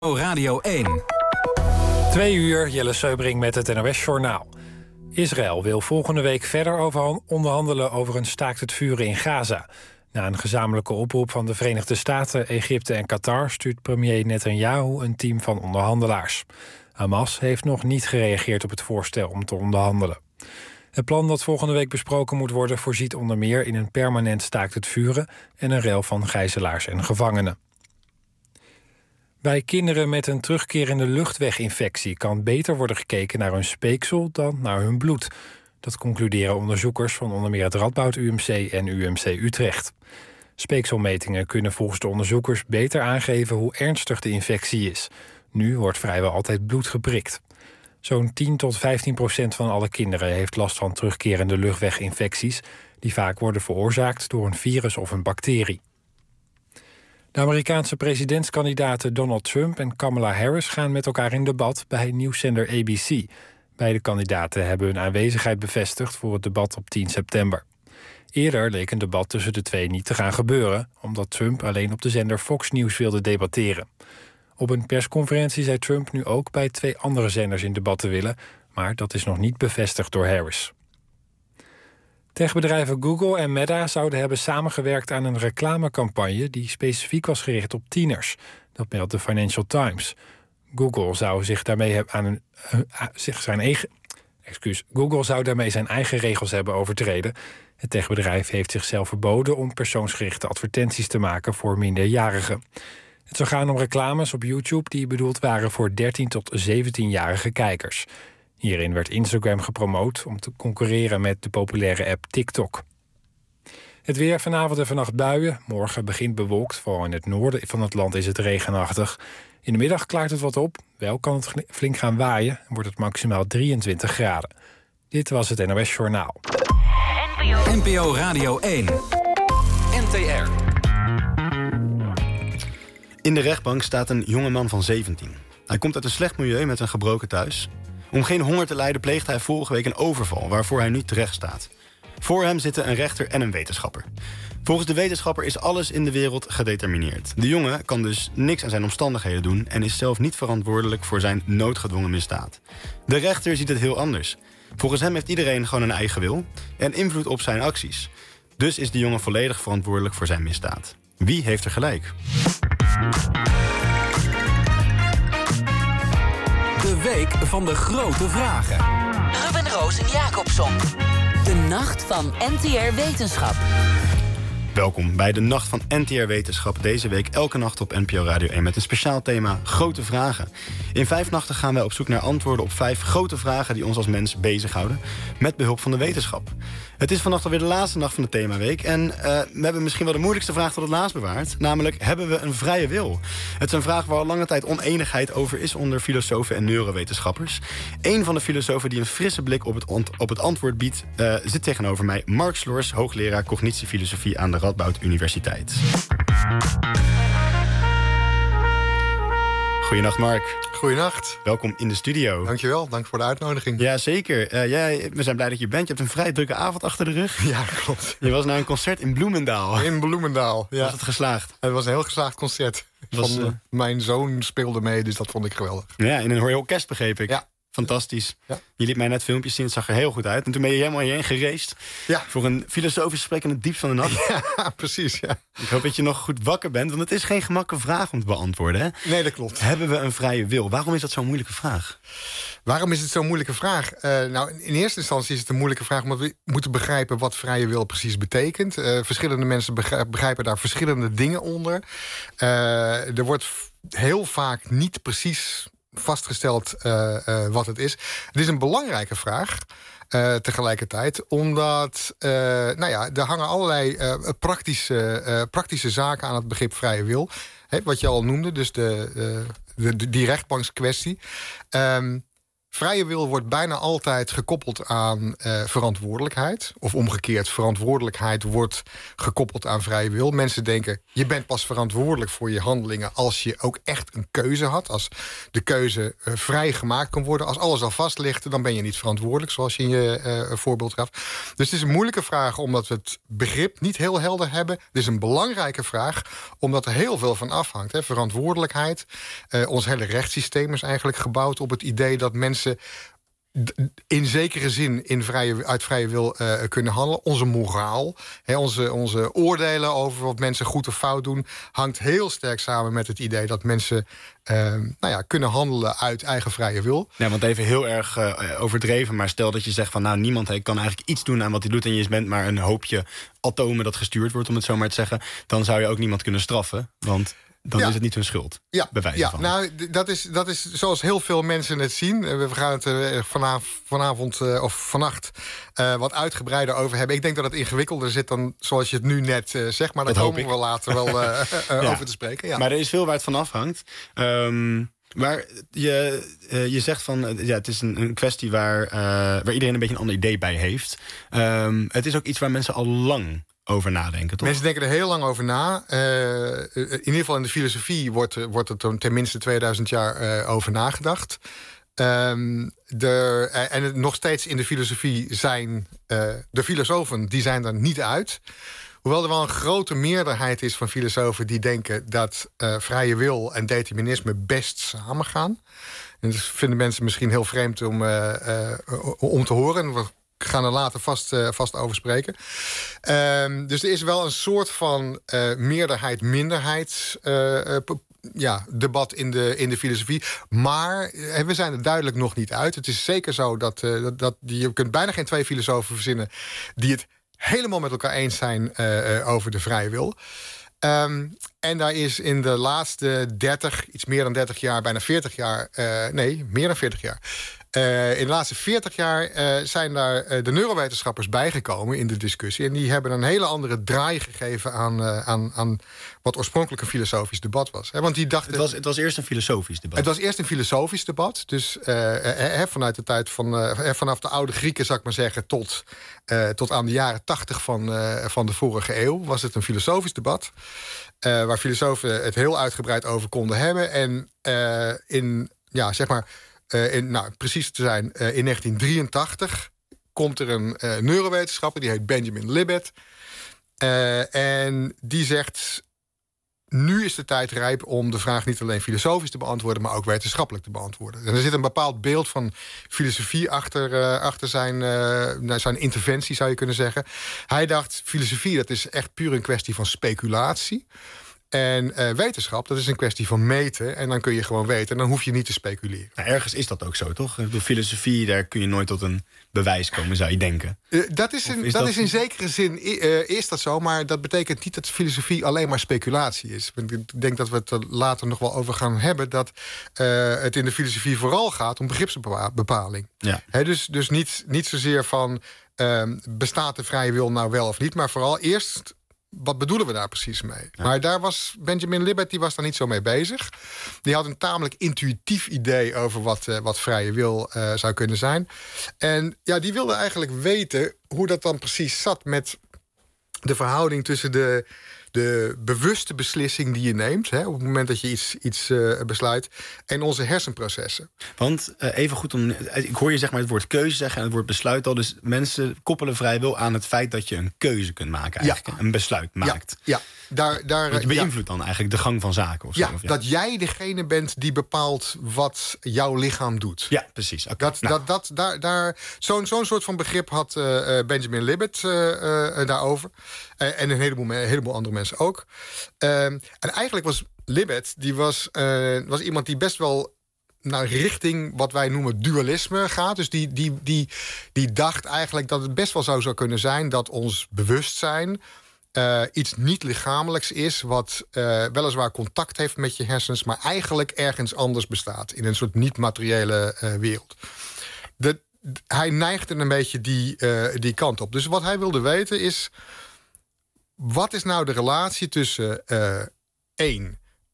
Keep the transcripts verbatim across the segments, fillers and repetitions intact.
Radio één. Twee uur, Jelle Seubring met het N O S-journaal. Israël wil volgende week verder over onderhandelen over een staakt het vuren in Gaza. Na een gezamenlijke oproep van de Verenigde Staten, Egypte en Qatar stuurt premier Netanyahu een team van onderhandelaars. Hamas heeft nog niet gereageerd op het voorstel om te onderhandelen. Het plan dat volgende week besproken moet worden voorziet onder meer in een permanent staakt het vuren en een ruil van gijzelaars en gevangenen. Bij kinderen met een terugkerende luchtweginfectie kan beter worden gekeken naar hun speeksel dan naar hun bloed. Dat concluderen onderzoekers van onder meer het Radboud U M C en U M C Utrecht. Speekselmetingen kunnen volgens de onderzoekers beter aangeven hoe ernstig de infectie is. Nu wordt vrijwel altijd bloed geprikt. Zo'n tien tot vijftien procent van alle kinderen heeft last van terugkerende luchtweginfecties, die vaak worden veroorzaakt door een virus of een bacterie. De Amerikaanse presidentskandidaten Donald Trump en Kamala Harris gaan met elkaar in debat bij nieuwszender A B C. Beide kandidaten hebben hun aanwezigheid bevestigd voor het debat op tien september. Eerder leek een debat tussen de twee niet te gaan gebeuren, omdat Trump alleen op de zender Fox News wilde debatteren. Op een persconferentie zei Trump nu ook bij twee andere zenders in debat te willen, maar dat is nog niet bevestigd door Harris. Techbedrijven Google en Meta zouden hebben samengewerkt aan een reclamecampagne die specifiek was gericht op tieners. Dat meldt de Financial Times. Google zou zich daarmee aan een, uh, zich zijn eigen, excuus, Google zou daarmee zijn eigen regels hebben overtreden. Het techbedrijf heeft zichzelf verboden om persoonsgerichte advertenties te maken voor minderjarigen. Het zou gaan om reclames op YouTube die bedoeld waren voor dertien tot zeventienjarige kijkers. Hierin werd Instagram gepromoot om te concurreren met de populaire app TikTok. Het weer, vanavond en vannacht buien. Morgen begint bewolkt, vooral in het noorden van het land is het regenachtig. In de middag klaart het wat op. Wel kan het flink gaan waaien en wordt het maximaal drieëntwintig graden. Dit was het N O S Journaal. N P O Radio één. N T R. In de rechtbank staat een jonge man van zeventien. Hij komt uit een slecht milieu met een gebroken thuis. Om geen honger te lijden pleegt hij vorige week een overval waarvoor hij nu terecht staat. Voor hem zitten een rechter en een wetenschapper. Volgens de wetenschapper is alles in de wereld gedetermineerd. De jongen kan dus niks aan zijn omstandigheden doen en is zelf niet verantwoordelijk voor zijn noodgedwongen misdaad. De rechter ziet het heel anders. Volgens hem heeft iedereen gewoon een eigen wil en invloed op zijn acties. Dus is de jongen volledig verantwoordelijk voor zijn misdaad. Wie heeft er gelijk? De week van de grote vragen. Ruben Roos en Jacobson. De nacht van N T R Wetenschap. Welkom bij de Nacht van N T R Wetenschap. Deze week elke nacht op N P O Radio één met een speciaal thema grote vragen. In vijf nachten gaan wij op zoek naar antwoorden op vijf grote vragen die ons als mens bezighouden, met behulp van de wetenschap. Het is vannacht alweer de laatste nacht van de themaweek en uh, we hebben misschien wel de moeilijkste vraag tot het laatst bewaard. Namelijk, hebben we een vrije wil? Het is een vraag waar al lange tijd oneenigheid over is onder filosofen en neurowetenschappers. Een van de filosofen die een frisse blik op het, op het antwoord biedt, uh, zit tegenover mij, Mark Slors, hoogleraar cognitiefilosofie aan de Radboud Universiteit. Goedenacht, Mark. Goedenacht. Welkom in de studio. Dankjewel, dank voor de uitnodiging. Ja, zeker. Uh, jij, we zijn blij dat je bent. Je hebt een vrij drukke avond achter de rug. Ja, klopt. Je was naar een concert in Bloemendaal. In Bloemendaal, ja. Was het geslaagd? Het was een heel geslaagd concert. Was, Van, uh... Mijn zoon speelde mee, dus dat vond ik geweldig. Ja, in een orkest begreep ik. Ja. Fantastisch. Ja. Je liet mij net filmpjes zien, het zag er heel goed uit. En toen ben je helemaal hierheen geraced. Ja. Voor een filosofisch gesprek in het diepst van de nacht. Ja, precies, ja. Ik hoop dat je nog goed wakker bent, want het is geen gemakkelijke vraag om te beantwoorden. Hè? Nee, dat klopt. Hebben we een vrije wil? Waarom is dat zo'n moeilijke vraag? Waarom is het zo'n moeilijke vraag? Uh, nou, in eerste instantie is het een moeilijke vraag, omdat we moeten begrijpen wat vrije wil precies betekent. Uh, verschillende mensen begrijpen daar verschillende dingen onder. Uh, er wordt heel vaak niet precies vastgesteld uh, uh, wat het is. Het is een belangrijke vraag. Uh, tegelijkertijd, omdat uh, nou ja, er hangen allerlei uh, praktische, uh, praktische zaken aan het begrip vrije wil. He, wat je al noemde, dus de, uh, de, die rechtbankskwestie. Um, Vrije wil wordt bijna altijd gekoppeld aan uh, verantwoordelijkheid. Of omgekeerd, verantwoordelijkheid wordt gekoppeld aan vrije wil. Mensen denken, je bent pas verantwoordelijk voor je handelingen als je ook echt een keuze had. Als de keuze uh, vrij gemaakt kan worden. Als alles al vast ligt, dan ben je niet verantwoordelijk, zoals je in je uh, voorbeeld gaf. Dus het is een moeilijke vraag, omdat we het begrip niet heel helder hebben. Het is een belangrijke vraag, omdat er heel veel van afhangt. Hè. Verantwoordelijkheid. Uh, ons hele rechtssysteem is eigenlijk gebouwd op het idee dat mensen in zekere zin in vrije, uit vrije wil uh, kunnen handelen. Onze moraal, he, onze, onze oordelen over wat mensen goed of fout doen, hangt heel sterk samen met het idee dat mensen uh, nou ja, kunnen handelen uit eigen vrije wil. Ja, want even heel erg uh, overdreven, maar stel dat je zegt van nou, niemand he, kan eigenlijk iets doen aan wat hij doet en je bent maar een hoopje atomen dat gestuurd wordt, om het zo maar te zeggen, dan zou je ook niemand kunnen straffen, want dan ja. is het niet hun schuld. Ja, bewijzen ja van. Nou, dat is, dat is zoals heel veel mensen het zien. We gaan het er vanavond, vanavond uh, of vannacht uh, wat uitgebreider over hebben. Ik denk dat het ingewikkelder zit dan zoals je het nu net uh, zegt. Maar daar komen we later wel uh, uh, ja. over te spreken. Ja. Maar er is veel waar het van afhangt. Um, maar je, uh, je zegt van, uh, ja, het is een, een kwestie waar, uh, waar iedereen een beetje een ander idee bij heeft. Um, het is ook iets waar mensen al lang over nadenken, toch? Mensen denken er heel lang over na. Uh, in ieder geval in de filosofie wordt, wordt er tenminste tweeduizend jaar uh, over nagedacht. Um, de, uh, en nog steeds in de filosofie zijn uh, de filosofen, die zijn er niet uit. Hoewel er wel een grote meerderheid is van filosofen die denken dat uh, vrije wil en determinisme best samengaan. En dat vinden mensen misschien heel vreemd om, uh, uh, om te horen. We gaan er later vast, uh, vast over spreken. Um, dus er is wel een soort van uh, meerderheid-minderheid uh, uh, ja, debat in de, in de filosofie. Maar uh, we zijn er duidelijk nog niet uit. Het is zeker zo dat, uh, dat, dat je kunt bijna geen twee filosofen verzinnen die het helemaal met elkaar eens zijn uh, uh, over de vrije wil. Um, en daar is in de laatste dertig, iets meer dan dertig jaar, bijna veertig jaar, uh, nee, meer dan veertig jaar. Uh, in de laatste veertig jaar uh, zijn daar uh, de neurowetenschappers bijgekomen in de discussie. En die hebben een hele andere draai gegeven aan, uh, aan, aan wat oorspronkelijk een filosofisch debat was. He, want die dachten, het, was, het was eerst een filosofisch debat. Het was eerst een filosofisch debat. Dus uh, he, vanuit de tijd van, uh, vanaf de oude Grieken, zou ik maar zeggen, tot, uh, tot aan de jaren tachtig van, uh, van de vorige eeuw was het een filosofisch debat. Uh, waar filosofen het heel uitgebreid over konden hebben. En uh, in, ja, zeg maar, uh, in, nou, precies te zijn, uh, in negentien drieëntachtig komt er een uh, neurowetenschapper, die heet Benjamin Libet. Uh, en die zegt, nu is de tijd rijp om de vraag niet alleen filosofisch te beantwoorden, maar ook wetenschappelijk te beantwoorden. En er zit een bepaald beeld van filosofie achter, uh, achter zijn, uh, zijn interventie, zou je kunnen zeggen. Hij dacht, filosofie, dat is echt puur een kwestie van speculatie. En uh, wetenschap, dat is een kwestie van meten. En dan kun je gewoon weten. En dan hoef je niet te speculeren. Nou, ergens is dat ook zo, toch? De filosofie, daar kun je nooit tot een bewijs komen, zou je denken. Uh, dat is, in, is dat dat... is in zekere zin uh, is dat zo. Maar dat betekent niet dat filosofie alleen maar speculatie is. Ik denk dat we het er later nog wel over gaan hebben. Dat uh, het in de filosofie vooral gaat om begripsbepaling. Ja. He, dus dus niet, niet zozeer van uh, bestaat de vrije wil nou wel of niet. Maar vooral eerst, wat bedoelen we daar precies mee? Ja. Maar daar was Benjamin Libet, die was daar niet zo mee bezig. Die had een tamelijk intuïtief idee over wat, uh, wat vrije wil uh, zou kunnen zijn. En ja, die wilde eigenlijk weten hoe dat dan precies zat met de verhouding tussen de, de bewuste beslissing die je neemt, hè, op het moment dat je iets, iets uh, besluit, en onze hersenprocessen. Want uh, even goed om. Ik hoor je zeg maar het woord keuze zeggen en het woord besluit al. Dus mensen koppelen vrij wil aan het feit dat je een keuze kunt maken, eigenlijk. Ja. Een besluit maakt. Ja, ja. Daar, daar, dat je beïnvloedt ja. dan eigenlijk de gang van zaken. Of ja, zo, of ja, dat jij degene bent die bepaalt wat jouw lichaam doet. Ja, precies. Okay. Dat, nou. dat, dat, daar, daar, zo'n, zo'n soort van begrip had uh, Benjamin Libet uh, uh, daarover. Uh, en een heleboel, een heleboel andere mensen ook. Uh, en eigenlijk was Libet, die was, uh, was iemand die best wel naar richting wat wij noemen dualisme gaat. Dus die, die, die, die dacht eigenlijk dat het best wel zo zou kunnen zijn dat ons bewustzijn Uh, iets niet-lichamelijks is, wat uh, weliswaar contact heeft met je hersens, maar eigenlijk ergens anders bestaat, in een soort niet-materiële uh, wereld. De, d- hij neigde een beetje die, uh, die kant op. Dus wat hij wilde weten is, wat is nou de relatie tussen uh, één,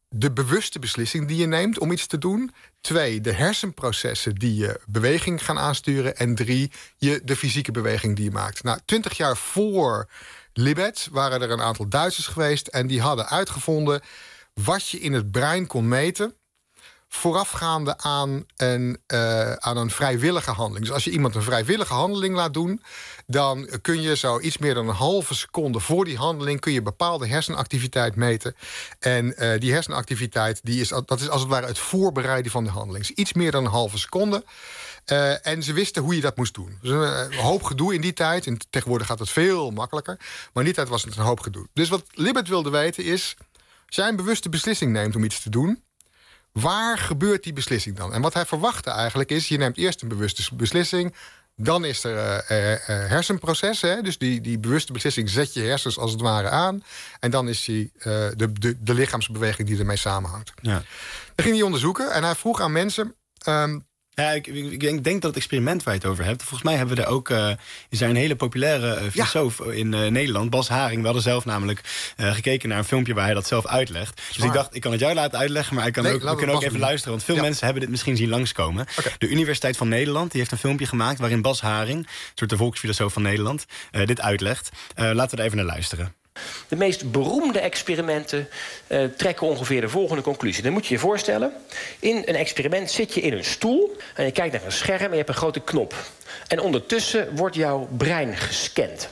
de bewuste beslissing die je neemt om iets te doen. Twee, de hersenprocessen die je beweging gaan aansturen. En drie, je, de fysieke beweging die je maakt. Nou, twintig jaar voor Libet waren er een aantal Duitsers geweest... en die hadden uitgevonden wat je in het brein kon meten... voorafgaande aan een, uh, aan een vrijwillige handeling. Dus als je iemand een vrijwillige handeling laat doen... dan kun je zo iets meer dan een halve seconde voor die handeling... kun je bepaalde hersenactiviteit meten. En uh, die hersenactiviteit, die is, dat is als het ware het voorbereiden van de handeling. Dus iets meer dan een halve seconde. Uh, en ze wisten hoe je dat moest doen. Dus een hoop gedoe in die tijd. En tegenwoordig gaat het veel makkelijker. Maar in die tijd was het een hoop gedoe. Dus wat Libet wilde weten is... als jij een bewuste beslissing neemt om iets te doen... waar gebeurt die beslissing dan? En wat hij verwachtte eigenlijk is... je neemt eerst een bewuste beslissing... dan is er uh, uh, hersenproces. Hè? Dus die, die bewuste beslissing zet je hersens als het ware aan. En dan is die, uh, de, de, de lichaamsbeweging die ermee samenhangt. Ja. Dat ging hij onderzoeken. En hij vroeg aan mensen... Um, Ja, ik, ik, ik denk dat het experiment waar je het over hebt... volgens mij hebben we er ook... Uh, is er een hele populaire uh, filosoof ja. in uh, Nederland, Bas Haring. We hadden zelf namelijk uh, gekeken naar een filmpje waar hij dat zelf uitlegt. Zwaar. Dus ik dacht, ik kan het jou laten uitleggen... maar ik kan nee, ook, we kunnen ook even doen. luisteren. Want veel ja. mensen hebben dit misschien zien langskomen. Okay. De Universiteit van Nederland die heeft een filmpje gemaakt... waarin Bas Haring, een soort de volksfilosoof van Nederland... Uh, dit uitlegt. Uh, laten we er even naar luisteren. De meest beroemde experimenten uh, trekken ongeveer de volgende conclusie. Dan moet je je voorstellen, in een experiment zit je in een stoel... en je kijkt naar een scherm en je hebt een grote knop. En ondertussen wordt jouw brein gescand.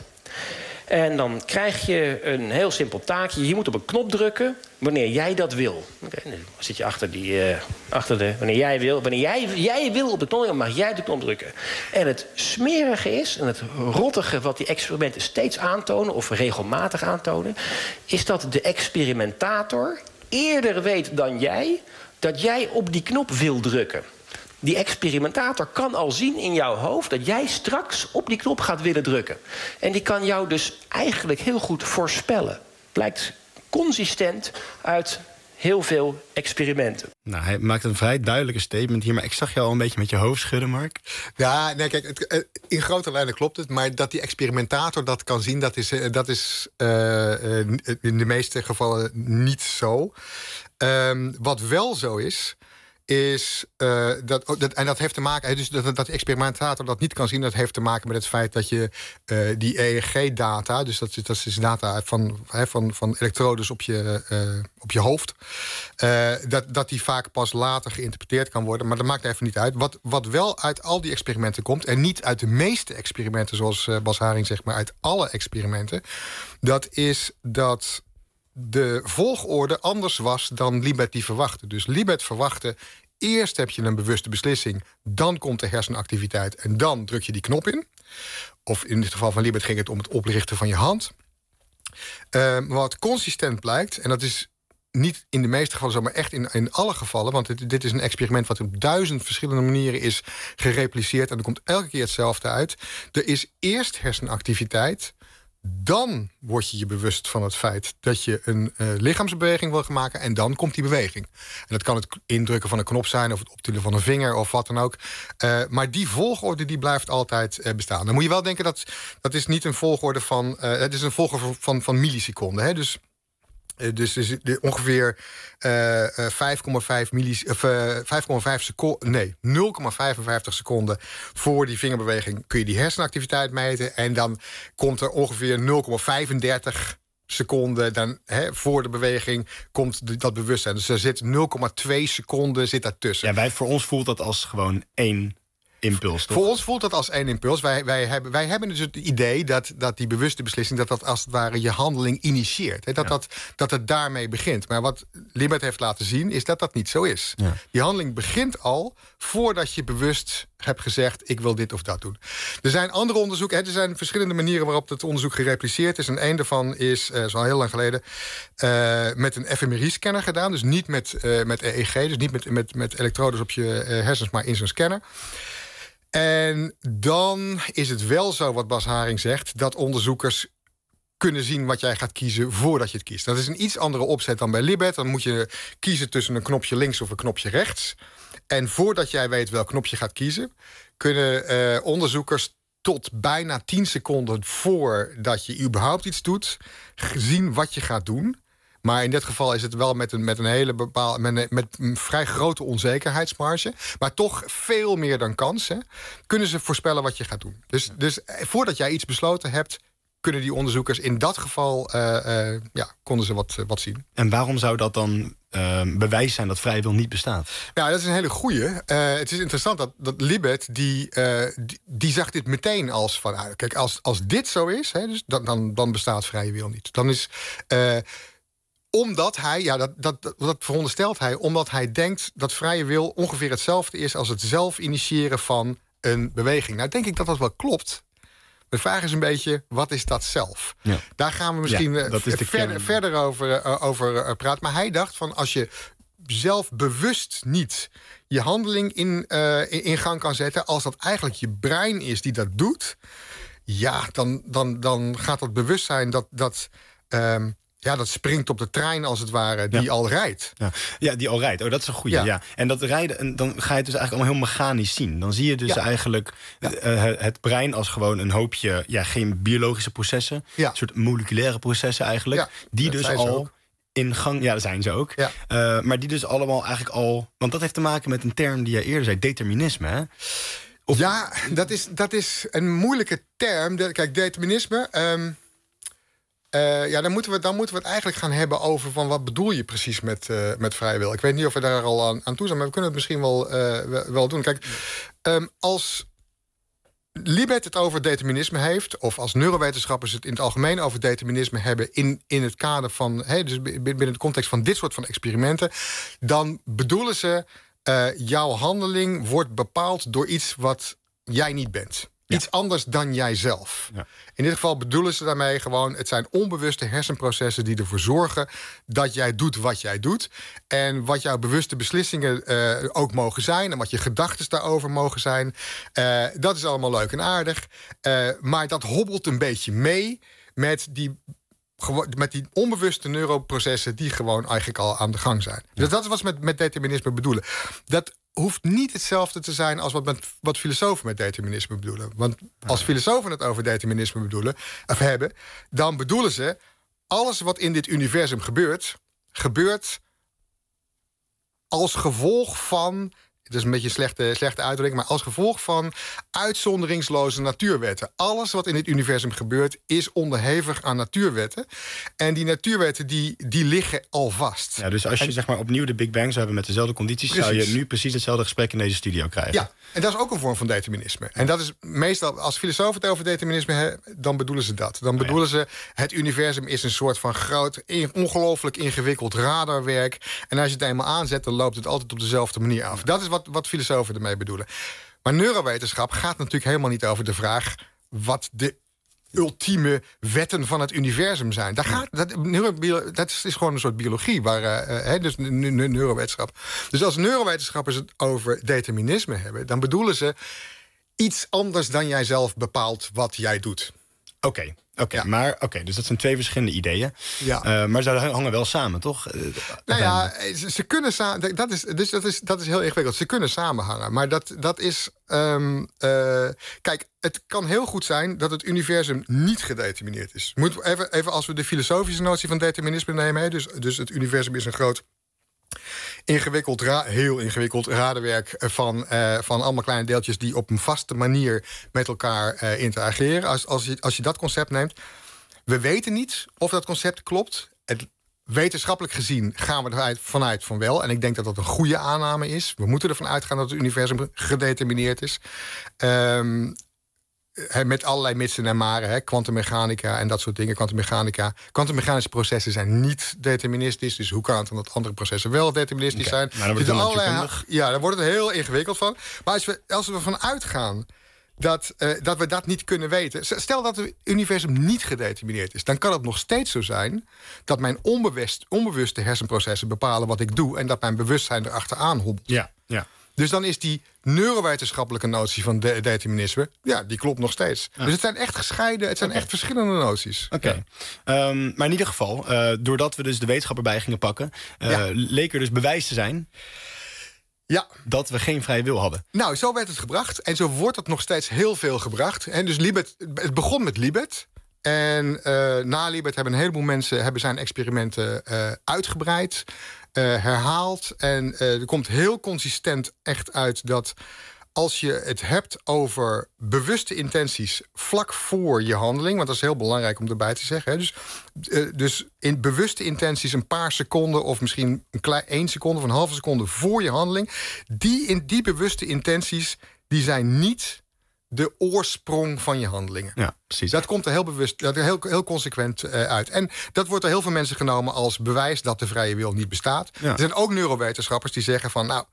En dan krijg je een heel simpel taakje. Je moet op een knop drukken wanneer jij dat wil. Okay, dan zit je achter, die, uh, achter de... Wanneer jij wil, wanneer jij, jij wil op de knop, dan mag jij op de knop drukken. En het smerige is, en het rottige wat die experimenten steeds aantonen... of regelmatig aantonen... is dat de experimentator eerder weet dan jij... dat jij op die knop wil drukken. Die experimentator kan al zien in jouw hoofd... dat jij straks op die knop gaat willen drukken. En die kan jou dus eigenlijk heel goed voorspellen. Blijkt consistent uit heel veel experimenten. Nou, hij maakt een vrij duidelijke statement hier... maar ik zag je al een beetje met je hoofd schudden, Mark. Ja, nee, kijk, het, in grote lijnen klopt het... maar dat die experimentator dat kan zien... dat is, dat is uh, in de meeste gevallen niet zo. Um, wat wel zo is... is uh, dat, dat, en dat heeft te maken, dus dat, dat de experimentator dat niet kan zien, dat heeft te maken met het feit dat je uh, die E E G-data, dus dat, dat is data van, hè, van, van elektrodes op je, uh, op je hoofd, uh, dat, dat die vaak pas later geïnterpreteerd kan worden. Maar dat maakt even niet uit. Wat, wat wel uit al die experimenten komt, en niet uit de meeste experimenten, zoals uh, Bas Haring zegt, maar uit alle experimenten, dat is dat de volgorde anders was dan Libet die verwachtte. Dus Libet verwachtte, eerst heb je een bewuste beslissing, dan komt de hersenactiviteit en dan druk je die knop in. Of in het geval van Libet ging het om het oprichten van je hand. Uh, wat consistent blijkt, en dat is niet in de meeste gevallen zo, maar echt in, in alle gevallen, want dit, dit is een experiment wat op duizend verschillende manieren is gerepliceerd en er komt elke keer hetzelfde uit. Er is eerst hersenactiviteit, dan word je je bewust van het feit dat je een uh, lichaamsbeweging wil gaan maken en dan komt die beweging. En dat kan het indrukken van een knop zijn of het optillen van een vinger of wat dan ook. Uh, maar die volgorde die blijft altijd uh, bestaan. Dan moet je wel denken dat dat is niet een volgorde van, uh, het is een volgorde van, van milliseconden. Hè? Dus Uh, dus, dus de, ongeveer uh, uh, vijf komma vijf millis, uh, vijf komma vijf seconden, nee, nul komma vijfenvijftig seconden voor die vingerbeweging kun je die hersenactiviteit meten. En dan komt er ongeveer nul komma vijfendertig seconden dan, hè, voor de beweging komt de, dat bewustzijn. Dus er zit nul komma twee seconden zit daartussen. Ja, wij, voor ons voelt dat als gewoon één impuls, toch? Voor ons voelt dat als één impuls. Wij, wij, hebben, wij hebben dus het idee dat, dat die bewuste beslissing, dat dat als het ware je handeling initieert. Hè? Dat, ja. dat, dat het daarmee begint. Maar wat Libet heeft laten zien, is dat dat niet zo is. Ja. Die handeling begint al voordat je bewust hebt gezegd, ik wil dit of dat doen. Er zijn andere onderzoeken, hè? Er zijn verschillende manieren waarop het onderzoek gerepliceerd is. En een daarvan is, uh, zo al heel lang geleden, uh, met een F M R I-scanner gedaan. Dus niet met, uh, met E E G, dus niet met, met, met elektrodes op je uh, hersens, maar in zo'n scanner. En dan is het wel zo, wat Bas Haring zegt, dat onderzoekers kunnen zien wat jij gaat kiezen voordat je het kiest. Dat is een iets andere opzet dan bij Libet. Dan moet je kiezen tussen een knopje links of een knopje rechts. En voordat jij weet welk knopje gaat kiezen, kunnen uh, onderzoekers tot bijna tien seconden voordat je überhaupt iets doet zien wat je gaat doen. Maar in dit geval is het wel met een, met een hele bepaalde, met een, met een vrij grote onzekerheidsmarge. Maar toch veel meer dan kans. Hè, kunnen ze voorspellen wat je gaat doen. Dus, dus voordat jij iets besloten hebt, kunnen die onderzoekers in dat geval, uh, uh, ja, konden ze wat, uh, wat zien. En waarom zou dat dan uh, bewijs zijn dat vrije wil niet bestaat? Nou, dat is een hele goeie. Uh, het is interessant dat, dat Libet, die, uh, die, die zag dit meteen als van, uh, kijk, als, als dit zo is, hè, dus dan, dan, dan bestaat vrije wil niet. Dan is, uh, omdat hij, ja, dat, dat, dat, dat veronderstelt hij, omdat hij denkt dat vrije wil ongeveer hetzelfde is als het zelf initiëren van een beweging. Nou, denk ik dat dat wel klopt. De vraag is een beetje, wat is dat zelf? Ja. Daar gaan we misschien ja, dat is de verder, verder over, uh, over uh, praten. Maar hij dacht van, als je zelf bewust niet je handeling in, uh, in, in gang kan zetten, als dat eigenlijk je brein is die dat doet, ja, dan, dan, dan gaat dat bewustzijn dat... dat um, Ja, dat springt op de trein, als het ware, die ja. al rijdt. Ja. ja, die al rijdt. Oh, dat is een goeie. Ja. Ja. En dat rijden, dan ga je het dus eigenlijk allemaal heel mechanisch zien. Dan zie je dus ja. eigenlijk ja. Uh, het brein als gewoon een hoopje, ja, geen biologische processen. Ja. Een soort moleculaire processen eigenlijk. Ja, die dus al in gang... Ja, dat zijn ze ook. Ja. Uh, maar die dus allemaal eigenlijk al... Want dat heeft te maken met een term die jij eerder zei, determinisme, hè? Of... Ja, dat is, dat is een moeilijke term. De, kijk, determinisme... Um... Uh, ja, dan moeten, we, dan moeten we het eigenlijk gaan hebben over van wat bedoel je precies met, uh, met vrije wil. Ik weet niet of we daar al aan, aan toe zijn, maar we kunnen het misschien wel, uh, wel doen. Kijk, um, als Libet het over determinisme heeft, of als neurowetenschappers het in het algemeen over determinisme hebben in, in het kader van, hey, dus binnen de context van dit soort van experimenten, dan bedoelen ze uh, jouw handeling wordt bepaald door iets wat jij niet bent. Ja. Iets anders dan jijzelf. Ja. In dit geval bedoelen ze daarmee gewoon, het zijn onbewuste hersenprocessen die ervoor zorgen dat jij doet wat jij doet. En wat jouw bewuste beslissingen uh, ook mogen zijn en wat je gedachten daarover mogen zijn. Uh, dat is allemaal leuk en aardig. Uh, maar dat hobbelt een beetje mee met die... met die onbewuste neuroprocessen die gewoon eigenlijk al aan de gang zijn. Ja. Dus dat is wat ze met, met determinisme bedoelen. Dat hoeft niet hetzelfde te zijn als wat, met, wat filosofen met determinisme bedoelen. Want als filosofen het over determinisme bedoelen, of hebben, dan bedoelen ze, alles wat in dit universum gebeurt, gebeurt als gevolg van... Het is een beetje een slechte, slechte uitdrukking, maar als gevolg van uitzonderingsloze natuurwetten. Alles wat in dit universum gebeurt is onderhevig aan natuurwetten. En die natuurwetten die, die liggen al vast. Ja, dus als je en, zeg maar opnieuw de Big Bang zou hebben met dezelfde condities, precies. zou je nu precies hetzelfde gesprek in deze studio krijgen. Ja, en dat is ook een vorm van determinisme. En dat is meestal, als filosofen het over determinisme hebben, dan bedoelen ze dat. Dan bedoelen ze, het universum is een soort van groot, ongelooflijk ingewikkeld radarwerk. En als je het eenmaal aanzet, dan loopt het altijd op dezelfde manier af. Dat is wat, wat filosofen ermee bedoelen. Maar neurowetenschap gaat natuurlijk helemaal niet over de vraag wat de ultieme wetten van het universum zijn. Daar gaat, dat, neuro, dat is gewoon een soort biologie, waar, uh, he, dus neurowetenschap. Dus als neurowetenschappers het over determinisme hebben, dan bedoelen ze iets anders dan jij zelf bepaalt wat jij doet. Oké, okay, okay, ja. maar oké, okay, dus dat zijn twee verschillende ideeën. Ja. Uh, maar ze hangen wel samen, toch? Uh, nou ja, ze, ze kunnen samen. Dat is, dus dat is, dat is heel ingewikkeld. Ze kunnen samenhangen, maar dat, dat is. Um, uh, kijk, het kan heel goed zijn dat het universum niet gedetermineerd is. Moet even, even als we de filosofische notie van determinisme nemen, hè, dus, dus het universum is een groot. Ingewikkeld, heel ingewikkeld radenwerk van, uh, van allemaal kleine deeltjes die op een vaste manier met elkaar uh, interageren. Als, als, je, als je dat concept neemt, we weten niet of dat concept klopt. Het, wetenschappelijk gezien gaan we eruit vanuit van wel. En ik denk dat dat een goede aanname is. We moeten ervan uitgaan dat het universum gedetermineerd is. Um, Met allerlei mitsen en maren, kwantummechanica en dat soort dingen. Kwantummechanica. Kwantummechanische processen zijn niet deterministisch. Dus hoe kan het dan dat andere processen wel deterministisch okay, zijn? Maar dan wordt het allerlei, ja, daar wordt het heel ingewikkeld van. Maar als we, als we ervan uitgaan dat, uh, dat we dat niet kunnen weten. Stel dat het universum niet gedetermineerd is, dan kan het nog steeds zo zijn dat mijn onbewust, onbewuste hersenprocessen bepalen wat ik doe en dat mijn bewustzijn erachteraan hobbelt. Ja, ja. Dus dan is die neurowetenschappelijke notie van de determinisme, ja, die klopt nog steeds. Ja. Dus het zijn echt gescheiden, het zijn okay. echt verschillende noties. Oké. Okay. Um, maar in ieder geval, uh, doordat we dus de wetenschap erbij gingen pakken, uh, ja. leek er dus bewijs te zijn. Ja. Dat we geen vrije wil hadden. Nou, zo werd het gebracht. En zo wordt het nog steeds heel veel gebracht. En dus Libet, het begon met Libet. En uh, na Libet hebben een heleboel mensen hebben zijn experimenten uh, uitgebreid, uh, herhaald. En uh, er komt heel consistent echt uit dat als je het hebt over bewuste intenties vlak voor je handeling, want dat is heel belangrijk om erbij te zeggen. Hè, dus, uh, dus in bewuste intenties een paar seconden of misschien een klein één seconde of een halve seconde voor je handeling, die, in, die bewuste intenties die zijn niet de oorsprong van je handelingen. Ja, precies. Dat komt er heel bewust, dat er heel, heel consequent uh, uit. En dat wordt door heel veel mensen genomen als bewijs dat de vrije wil niet bestaat. Ja. Er zijn ook neurowetenschappers die zeggen van, nou,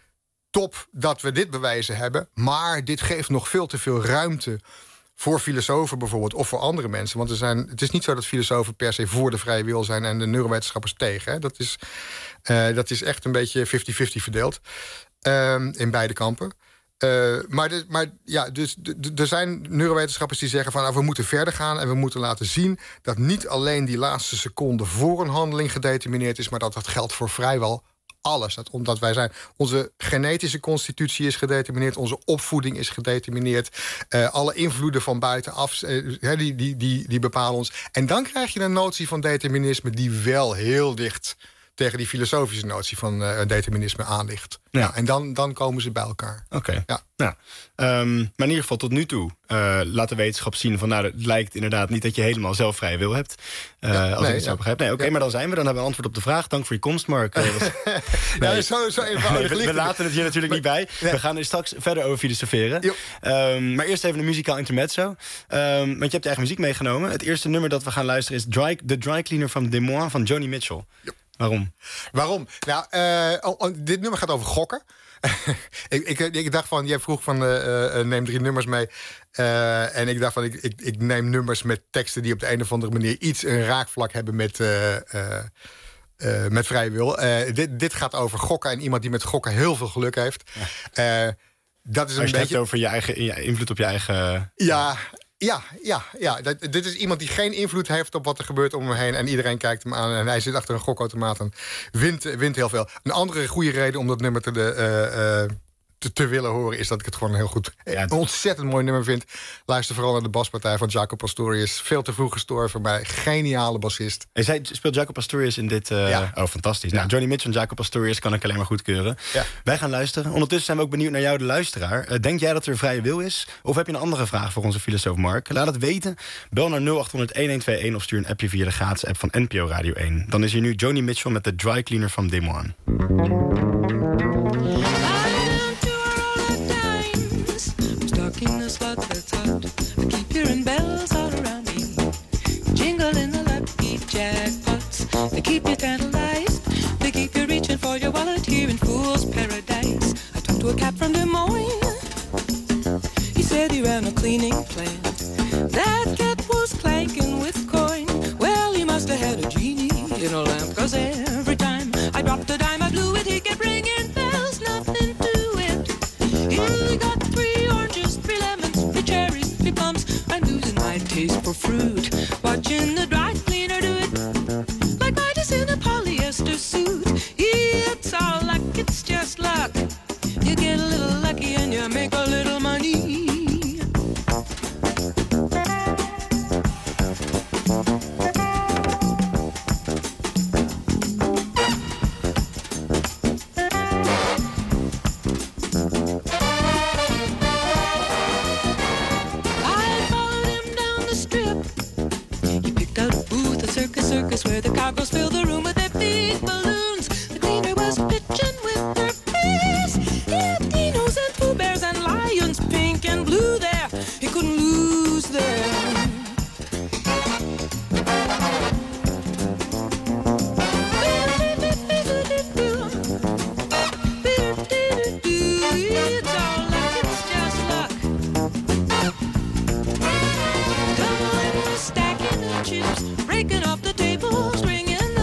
top dat we dit bewijzen hebben, maar dit geeft nog veel te veel ruimte voor filosofen bijvoorbeeld, of voor andere mensen. Want er zijn, het is niet zo dat filosofen per se voor de vrije wil zijn en de neurowetenschappers tegen. Hè. Dat, is, uh, dat is echt een beetje vijftig vijftig verdeeld uh, in beide kampen. Uh, maar de, maar ja, dus er zijn neurowetenschappers die zeggen van, nou, we moeten verder gaan en we moeten laten zien dat niet alleen die laatste seconde voor een handeling gedetermineerd is, maar dat dat geldt voor vrijwel alles. Dat, omdat wij zijn, onze genetische constitutie is gedetermineerd, onze opvoeding is gedetermineerd, uh, alle invloeden van buitenaf, uh, die, die, die, die bepalen ons. En dan krijg je een notie van determinisme die wel heel dicht tegen die filosofische notie van uh, determinisme aan ligt. Ja. Ja, en dan, dan komen ze bij elkaar. Oké. Okay. Ja. Nou, um, maar in ieder geval tot nu toe uh, laat de wetenschap zien van, nou, het lijkt inderdaad niet dat je helemaal zelf vrije wil hebt. Uh, ja, als nee, ik het zo ja. begrijp. Nee, oké, okay, ja. Maar dan zijn we. Dan hebben we antwoord op de vraag. Dank voor je komst, Mark. Uh, was... nee. Ja, zo, zo eenvoudig. Nee, we, we laten het hier natuurlijk niet bij. Nee. We gaan er straks verder over filosoferen. Um, maar eerst even een muzikaal intermezzo. Um, want je hebt je eigen muziek meegenomen. Het eerste nummer dat we gaan luisteren is Dry, The Dry Cleaner from Des Moines van Joni Mitchell. Yep. Waarom? Waarom? Nou, uh, oh, oh, dit nummer gaat over gokken. ik, ik, ik dacht van, jij vroeg van, uh, uh, neem drie nummers mee. Uh, en ik dacht van, ik, ik, ik neem nummers met teksten die op de een of andere manier iets een raakvlak hebben met, uh, uh, uh, met vrije wil. Uh, dit, dit gaat over gokken en iemand die met gokken heel veel geluk heeft. Ja. Uh, dat is een Als je beetje... het hebt over je eigen je invloed op je eigen... Ja. Ja, ja, ja. Dat, dit is iemand die geen invloed heeft op wat er gebeurt om hem heen. En iedereen kijkt hem aan en hij zit achter een gokautomaat en wint, wint heel veel. Een andere goede reden om dat nummer te, de, uh, uh, te, te willen horen is dat ik het gewoon heel goed, ja, een ontzettend mooi nummer vind. Luister vooral naar de baspartij van Jaco Pastorius. Veel te vroeg gestorven, maar geniale bassist. En zij speelt Jaco Pastorius in dit... Uh... Ja. Oh, fantastisch. Ja. Nou, Joni Mitchell en Jaco Pastorius kan ik alleen maar goedkeuren. Ja. Wij gaan luisteren. Ondertussen zijn we ook benieuwd naar jou, de luisteraar. Uh, denk jij dat er vrije wil is? Of heb je een andere vraag voor onze filosoof Mark? Laat het weten. Bel naar nul acht honderd, een een twee een of stuur een appje via de gratis app van N P O Radio één. Dan is hier nu Joni Mitchell met de Dry Cleaner from Des Moines. In the slot that's hot, I keep hearing bells all around me, jingle in the lucky jackpots. They keep you tantalized, they keep you reaching for your wallet here in Fool's Paradise. I talked to a cat from Des Moines. He said he ran a cleaning plant. That cat was clanking with coin. Well, he must have had a genie in a lamp, 'cause every time I dropped a dime, I blew it. He kept ringing bells, nothing to it. He got three oranges, three lemons, three cherries, three plums. I'm losing my taste for fruit, watching the dry cleaner do it, like Midas in a polyester suit. It's all luck, it's just luck. You get a little lucky and you make a little money. Circus where the cowgirls fill the room with their big balloons. The cleaner was pitching with their face. He had dinos and Pooh Bears and lions, pink and blue there. He couldn't lose there. It's all luck, it's just luck. Doubling, stacking the chips, breaking off the tables, ringing the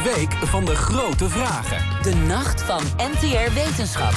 week van de grote vragen. De nacht van N T R Wetenschap.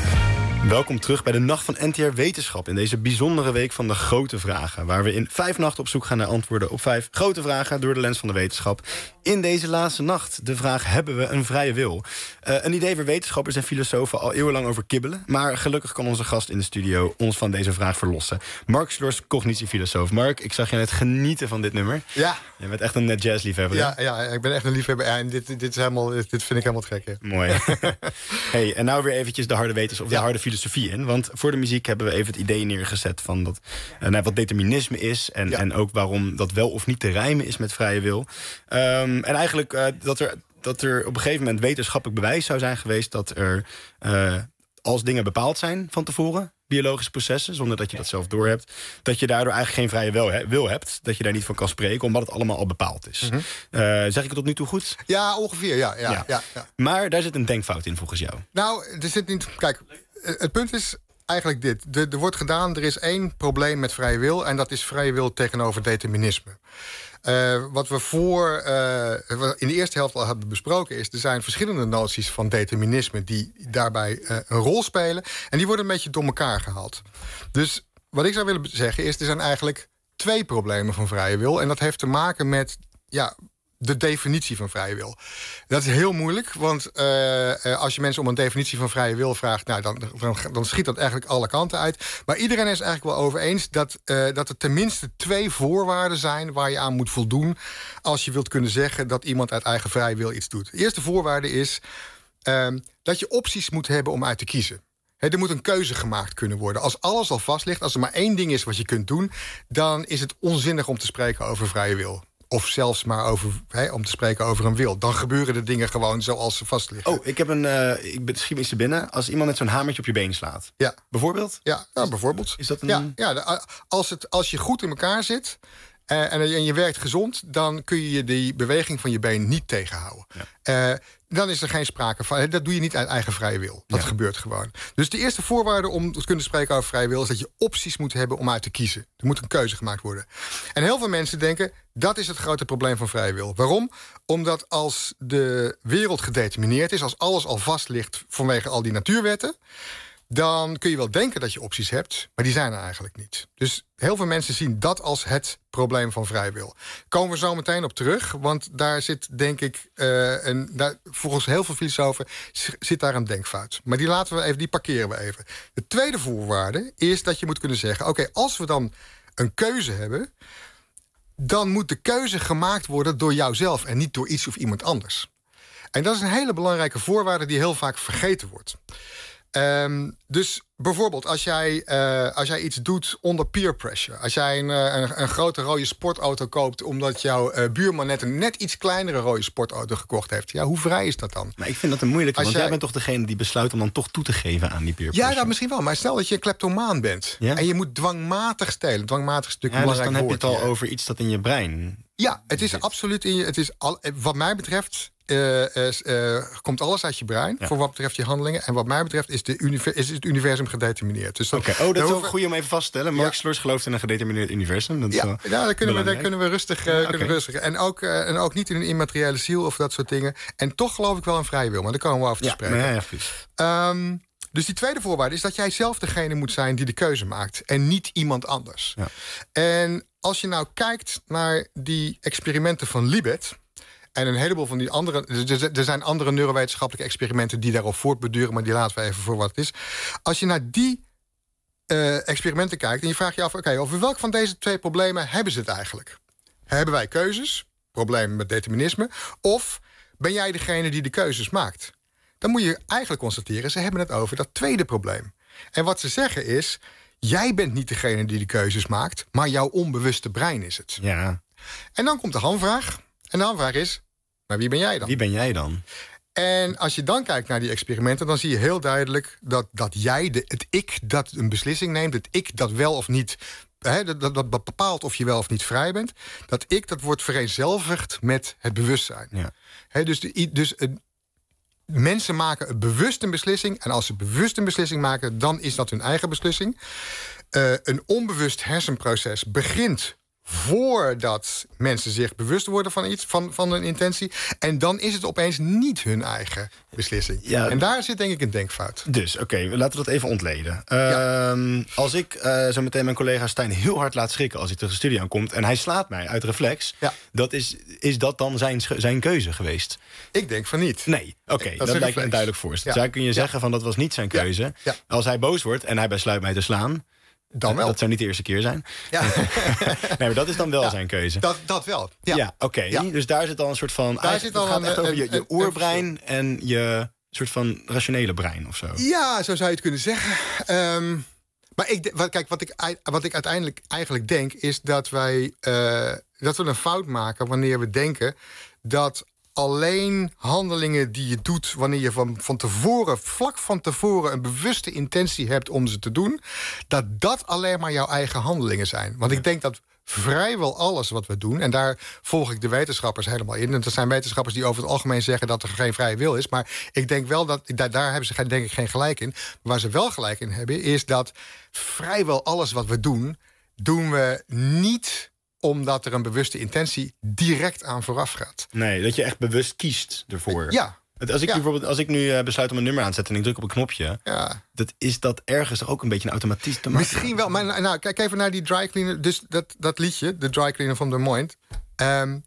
Welkom terug bij de Nacht van N T R Wetenschap... in deze bijzondere week van de grote vragen... waar we in vijf nachten op zoek gaan naar antwoorden op vijf grote vragen... door de lens van de wetenschap. In deze laatste nacht de vraag: hebben we een vrije wil? Uh, een idee waar wetenschappers en filosofen al eeuwenlang over kibbelen... maar gelukkig kan onze gast in de studio ons van deze vraag verlossen. Mark Slors, cognitiefilosoof. Mark, ik zag je net genieten van dit nummer. Ja. Je bent echt een net jazzliefhebber. Ja, ja, ik ben echt een liefhebber. Ja, en dit, dit, is helemaal, dit vind ik helemaal te gek. Ja. Mooi. Hey, en nou weer eventjes de harde wetenschap, of de Ja. harde filosofie in. Want voor de muziek hebben we even het idee neergezet van dat, uh, nou, wat determinisme is. En, Ja. en ook waarom dat wel of niet te rijmen is met vrije wil. Um, en eigenlijk uh, dat, er, dat er op een gegeven moment wetenschappelijk bewijs zou zijn geweest dat er, uh, als dingen bepaald zijn van tevoren, biologische processen, zonder dat je dat zelf doorhebt, dat je daardoor eigenlijk geen vrije wil, he, wil hebt. Dat je daar niet van kan spreken, omdat het allemaal al bepaald is. Mm-hmm. uh, zeg ik het tot nu toe goed? Ja, ongeveer, ja. ja, Ja. ja, ja. Maar daar zit een denkfout in volgens jou. Nou, er zit niet... Kijk, het punt is eigenlijk dit. Er, er wordt gedaan, er is één probleem met vrije wil... en dat is vrije wil tegenover determinisme. Uh, wat we voor uh, in de eerste helft al hebben besproken is... er zijn verschillende noties van determinisme die daarbij uh, een rol spelen... en die worden een beetje door elkaar gehaald. Dus wat ik zou willen zeggen is... er zijn eigenlijk twee problemen van vrije wil... en dat heeft te maken met... ja, de definitie van vrije wil. Dat is heel moeilijk, want uh, uh, als je mensen om een definitie van vrije wil vraagt... Nou, dan, dan, dan schiet dat eigenlijk alle kanten uit. Maar iedereen is eigenlijk wel over eens dat, uh, dat er tenminste twee voorwaarden zijn... waar je aan moet voldoen als je wilt kunnen zeggen... dat iemand uit eigen vrije wil iets doet. De eerste voorwaarde is uh, dat je opties moet hebben om uit te kiezen. He, er moet een keuze gemaakt kunnen worden. Als alles al vast ligt, als er maar één ding is wat je kunt doen... dan is het onzinnig om te spreken over vrije wil. Of zelfs maar over, he, om te spreken over een wil. Dan gebeuren de dingen gewoon zoals ze vast liggen. Oh, ik heb een. Uh, ik schiet me iets te binnen. Als iemand met zo'n hamertje op je been slaat. Ja. Bijvoorbeeld? Ja, nou, bijvoorbeeld. Is dat een... Ja, ja de, als, het, als je goed in elkaar zit... Uh, en, en je werkt gezond... dan kun je die beweging van je been niet tegenhouden. Ja. Uh, dan is er geen sprake van... Dat doe je niet uit eigen vrije wil. Dat ja. gebeurt gewoon. Dus de eerste voorwaarde om te kunnen spreken over vrije wil... is dat je opties moet hebben om uit te kiezen. Er moet een keuze gemaakt worden. En heel veel mensen denken... dat is het grote probleem van vrije wil. Waarom? Omdat als de wereld gedetermineerd is... als alles al vast ligt vanwege al die natuurwetten... dan kun je wel denken dat je opties hebt... maar die zijn er eigenlijk niet. Dus heel veel mensen zien dat als het probleem van vrije wil. Komen we zo meteen op terug, want daar zit, denk ik... Uh, een, daar, volgens heel veel filosofen zit daar een denkfout. Maar die, laten we even, die parkeren we even. De tweede voorwaarde is dat je moet kunnen zeggen... oké, okay, als we dan een keuze hebben... dan moet de keuze gemaakt worden door jouzelf... en niet door iets of iemand anders. En dat is een hele belangrijke voorwaarde... die heel vaak vergeten wordt. Um, dus bijvoorbeeld als jij, uh, als jij iets doet onder peer pressure... als jij een, een, een grote rode sportauto koopt... omdat jouw uh, buurman net een net iets kleinere rode sportauto gekocht heeft... ja, hoe vrij is dat dan? Maar ik vind dat een moeilijke, want jij... jij bent toch degene die besluit... om dan toch toe te geven aan die peer pressure? Ja, dat misschien wel, maar stel dat je een kleptomaan bent... Ja? en je moet dwangmatig stelen. Dwangmatig is natuurlijk ja, een belangrijk dus dan woord, heb je het al ja. over iets dat in je brein... Ja, het is absoluut in je... Het is al, wat mij betreft... Uh, uh, uh, komt alles uit je brein, ja. voor wat betreft je handelingen. En wat mij betreft is, de univer- is het universum gedetermineerd. Dus dat, okay. Oh, dat is hoeven... wel goed om even vast te stellen. Mark ja. Slors gelooft in een gedetermineerd universum. Dat is ja, ja daar, kunnen we, daar kunnen we rustig... Uh, ja, kunnen okay. we rustig. En, ook, uh, en ook niet in een immateriële ziel of dat soort dingen. En toch geloof ik wel in vrije wil, maar daar komen we over te ja, spreken. Ja, ja, um, dus die tweede voorwaarde is dat jij zelf degene moet zijn die de keuze maakt. En niet iemand anders. Ja. En als je nou kijkt naar die experimenten van Libet... en een heleboel van die andere... Er zijn andere neurowetenschappelijke experimenten... die daarop voortbeduren, maar die laten we even voor wat het is. Als je naar die uh, experimenten kijkt... en je vraagt je af, oké, okay, over welk van deze twee problemen... hebben ze het eigenlijk? Hebben wij keuzes? Problemen met determinisme? Of ben jij degene die de keuzes maakt? Dan moet je eigenlijk constateren... ze hebben het over dat tweede probleem. En wat ze zeggen is... jij bent niet degene die de keuzes maakt... maar jouw onbewuste brein is het. Ja. En dan komt de hamvraag. En de hamvraag is... maar wie ben jij dan? Wie ben jij dan? En als je dan kijkt naar die experimenten... dan zie je heel duidelijk dat, dat jij, de, het ik dat een beslissing neemt... het ik dat wel of niet... He, dat, dat, dat bepaalt of je wel of niet vrij bent... dat ik, dat wordt vereenzelvigd met het bewustzijn. Ja. He, dus de, dus een, mensen maken een bewust een beslissing... en als ze bewust een beslissing maken... dan is dat hun eigen beslissing. Uh, een onbewust hersenproces begint... voordat mensen zich bewust worden van iets, van, van een intentie. En dan is het opeens niet hun eigen beslissing. Ja. En daar zit denk ik een denkfout. Dus, oké, okay, laten we dat even ontleden. Ja. Uh, als ik uh, zo meteen mijn collega Stijn heel hard laat schrikken als hij tegen de studio aankomt en hij slaat mij uit reflex, ja. dat is, is dat dan zijn, zijn keuze geweest? Ik denk van niet. Nee, oké, okay, dat, dat lijkt me een duidelijk voorstel. Ja. Daar kun je zeggen ja. van dat was niet zijn keuze. Ja. Ja. Als hij boos wordt en hij besluit mij te slaan, dan wel. Dat zou niet de eerste keer zijn. Ja. Nee, maar dat is dan wel ja, zijn keuze. Dat, dat wel. Ja, ja oké. Okay. Ja. Dus daar zit al een soort van. Daar zit al het gaat een, echt over je, je oerbrein en je soort van rationele brein of zo. Ja, zo zou je het kunnen zeggen. Um, maar ik, wat, kijk, wat ik, wat ik uiteindelijk eigenlijk denk, is dat wij uh, dat we een fout maken wanneer we denken dat alleen handelingen die je doet wanneer je van, van tevoren, vlak van tevoren, een bewuste intentie hebt om ze te doen, dat dat alleen maar jouw eigen handelingen zijn. Want ja. ik denk dat vrijwel alles wat we doen, en daar volg ik de wetenschappers helemaal in. En er zijn wetenschappers die over het algemeen zeggen dat er geen vrije wil is. Maar ik denk wel dat, daar, daar hebben ze denk ik geen gelijk in. Maar waar ze wel gelijk in hebben, is dat vrijwel alles wat we doen, doen we niet omdat er een bewuste intentie direct aan vooraf gaat. Nee, dat je echt bewust kiest ervoor. Ja. Als ik, ja. nu, bijvoorbeeld, als ik nu besluit om een nummer aan te zetten en ik druk op een knopje, ja. dat is dat ergens ook een beetje een automatisme te maken. Misschien wel, maar nou, kijk even naar die dry cleaner. Dus dat, dat liedje, de dry cleaner van Des Moines. Um,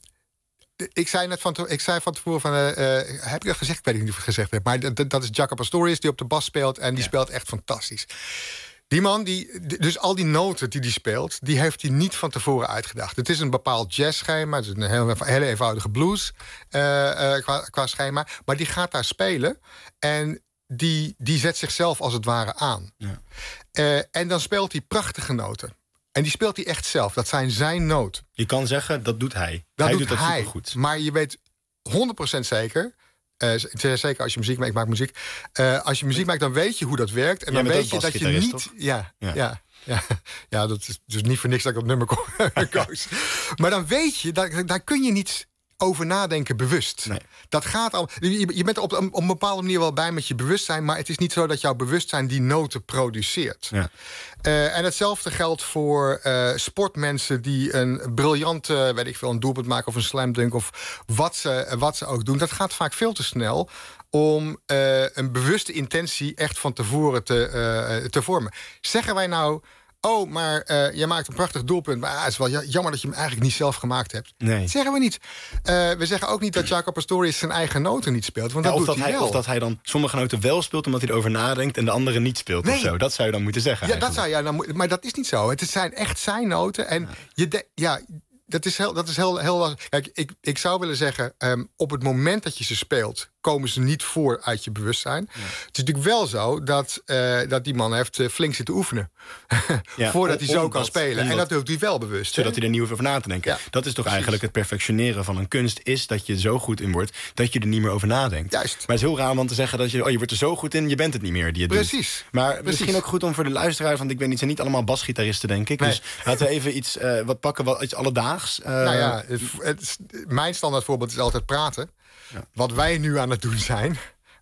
ik zei net van, ik zei van tevoren van, uh, uh, heb ik dat gezegd? Ik weet niet of ik het gezegd heb, maar dat, dat is Jaco Pastorius die op de bas speelt en die ja. speelt echt fantastisch. Die man, die, dus al die noten die hij speelt, die heeft hij niet van tevoren uitgedacht. Het is een bepaald jazzschema, het is een heel, hele eenvoudige blues uh, uh, qua, qua schema. Maar die gaat daar spelen en die, die zet zichzelf als het ware aan. Ja. Uh, en dan speelt hij prachtige noten. En die speelt hij echt zelf, dat zijn zijn noten. Je kan zeggen, dat doet hij. Dat hij doet, doet dat hij, supergoed. Maar je weet honderd procent zeker, Uh, zeker als je muziek maakt, ik maak muziek. Uh, als je muziek maakt, dan weet je hoe dat werkt. En dan weet je dat je niet. Ja, ja. Ja, ja, ja, dat is dus niet voor niks dat ik dat nummer koos. Maar dan weet je, daar, daar kun je niet over nadenken bewust. Nee. Dat gaat al. Je, je bent er op, op een bepaalde manier wel bij met je bewustzijn, maar het is niet zo dat jouw bewustzijn die noten produceert. Ja. Uh, en hetzelfde geldt voor uh, sportmensen die een briljante, weet ik veel, een doelpunt maken of een slam dunk of wat ze, wat ze ook doen. Dat gaat vaak veel te snel om uh, een bewuste intentie echt van tevoren te, uh, te vormen. Zeggen wij nou, oh, maar uh, jij maakt een prachtig doelpunt, maar ah, het is wel jammer dat je hem eigenlijk niet zelf gemaakt hebt. Nee. Dat zeggen we niet. Uh, we zeggen ook niet dat Jaco Pastorius zijn eigen noten niet speelt, want ja, dat of doet dat hij hij wel. Of dat hij dan sommige noten wel speelt omdat hij erover nadenkt en de andere niet speelt nee. of zo. Dat zou je dan moeten zeggen. Ja, dat zou je dan, maar dat is niet zo. Het zijn echt zijn noten en ja. je de, ja. Dat is heel, dat is heel, heel lastig. Kijk, ik, ik zou willen zeggen, um, op het moment dat je ze speelt, komen ze niet voor uit je bewustzijn. Ja. Het is natuurlijk wel zo dat, uh, dat die man heeft uh, flink zitten oefenen. Ja, voordat hij zo kan spelen. Omdat, en dat doet hij wel bewust. Zodat hè? hij er niet hoeft over na te denken. Ja, dat is toch precies. Eigenlijk het perfectioneren van een kunst, is dat je er zo goed in wordt dat je er niet meer over nadenkt. Juist. Maar het is heel raar om te zeggen dat je, oh, je wordt er zo goed in, je bent het niet meer die het precies. doet. Maar precies. misschien ook goed om voor de luisteraar, want ik weet niet, zijn niet allemaal basgitaristen, denk ik. Nee. Dus laten we even iets uh, wat pakken, wat iets alledaags. Uh, nou ja, het, het, mijn standaard voorbeeld is altijd praten. Ja. Wat wij nu aan het doen zijn.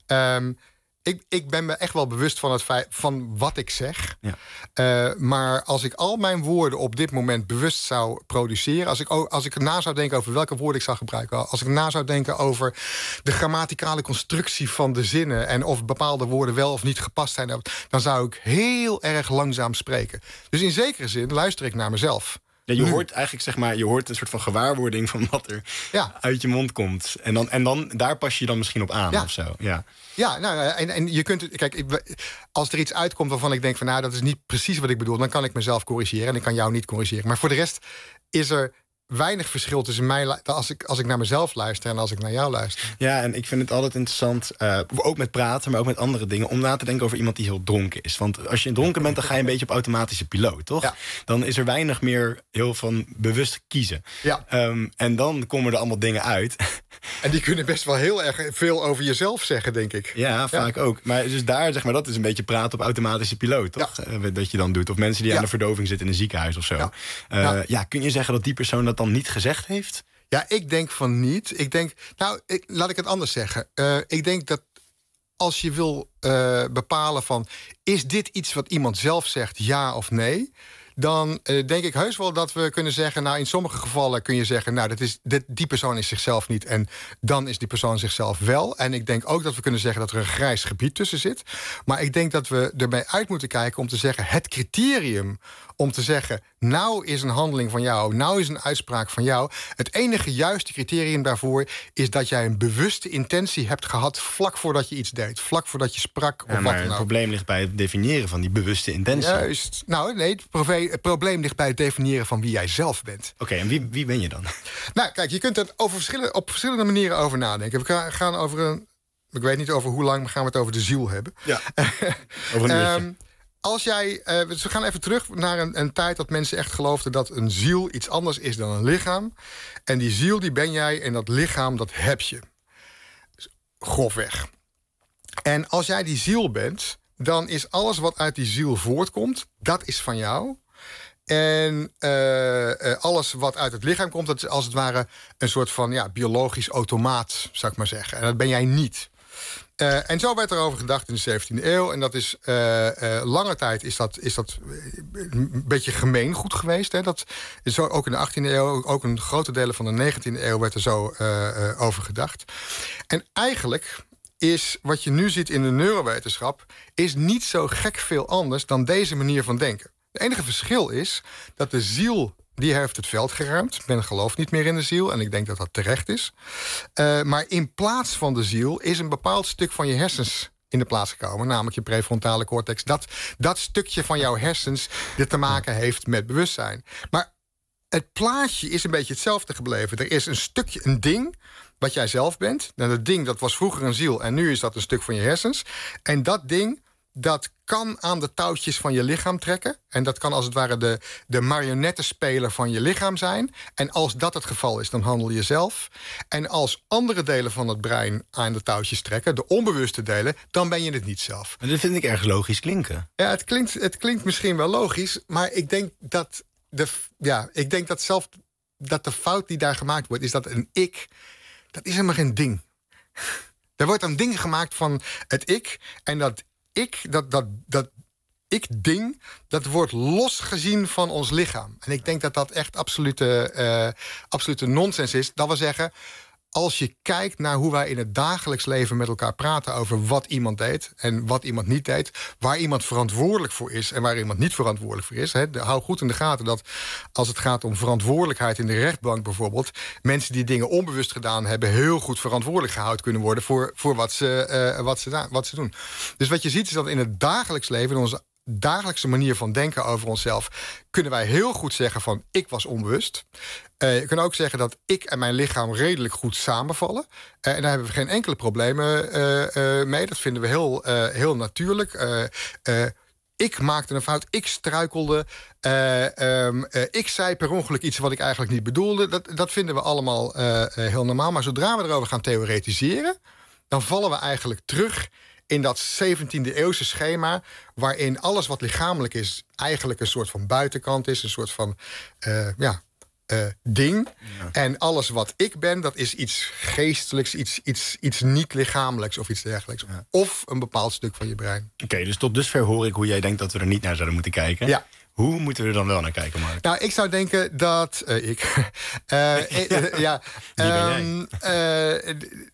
Um, ik, ik ben me echt wel bewust van, het feit, van wat ik zeg. Ja. Uh, maar als ik al mijn woorden op dit moment bewust zou produceren, als ik, als ik na zou denken over welke woorden ik zou gebruiken, als ik na zou denken over de grammaticale constructie van de zinnen en of bepaalde woorden wel of niet gepast zijn, dan zou ik heel erg langzaam spreken. Dus in zekere zin luister ik naar mezelf. Ja, je hoort eigenlijk, zeg maar, je hoort een soort van gewaarwording van wat er ja. uit je mond komt. En, dan, en dan, daar pas je dan misschien op aan ja. of zo. Ja, ja nou, en, en je kunt, kijk, ik, als er iets uitkomt waarvan ik denk van, nou, dat is niet precies wat ik bedoel, dan kan ik mezelf corrigeren en ik kan jou niet corrigeren. Maar voor de rest is er weinig verschil tussen mij als ik, als ik naar mezelf luister en als ik naar jou luister. Ja, en ik vind het altijd interessant, uh, ook met praten, maar ook met andere dingen, om na te denken over iemand die heel dronken is. Want als je dronken bent, dan ga je een beetje op automatische piloot, toch? Ja. Dan is er weinig meer heel van bewust kiezen. Ja. Um, en dan komen er allemaal dingen uit. En die kunnen best wel heel erg veel over jezelf zeggen, denk ik. Ja, vaak ja. ook. Maar dus daar, zeg maar, dat is een beetje praten op automatische piloot, toch? Ja. Uh, dat je dan doet. Of mensen die ja. aan de verdoving zitten in een ziekenhuis of zo. Ja. Uh, ja. ja, kun je zeggen dat die persoon dat dan niet gezegd heeft? Ja, ik denk van niet. Ik denk, nou, ik, laat ik het anders zeggen. Uh, ik denk dat als je wil uh, bepalen van, is dit iets wat iemand zelf zegt, ja of nee, dan uh, denk ik heus wel dat we kunnen zeggen... nou, in sommige gevallen kun je zeggen... nou, dat is, dit, die persoon is zichzelf niet en dan is die persoon zichzelf wel. En ik denk ook dat we kunnen zeggen dat er een grijs gebied tussen zit. Maar ik denk dat we erbij uit moeten kijken om te zeggen... het criterium om te zeggen... nou is een handeling van jou, nou is een uitspraak van jou... het enige juiste criterium daarvoor is dat jij een bewuste intentie hebt gehad... vlak voordat je iets deed, vlak voordat je sprak of ja, maar wat dan ook. Het probleem ligt bij het definiëren van die bewuste intentie. Juist. Nou, nee, het, prove- het probleem ligt bij het definiëren van wie jij zelf bent. Oké, okay, en wie, wie ben je dan? Nou, kijk, je kunt er over verschillende, op verschillende manieren over nadenken. We gaan over een... Ik weet niet over hoe lang, maar gaan we het over de ziel hebben. Ja, over een um, Als jij, uh, we gaan even terug naar een, een tijd dat mensen echt geloofden... dat een ziel iets anders is dan een lichaam. En die ziel, die ben jij en dat lichaam, dat heb je. Grofweg. En als jij die ziel bent, dan is alles wat uit die ziel voortkomt... dat is van jou. En uh, uh, alles wat uit het lichaam komt... dat is als het ware een soort van ja, biologisch automaat, zou ik maar zeggen. En dat ben jij niet. Uh, en zo werd er over gedacht in de zeventiende eeuw. En dat is uh, uh, lange tijd is dat, is dat een beetje gemeengoed geweest. Hè? Dat is zo, ook in de achttiende eeuw, ook een grote delen van de negentiende eeuw... werd er zo uh, uh, over gedacht. En eigenlijk is wat je nu ziet in de neurowetenschap... is niet zo gek veel anders dan deze manier van denken. Het enige verschil is dat de ziel... die heeft het veld geruimd. Men gelooft niet meer in de ziel. En ik denk dat dat terecht is. Uh, maar in plaats van de ziel is een bepaald stuk van je hersens in de plaats gekomen. Namelijk je prefrontale cortex. Dat, dat stukje van jouw hersens dat te maken heeft met bewustzijn. Maar het plaatje is een beetje hetzelfde gebleven. Er is een stukje, een ding... wat jij zelf bent. Nou, dat ding dat was vroeger een ziel. En nu is dat een stuk van je hersens. En dat ding... dat kan aan de touwtjes van je lichaam trekken. En dat kan als het ware de, de marionettenspeler van je lichaam zijn. En als dat het geval is, dan handel je zelf. En als andere delen van het brein aan de touwtjes trekken... de onbewuste delen, dan ben je het niet zelf. Maar dat vind ik erg logisch klinken. Ja, het klinkt, het klinkt misschien wel logisch... maar ik denk dat, de, ja, ik denk dat zelf dat de fout die daar gemaakt wordt... is dat een ik, dat is helemaal geen ding. Er wordt een ding gemaakt van het ik... en dat ik, dat, dat, dat ik-ding, dat wordt losgezien van ons lichaam. En ik denk dat dat echt absolute, uh, absolute nonsens is. Dat wil zeggen, als je kijkt naar hoe wij in het dagelijks leven met elkaar praten... over wat iemand deed en wat iemand niet deed... waar iemand verantwoordelijk voor is en waar iemand niet verantwoordelijk voor is... Hè, de, hou goed in de gaten dat als het gaat om verantwoordelijkheid in de rechtbank bijvoorbeeld... mensen die dingen onbewust gedaan hebben... heel goed verantwoordelijk gehouden kunnen worden... voor, voor wat, ze, uh, wat, ze, wat ze doen. Dus wat je ziet is dat in het dagelijks leven... in onze dagelijkse manier van denken over onszelf... kunnen wij heel goed zeggen van ik was onbewust... Uh, je kunt ook zeggen dat ik en mijn lichaam redelijk goed samenvallen. Uh, en daar hebben we geen enkele problemen uh, uh, mee. Dat vinden we heel, uh, heel natuurlijk. Uh, uh, ik maakte een fout, ik struikelde. Uh, um, uh, ik zei per ongeluk iets wat ik eigenlijk niet bedoelde. Dat, dat vinden we allemaal uh, uh, heel normaal. Maar zodra we erover gaan theoretiseren... dan vallen we eigenlijk terug in dat zeventiende-eeuwse schema... waarin alles wat lichamelijk is eigenlijk een soort van buitenkant is. Een soort van, uh, ja... Uh, ding. Ja. En alles wat ik ben, dat is iets geestelijks, iets, iets, iets niet lichamelijks of iets dergelijks. Ja. Of een bepaald stuk van je brein. Oké, okay, dus tot dusver hoor ik hoe jij denkt dat we er niet naar zouden moeten kijken. Ja. Hoe moeten we er dan wel naar kijken, Mark? Nou, ik zou denken dat... Uh, ik... uh, uh, ja, um, uh,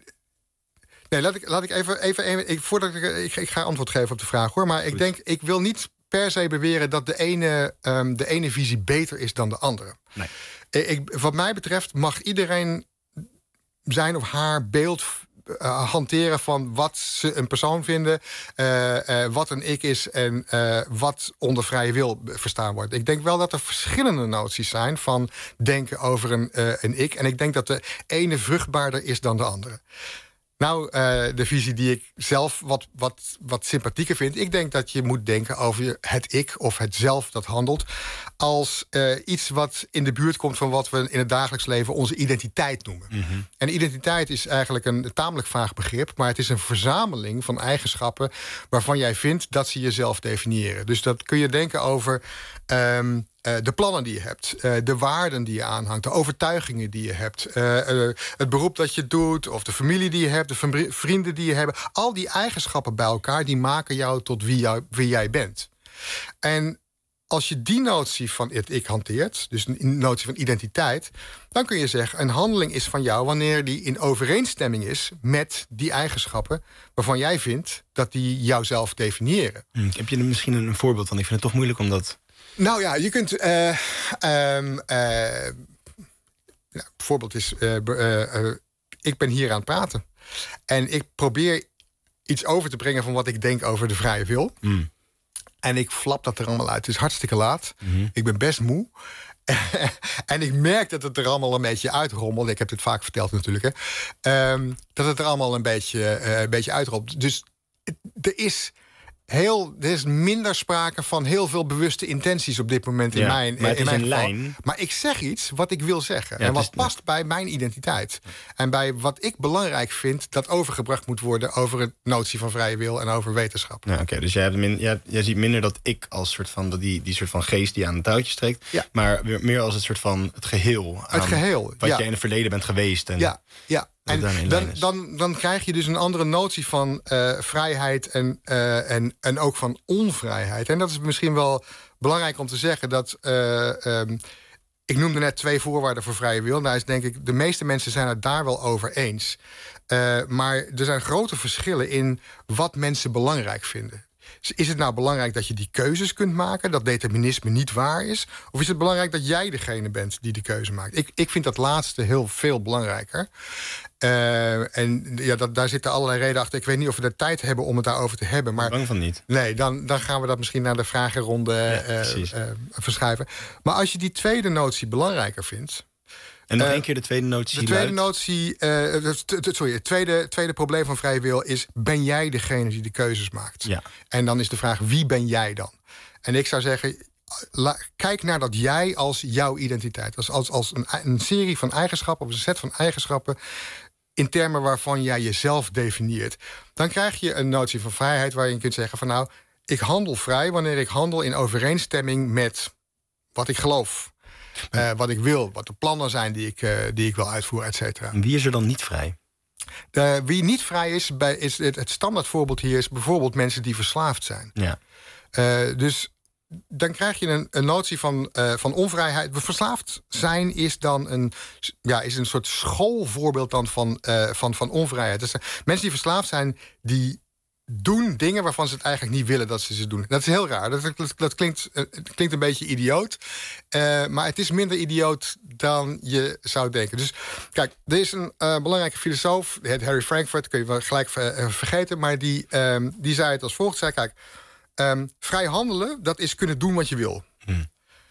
nee, laat ik, laat ik even... even, even ik, voordat ik, ik... Ik ga antwoord geven op de vraag, hoor. Maar Goed. ik denk, ik wil niet per se beweren dat de ene, um, de ene visie beter is dan de andere. Nee. Ik, wat mij betreft mag iedereen zijn of haar beeld uh, hanteren van wat ze een persoon vinden, uh, uh, wat een ik is en uh, wat onder vrije wil verstaan wordt. Ik denk wel dat er verschillende noties zijn van denken over een, uh, een ik. En ik denk dat de ene vruchtbaarder is dan de andere. Nou, uh, de visie die ik zelf wat, wat, wat sympathieker vind... ik denk dat je moet denken over het ik of het zelf dat handelt... als uh, iets wat in de buurt komt van wat we in het dagelijks leven... onze identiteit noemen. Mm-hmm. En identiteit is eigenlijk een tamelijk vaag begrip... maar het is een verzameling van eigenschappen... waarvan jij vindt dat ze jezelf definiëren. Dus dat kun je denken over... Um, Uh, de plannen die je hebt, uh, de waarden die je aanhangt... de overtuigingen die je hebt... Uh, uh, het beroep dat je doet, of de familie die je hebt... de vrienden die je hebt. Al die eigenschappen bij elkaar... die maken jou tot wie, jou, wie jij bent. En als je die notie van het ik hanteert, dus een notie van identiteit, dan kun je zeggen, een handeling is van jou wanneer die in overeenstemming is met die eigenschappen waarvan jij vindt dat die jouzelf definiëren. Hm, heb je er misschien een voorbeeld van? Ik vind het toch moeilijk om dat... Nou ja, je kunt... Uh, um, uh, nou, het voorbeeld is, uh, uh, uh, ik ben hier aan het praten. En ik probeer iets over te brengen van wat ik denk over de vrije wil. Mm. En ik flap dat er allemaal uit. Het is hartstikke laat. Mm-hmm. Ik ben best moe. En ik merk dat het er allemaal een beetje uitrommelt. Ik heb dit vaak verteld natuurlijk. Hè. Um, dat het er allemaal een beetje, uh, een beetje uitrommelt. Dus het, er is... Heel, er is minder sprake van heel veel bewuste intenties op dit moment in ja, mijn, maar het in is mijn een geval. lijn. Maar ik zeg iets wat ik wil zeggen. Ja, en wat is, past ja. bij mijn identiteit. En bij wat ik belangrijk vind dat overgebracht moet worden over het notie van vrije wil en over wetenschap. Ja, Oké, okay, dus jij, hebt min, jij, jij ziet minder dat ik als soort van die, die soort van geest die aan het touwtje trekt. Ja. Maar meer als het soort van het geheel. Aan het geheel. Wat ja. je in het verleden bent geweest. En ja, ja. En dan, dan, dan krijg je dus een andere notie van uh, vrijheid en, uh, en, en ook van onvrijheid. En dat is misschien wel belangrijk om te zeggen dat... Uh, um, ik noemde net twee voorwaarden voor vrije wil. Nou is denk ik, de meeste mensen zijn het daar wel over eens. Uh, maar er zijn grote verschillen in wat mensen belangrijk vinden. Is het nou belangrijk dat je die keuzes kunt maken, dat determinisme niet waar is? Of is het belangrijk dat jij degene bent die de keuze maakt? Ik, ik vind dat laatste heel veel belangrijker. Uh, en ja, dat, daar zitten allerlei redenen achter. Ik weet niet of we de tijd hebben om het daarover te hebben. Maar bang van niet. Nee, dan, dan gaan we dat misschien naar de vragenronde ja, uh, uh, verschuiven. Maar als je die tweede notie belangrijker vindt... En nog uh, één keer de tweede notie. De tweede luidt. notie, uh, t- t- sorry, het tweede, tweede probleem van vrije wil is: ben jij degene die de keuzes maakt? Ja. En dan is de vraag: wie ben jij dan? En ik zou zeggen: la, kijk naar dat jij als jouw identiteit, als, als, als een, een serie van eigenschappen, of een set van eigenschappen, in termen waarvan jij jezelf definieert. Dan krijg je een notie van vrijheid waar je kunt zeggen: van nou, ik handel vrij wanneer ik handel in overeenstemming met wat ik geloof. Uh, wat ik wil, wat de plannen zijn die ik, uh, die ik wil uitvoeren, et cetera. Wie is er dan niet vrij? Uh, wie niet vrij is, bij, is het, het standaard voorbeeld hier is bijvoorbeeld mensen die verslaafd zijn. Ja. Uh, dus dan krijg je een, een notie van, uh, van onvrijheid. Verslaafd zijn is dan een, ja, is een soort schoolvoorbeeld dan van, uh, van, van onvrijheid. Dus, uh, mensen die verslaafd zijn, die doen dingen waarvan ze het eigenlijk niet willen dat ze ze doen. Dat is heel raar. Dat, dat, dat klinkt, uh, klinkt een beetje idioot. Uh, maar het is minder idioot dan je zou denken. Dus kijk, er is een uh, belangrijke filosoof, die heet Harry Frankfurt, kun je wel gelijk uh, vergeten, maar die, um, die zei het als volgt. Zei, kijk, um, vrij handelen, dat is kunnen doen wat je wil. Hmm.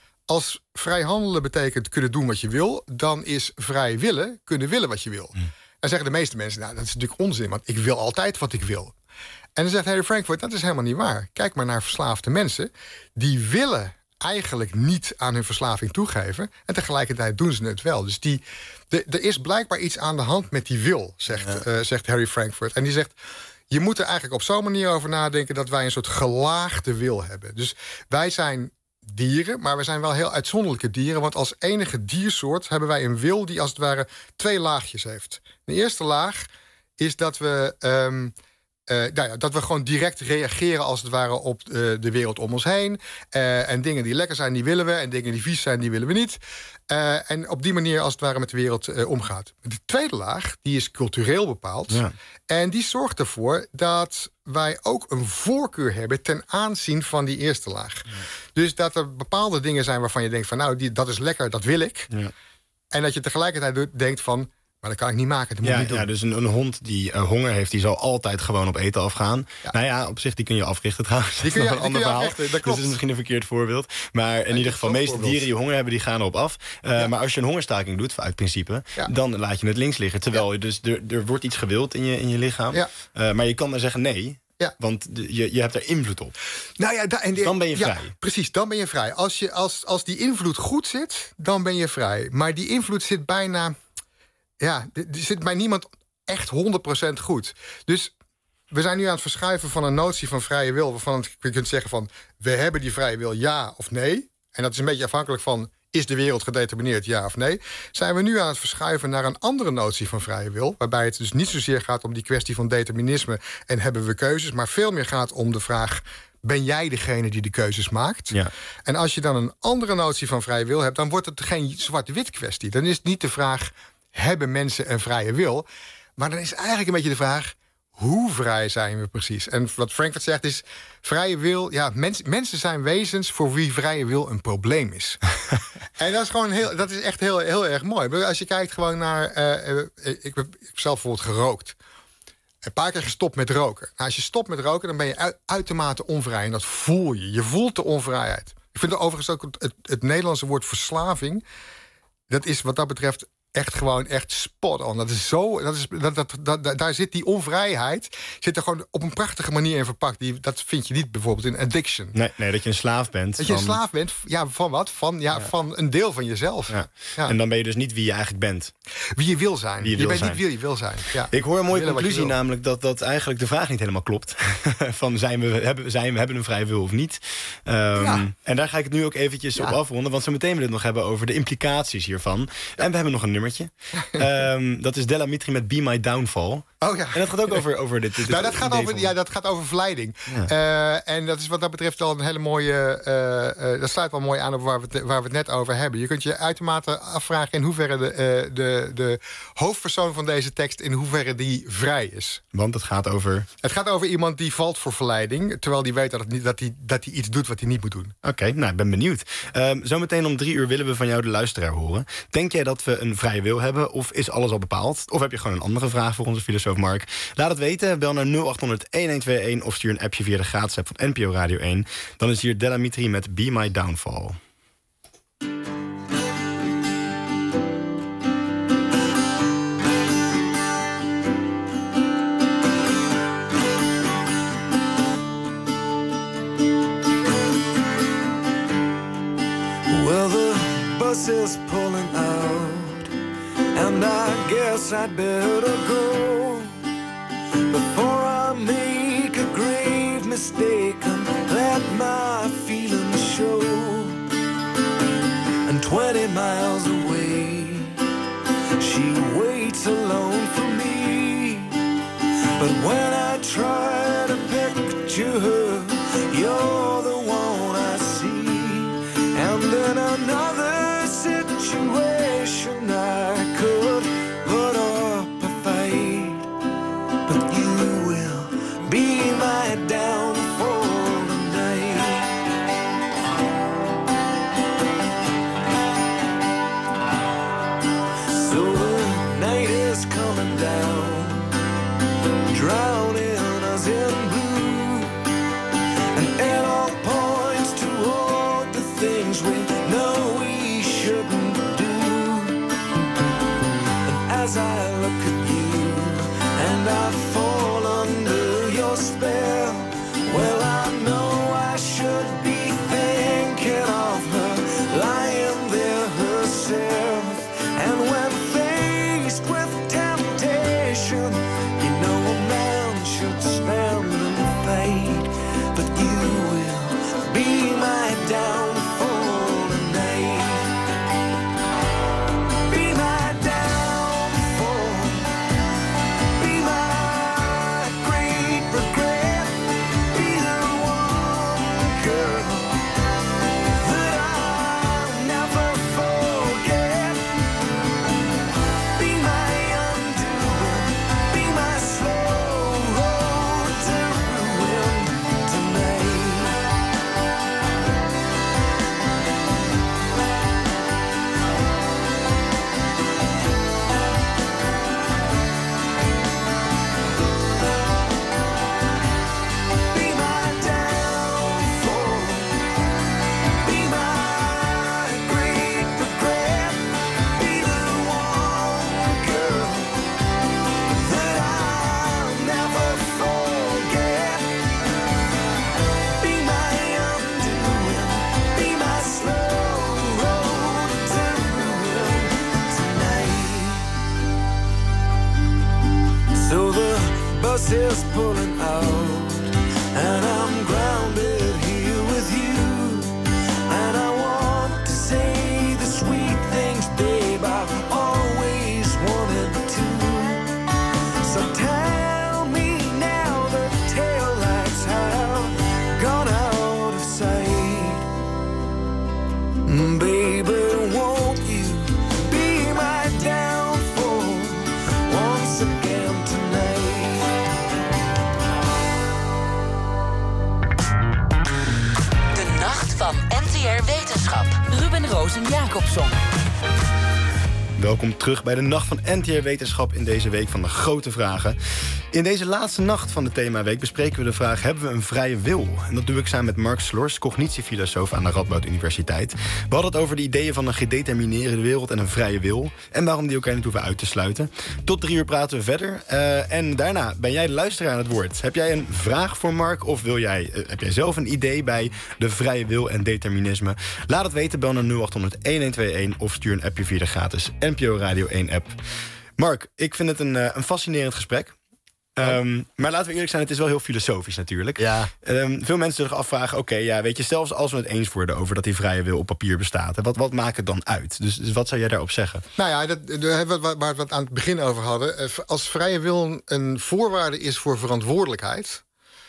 Als vrij handelen betekent kunnen doen wat je wil, dan is vrij willen kunnen willen wat je wil. Hmm. Dan zeggen de meeste mensen, nou, dat is natuurlijk onzin, want ik wil altijd wat ik wil. En dan zegt Harry Frankfurt, dat is helemaal niet waar. Kijk maar naar verslaafde mensen. Die willen eigenlijk niet aan hun verslaving toegeven. En tegelijkertijd doen ze het wel. Dus die, de, er is blijkbaar iets aan de hand met die wil, zegt, ja. uh, zegt Harry Frankfurt. En die zegt, je moet er eigenlijk op zo'n manier over nadenken dat wij een soort gelaagde wil hebben. Dus wij zijn dieren, maar we zijn wel heel uitzonderlijke dieren. Want als enige diersoort hebben wij een wil die als het ware twee laagjes heeft. De eerste laag is dat we... Um, Uh, nou ja, dat we gewoon direct reageren als het ware op uh, de wereld om ons heen. Uh, en dingen die lekker zijn, die willen we. En dingen die vies zijn, die willen we niet. Uh, en op die manier als het ware met de wereld uh, omgaat. De tweede laag, die is cultureel bepaald. Ja. En die zorgt ervoor dat wij ook een voorkeur hebben ten aanzien van die eerste laag. Ja. Dus dat er bepaalde dingen zijn waarvan je denkt van nou, die, dat is lekker, dat wil ik. Ja. En dat je tegelijkertijd denkt van, maar dat kan ik niet maken, dat moet ja, ik niet doen. Ja, dus een, een hond die uh, honger heeft, die zal altijd gewoon op eten afgaan. Ja. Nou ja, op zich, die kun je africhten trouwens. Die kun je, dat is een die ander kun je verhaal. Dat klopt. Dus dat is misschien een verkeerd voorbeeld. Maar in ja, ieder geval, de meeste voorbeeld. dieren die honger hebben, die gaan erop af. Uh, ja. Maar als je een hongerstaking doet, uit principe, ja. dan laat je het links liggen. Terwijl ja. dus er, er wordt iets gewild in je, in je lichaam. Ja. Uh, maar je kan maar zeggen nee. Ja. Want je, je hebt er invloed op. Nou ja, da, en de, dan ben je vrij. Ja, precies, dan ben je vrij. Als, je, als, als die invloed goed zit, dan ben je vrij. Maar die invloed zit bijna... Ja, er zit bij niemand echt honderd procent goed. Dus we zijn nu aan het verschuiven van een notie van vrije wil... waarvan je kunt zeggen van, we hebben die vrije wil, ja of nee. En dat is een beetje afhankelijk van, is de wereld gedetermineerd, ja of nee. Zijn we nu aan het verschuiven naar een andere notie van vrije wil... waarbij het dus niet zozeer gaat om die kwestie van determinisme... en hebben we keuzes, maar veel meer gaat om de vraag... ben jij degene die de keuzes maakt. Ja. En als je dan een andere notie van vrije wil hebt, dan wordt het geen zwart-wit kwestie. Dan is het niet de vraag, hebben mensen een vrije wil? Maar dan is eigenlijk een beetje de vraag, hoe vrij zijn we precies? En wat Frankfurt zegt is, vrije wil... ja, mens, mensen zijn wezens voor wie vrije wil een probleem is. En dat is gewoon heel, dat is echt heel, heel erg mooi. Als je kijkt gewoon naar... Uh, uh, ik heb zelf bijvoorbeeld gerookt. Een paar keer gestopt met roken. Nou, als je stopt met roken, dan ben je uitermate onvrij. En dat voel je. Je voelt de onvrijheid. Ik vind overigens ook het, het, het Nederlandse woord verslaving... dat is wat dat betreft... echt gewoon echt spot on. Dat is zo, dat is, dat, dat, dat, daar zit die onvrijheid zit er gewoon op een prachtige manier in verpakt. Die, dat vind je niet bijvoorbeeld in addiction. Nee, nee, dat je een slaaf bent. Dat je van... een slaaf bent, ja, van wat? Van, ja, ja. van een deel van jezelf. Ja. Ja. En dan ben je dus niet wie je eigenlijk bent. Wie je wil zijn. Wie je, je wil bent zijn. niet wie je wil zijn. Ja. Ik hoor een mooie Willen conclusie, namelijk dat, dat eigenlijk de vraag niet helemaal klopt. Van zijn we, hebben, zijn we hebben een vrije wil of niet? Um, Ja. En daar ga ik het nu ook eventjes Ja. op afronden. Want zo meteen willen we het nog hebben over de implicaties hiervan. En we hebben nog een nummertje. Um, dat is Della Mitri met Be My Downfall. Oh ja. En dat gaat ook over, over dit, dit Nou, dat, gaat idee over, van- ja, dat gaat over verleiding. Ja. Uh, en dat is wat dat betreft wel een hele mooie... Uh, uh, dat sluit wel mooi aan op waar we, het, waar we het net over hebben. Je kunt je uitermate afvragen in hoeverre de, uh, de, de hoofdpersoon van deze tekst... in hoeverre die vrij is. Want het gaat over... Het gaat over iemand die valt voor verleiding... terwijl die weet dat hij dat dat die, dat die iets doet wat hij niet moet doen. Oké, okay, nou, ik ben benieuwd. Um, zometeen om drie uur willen we van jou de luisteraar horen. Denk jij dat we een vrije wil hebben of is alles al bepaald? Of heb je gewoon een andere vraag voor onze filosoof Mark? Laat het weten, bel naar nul acht honderd, een een twee een... of stuur een appje via de gratis app van N P O Radio één. Dan is hier Della Mitri met Be My Downfall. Well, the bus is pulling out, and I guess I'd better go before I make a grave mistake and let my feelings show. And twenty miles away, she waits alone for me. But when I try to picture her, you're the one I see. And in another situation I could put up a fight, but you will be my downfall tonight. So the night is coming down, drowning us in blue, and it all points toward the things we know we shouldn't do. And as I look at you and I fall under your spell, well, I know I should be thinking of her lying there herself. And when faced with temptation, you know a man should stand and fight, but you will be my downfall tonight. Be my downfall, be my great regret, be the one girl that I'll never forget. Be my undoing, be my slow road to ruin tonight. Be my downfall, be my great regret, be the one girl that I'll never forget. Be my undoing, be my slow road to ruin tonight. So the bus is pulling out, and I'm grounded here with you. And I want to say the sweet things, babe, I've always wanted to. So tell me now the taillights have gone out. Roos en Jacobson. Welkom terug bij de Nacht van N T R Wetenschap in deze week van de grote vragen. In deze laatste nacht van de themaweek bespreken we de vraag: hebben we een vrije wil? En dat doe ik samen met Mark Slors, cognitiefilosoof aan de Radboud Universiteit. We hadden het over de ideeën van een gedetermineerde wereld en een vrije wil. En waarom die elkaar niet hoeven uit te sluiten. Tot drie uur praten we verder. Uh, en daarna ben jij de luisteraar aan het woord. Heb jij een vraag voor Mark? Of wil jij, uh, heb jij zelf een idee bij de vrije wil en determinisme? Laat het weten, bel naar nul acht honderd een een twee een of stuur een appje via de gratis N P O Radio één app. Mark, ik vind het een, uh, een fascinerend gesprek. Um, maar laten we eerlijk zijn, het is wel heel filosofisch natuurlijk. Ja. Um, veel mensen zich afvragen, oké, okay, ja, weet je, zelfs als we het eens worden over dat die vrije wil op papier bestaat, wat, wat maakt het dan uit? Dus, dus wat zou jij daarop zeggen? Nou ja, dat, dat, waar we het aan het begin over hadden. Als vrije wil een voorwaarde is voor verantwoordelijkheid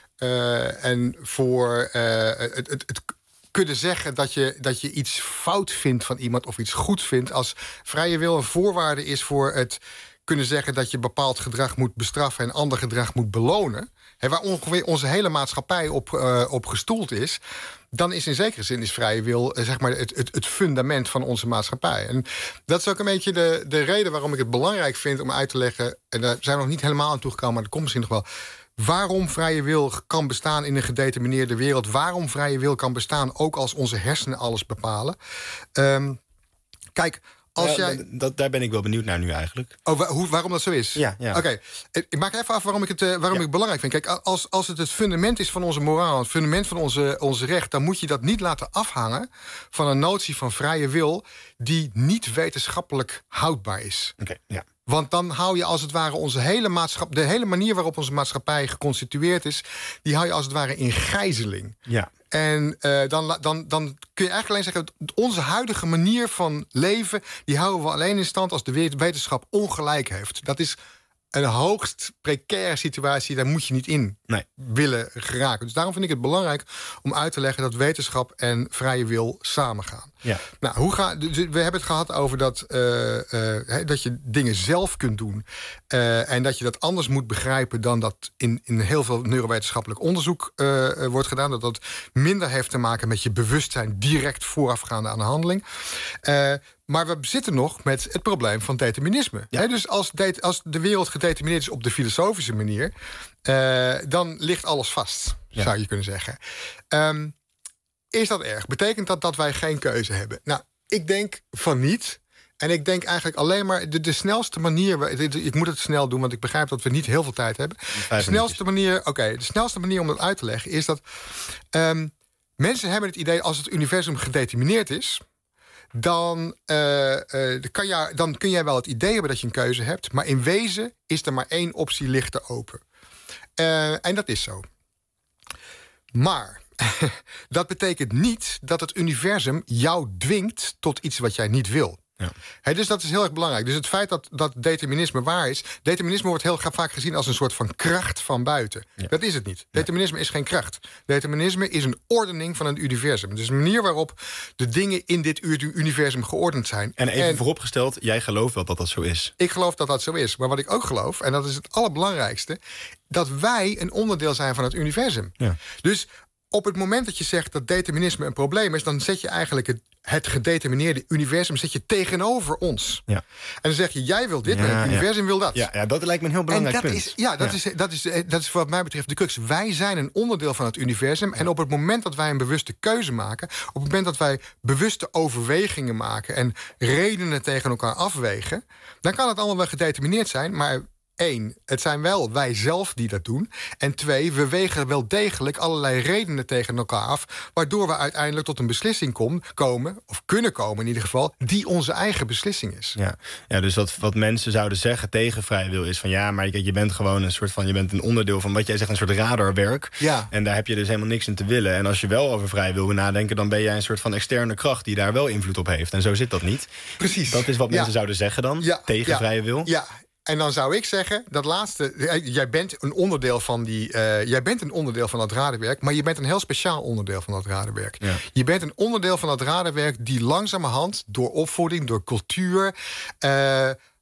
uh, en voor uh, het, het, het kunnen zeggen dat je, dat je iets fout vindt van iemand of iets goed vindt, als vrije wil een voorwaarde is voor het kunnen zeggen dat je bepaald gedrag moet bestraffen en ander gedrag moet belonen, hè, waar ongeveer onze hele maatschappij op, uh, op gestoeld is, dan is in zekere zin is vrije wil uh, zeg maar het, het, het fundament van onze maatschappij. En dat is ook een beetje de, de reden waarom ik het belangrijk vind om uit te leggen, en daar zijn we nog niet helemaal aan toegekomen, maar dat komt misschien nog wel, waarom vrije wil kan bestaan in een gedetermineerde wereld, waarom vrije wil kan bestaan ook als onze hersenen alles bepalen. Um, kijk, Als ja, jij... dat, daar ben ik wel benieuwd naar nu eigenlijk. Oh, wa- hoe, waarom dat zo is? Ja, ja. Oké, okay. Ik maak even af waarom ik het, uh, waarom ja. ik het belangrijk vind. Kijk, als, als het het fundament is van onze moraal, het fundament van onze, onze recht, dan moet je dat niet laten afhangen van een notie van vrije wil die niet wetenschappelijk houdbaar is. Oké, okay, ja. Want dan hou je als het ware onze hele maatschappij, de hele manier waarop onze maatschappij geconstitueerd is, die hou je als het ware in gijzeling. Ja. En uh, dan, dan, dan kun je eigenlijk alleen zeggen, onze huidige manier van leven, die houden we alleen in stand als de wetenschap ongelijk heeft. Dat is een hoogst precaire situatie, daar moet je niet in nee. willen geraken. Dus daarom vind ik het belangrijk om uit te leggen dat wetenschap en vrije wil samengaan. Ja. Nou, hoe ga, we hebben het gehad over dat, uh, uh, dat je dingen zelf kunt doen. Uh, en dat je dat anders moet begrijpen dan dat in, in heel veel neurowetenschappelijk onderzoek uh, wordt gedaan. Dat dat minder heeft te maken met je bewustzijn direct voorafgaande aan de handeling. Uh, Maar we zitten nog met het probleem van determinisme. Ja. He, dus als de, als de wereld gedetermineerd is op de filosofische manier, Uh, dan ligt alles vast, ja. zou je kunnen zeggen. Um, is dat erg? Betekent dat dat wij geen keuze hebben? Nou, ik denk van niet. En ik denk eigenlijk alleen maar de, de snelste manier. Ik moet het snel doen, want ik begrijp dat we niet heel veel tijd hebben. De snelste manier, oké, okay, de snelste manier om dat uit te leggen is dat um, mensen hebben het idee als het universum gedetermineerd is, Dan, uh, uh, kan je, dan kun jij wel het idee hebben dat je een keuze hebt, maar in wezen is er maar één optie, ligt er open. Uh, en dat is zo. Maar dat betekent niet dat het universum jou dwingt tot iets wat jij niet wil. Ja. He, dus dat is heel erg belangrijk. Dus het feit dat, dat determinisme waar is, determinisme wordt heel vaak gezien als een soort van kracht van buiten. Ja. Dat is het niet. Determinisme is geen kracht. Determinisme is een ordening van een universum. Dus een manier waarop de dingen in dit universum geordend zijn. En even en, vooropgesteld, jij gelooft wel dat dat zo is. Ik geloof dat dat zo is. Maar wat ik ook geloof, en dat is het allerbelangrijkste, dat wij een onderdeel zijn van het universum. Ja. Dus op het moment dat je zegt dat determinisme een probleem is, dan zet je eigenlijk het, het gedetermineerde universum zet je tegenover ons. Ja. En dan zeg je, jij wil dit, ja, en het universum ja. wil dat. Ja, ja, dat lijkt me een heel belangrijk en dat punt. Is, ja, dat, ja. Is, dat, is, dat is wat mij betreft de crux. Wij zijn een onderdeel van het universum. Ja. En op het moment dat wij een bewuste keuze maken, op het moment dat wij bewuste overwegingen maken en redenen tegen elkaar afwegen, dan kan het allemaal wel gedetermineerd zijn, maar Eén, het zijn wel wij zelf die dat doen. En twee, we wegen wel degelijk allerlei redenen tegen elkaar af, waardoor we uiteindelijk tot een beslissing kom, komen, of kunnen komen in ieder geval, die onze eigen beslissing is. Ja, ja, dus wat, wat mensen zouden zeggen tegen vrije wil is van ja, maar je, je bent gewoon een soort van, je bent een onderdeel van wat jij zegt, een soort radarwerk. Ja. En daar heb je dus helemaal niks in te willen. En als je wel over vrije wil nadenken, dan ben jij een soort van externe kracht die daar wel invloed op heeft. En zo zit dat niet. Precies. Dat is wat mensen ja. zouden zeggen dan, ja. tegen ja. vrije wil. Ja. En dan zou ik zeggen, dat laatste, jij bent een onderdeel van die, uh, jij bent een onderdeel van dat radarwerk, maar je bent een heel speciaal onderdeel van dat radarwerk. Ja. Je bent een onderdeel van dat radarwerk die langzamerhand door opvoeding, door cultuur, Uh,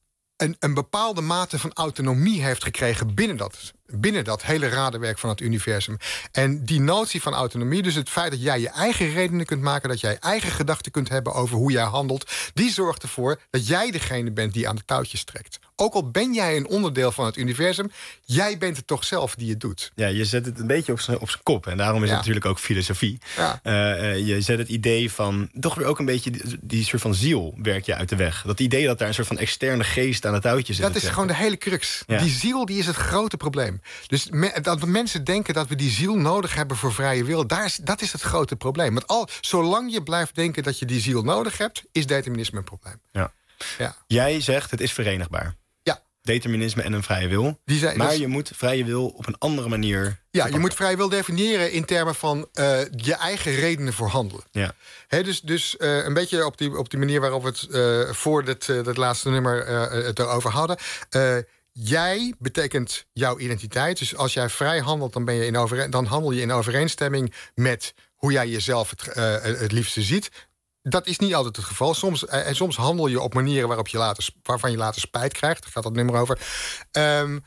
een, een bepaalde mate van autonomie heeft gekregen binnen dat, binnen dat hele radenwerk van het universum. En die notie van autonomie, dus het feit dat jij je eigen redenen kunt maken, dat jij eigen gedachten kunt hebben over hoe jij handelt, die zorgt ervoor dat jij degene bent die aan de touwtjes trekt. Ook al ben jij een onderdeel van het universum, jij bent het toch zelf die het doet. Ja, je zet het een beetje op zijn op zijn kop. En daarom is Ja. het natuurlijk ook filosofie. Ja. Uh, uh, je zet het idee van, toch weer ook een beetje die, die soort van ziel werk je uit de weg. Dat idee dat daar een soort van externe geest aan het touwtje zit. Dat is gewoon de hele crux. Ja. Die ziel die is het grote probleem. Dus me, dat mensen denken dat we die ziel nodig hebben voor vrije wil, daar is, dat is het grote probleem. Want al, zolang je blijft denken dat je die ziel nodig hebt, is determinisme een probleem. Ja. Ja. Jij zegt het is verenigbaar. Ja. Determinisme en een vrije wil. Die zijn, maar dus, je moet vrije wil op een andere manier. ja, je verpakken. moet vrije wil definiëren in termen van uh, je eigen redenen voor handelen. Ja. He, dus dus uh, een beetje op die, op die manier waarop we het uh, voor dit, uh, dat laatste nummer uh, het erover hadden. Uh, Jij betekent jouw identiteit. Dus als jij vrij handelt, dan, ben je in overeen, dan handel je in overeenstemming met hoe jij jezelf het, uh, het liefste ziet. Dat is niet altijd het geval. Soms, uh, en soms handel je op manieren waarop je later, waarvan je later spijt krijgt. Daar gaat dat nummer over. Um,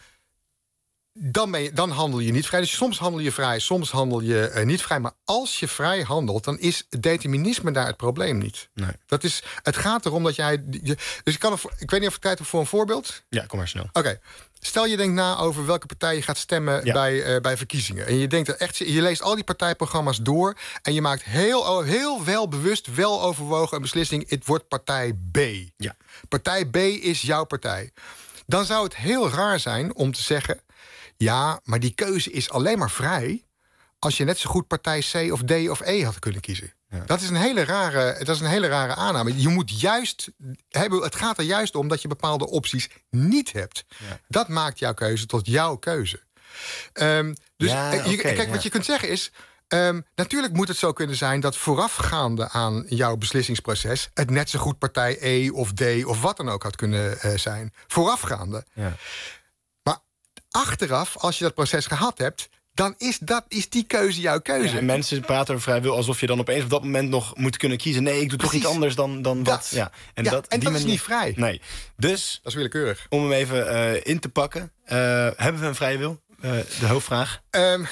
Dan, ben je, dan handel je niet vrij. Dus soms handel je vrij, soms handel je uh, niet vrij. Maar als je vrij handelt, dan is determinisme daar het probleem niet. Nee. Dat is, het gaat erom dat jij... Je, dus ik, kan er, ik weet niet of ik tijd heb voor een voorbeeld. Ja, kom maar snel. Oké. Okay. Stel je denkt na over welke partij je gaat stemmen ja. bij, uh, bij verkiezingen. En je denkt er echt, je leest al die partijprogramma's door en je maakt heel, heel wel bewust, wel overwogen een beslissing. Het wordt partij B. Ja. Partij B is jouw partij. Dan zou het heel raar zijn om te zeggen, ja, maar die keuze is alleen maar vrij als je net zo goed partij C of D of E had kunnen kiezen. Ja. Dat is een hele rare, dat is een hele rare aanname. Je moet juist hebben, het gaat er juist om dat je bepaalde opties niet hebt. Ja. Dat maakt jouw keuze tot jouw keuze. Um, dus ja, je, okay, kijk, ja. wat je kunt zeggen is, Um, natuurlijk moet het zo kunnen zijn dat voorafgaande aan jouw beslissingsproces het net zo goed partij E of D of wat dan ook had kunnen uh, zijn. Voorafgaande. Ja. Maar achteraf, als je dat proces gehad hebt, dan is, dat, is die keuze jouw keuze. Ja, en mensen praten over vrij wil alsof je dan opeens op dat moment nog moet kunnen kiezen. Nee, ik doe Precies. toch iets anders dan, dan dat. dat. Ja, en ja, dat, en die dat manier... is niet vrij. Nee. Dus, dat is willekeurig. Om hem even uh, in te pakken. Uh, hebben we een vrije wil? Uh, de hoofdvraag. Um,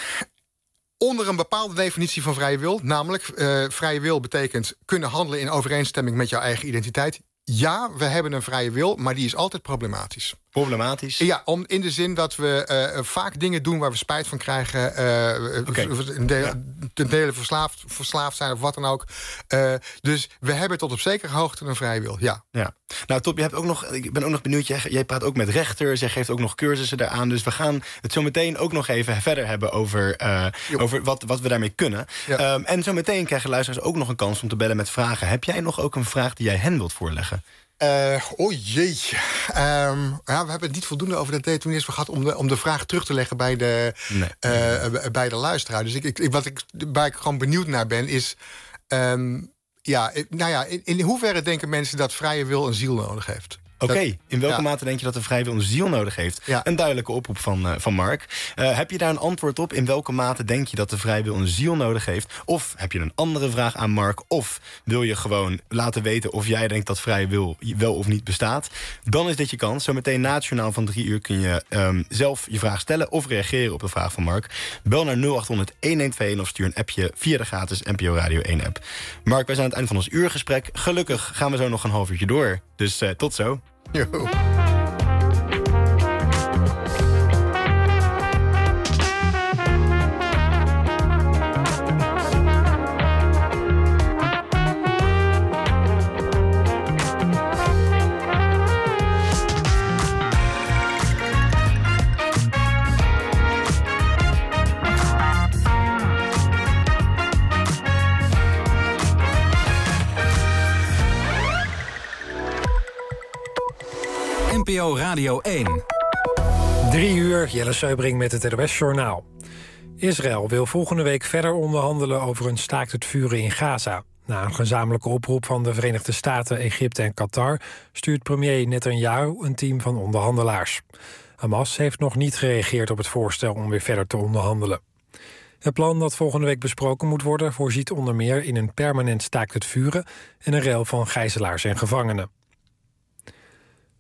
Onder een bepaalde definitie van vrije wil, namelijk uh, vrije wil betekent kunnen handelen in overeenstemming met jouw eigen identiteit. Ja, we hebben een vrije wil, maar die is altijd problematisch. Problematisch? Ja, om, in de zin dat we uh, vaak dingen doen waar we spijt van krijgen. Uh, okay. Ten dele, ja. ten dele verslaafd, verslaafd zijn of wat dan ook. Uh, dus we hebben tot op zekere hoogte een vrije wil, ja. ja. Nou, Top, je hebt ook nog, ik ben ook nog benieuwd. Jij, jij praat ook met rechters, jij geeft ook nog cursussen daaraan. Dus we gaan het zo meteen ook nog even verder hebben over, uh, over wat, wat we daarmee kunnen. Ja. Um, en zo meteen krijgen luisteraars ook nog een kans om te bellen met vragen. Heb jij nog ook een vraag die jij hen wilt voorleggen? Uh, oh jeetje. Um, ja, we hebben het niet voldoende over dat determinisme gehad om de, om de vraag terug te leggen bij de, nee. uh, bij de luisteraar. Dus ik, ik, wat ik, waar ik gewoon benieuwd naar ben, is. Um, ja, nou ja, in, in hoeverre denken mensen dat vrije wil een ziel nodig heeft? Oké, okay. In welke ja. mate denk je dat de vrije wil een ziel nodig heeft? Ja. Een duidelijke oproep van, uh, van Mark. Uh, heb je daar een antwoord op? In welke mate denk je dat de vrije wil een ziel nodig heeft? Of heb je een andere vraag aan Mark? Of wil je gewoon laten weten of jij denkt dat vrije wil wel of niet bestaat? Dan is dit je kans. Zometeen na het journaal van drie uur kun je um, zelf je vraag stellen of reageren op de vraag van Mark. Bel naar nul acht honderd, een een twee een of stuur een appje via de gratis N P O Radio één app. Mark, wij zijn aan het einde van ons uurgesprek. Gelukkig gaan we zo nog een half uurtje door. Dus uh, tot zo. Yo. N P O Radio één. Drie uur, Jelle Seubring met het R O S-journaal. Israël wil volgende week verder onderhandelen over een staakt het vuren in Gaza. Na een gezamenlijke oproep van de Verenigde Staten, Egypte en Qatar stuurt premier Netanyahu een team van onderhandelaars. Hamas heeft nog niet gereageerd op het voorstel om weer verder te onderhandelen. Het plan dat volgende week besproken moet worden voorziet onder meer in een permanent staakt het vuren en een ruil van gijzelaars en gevangenen.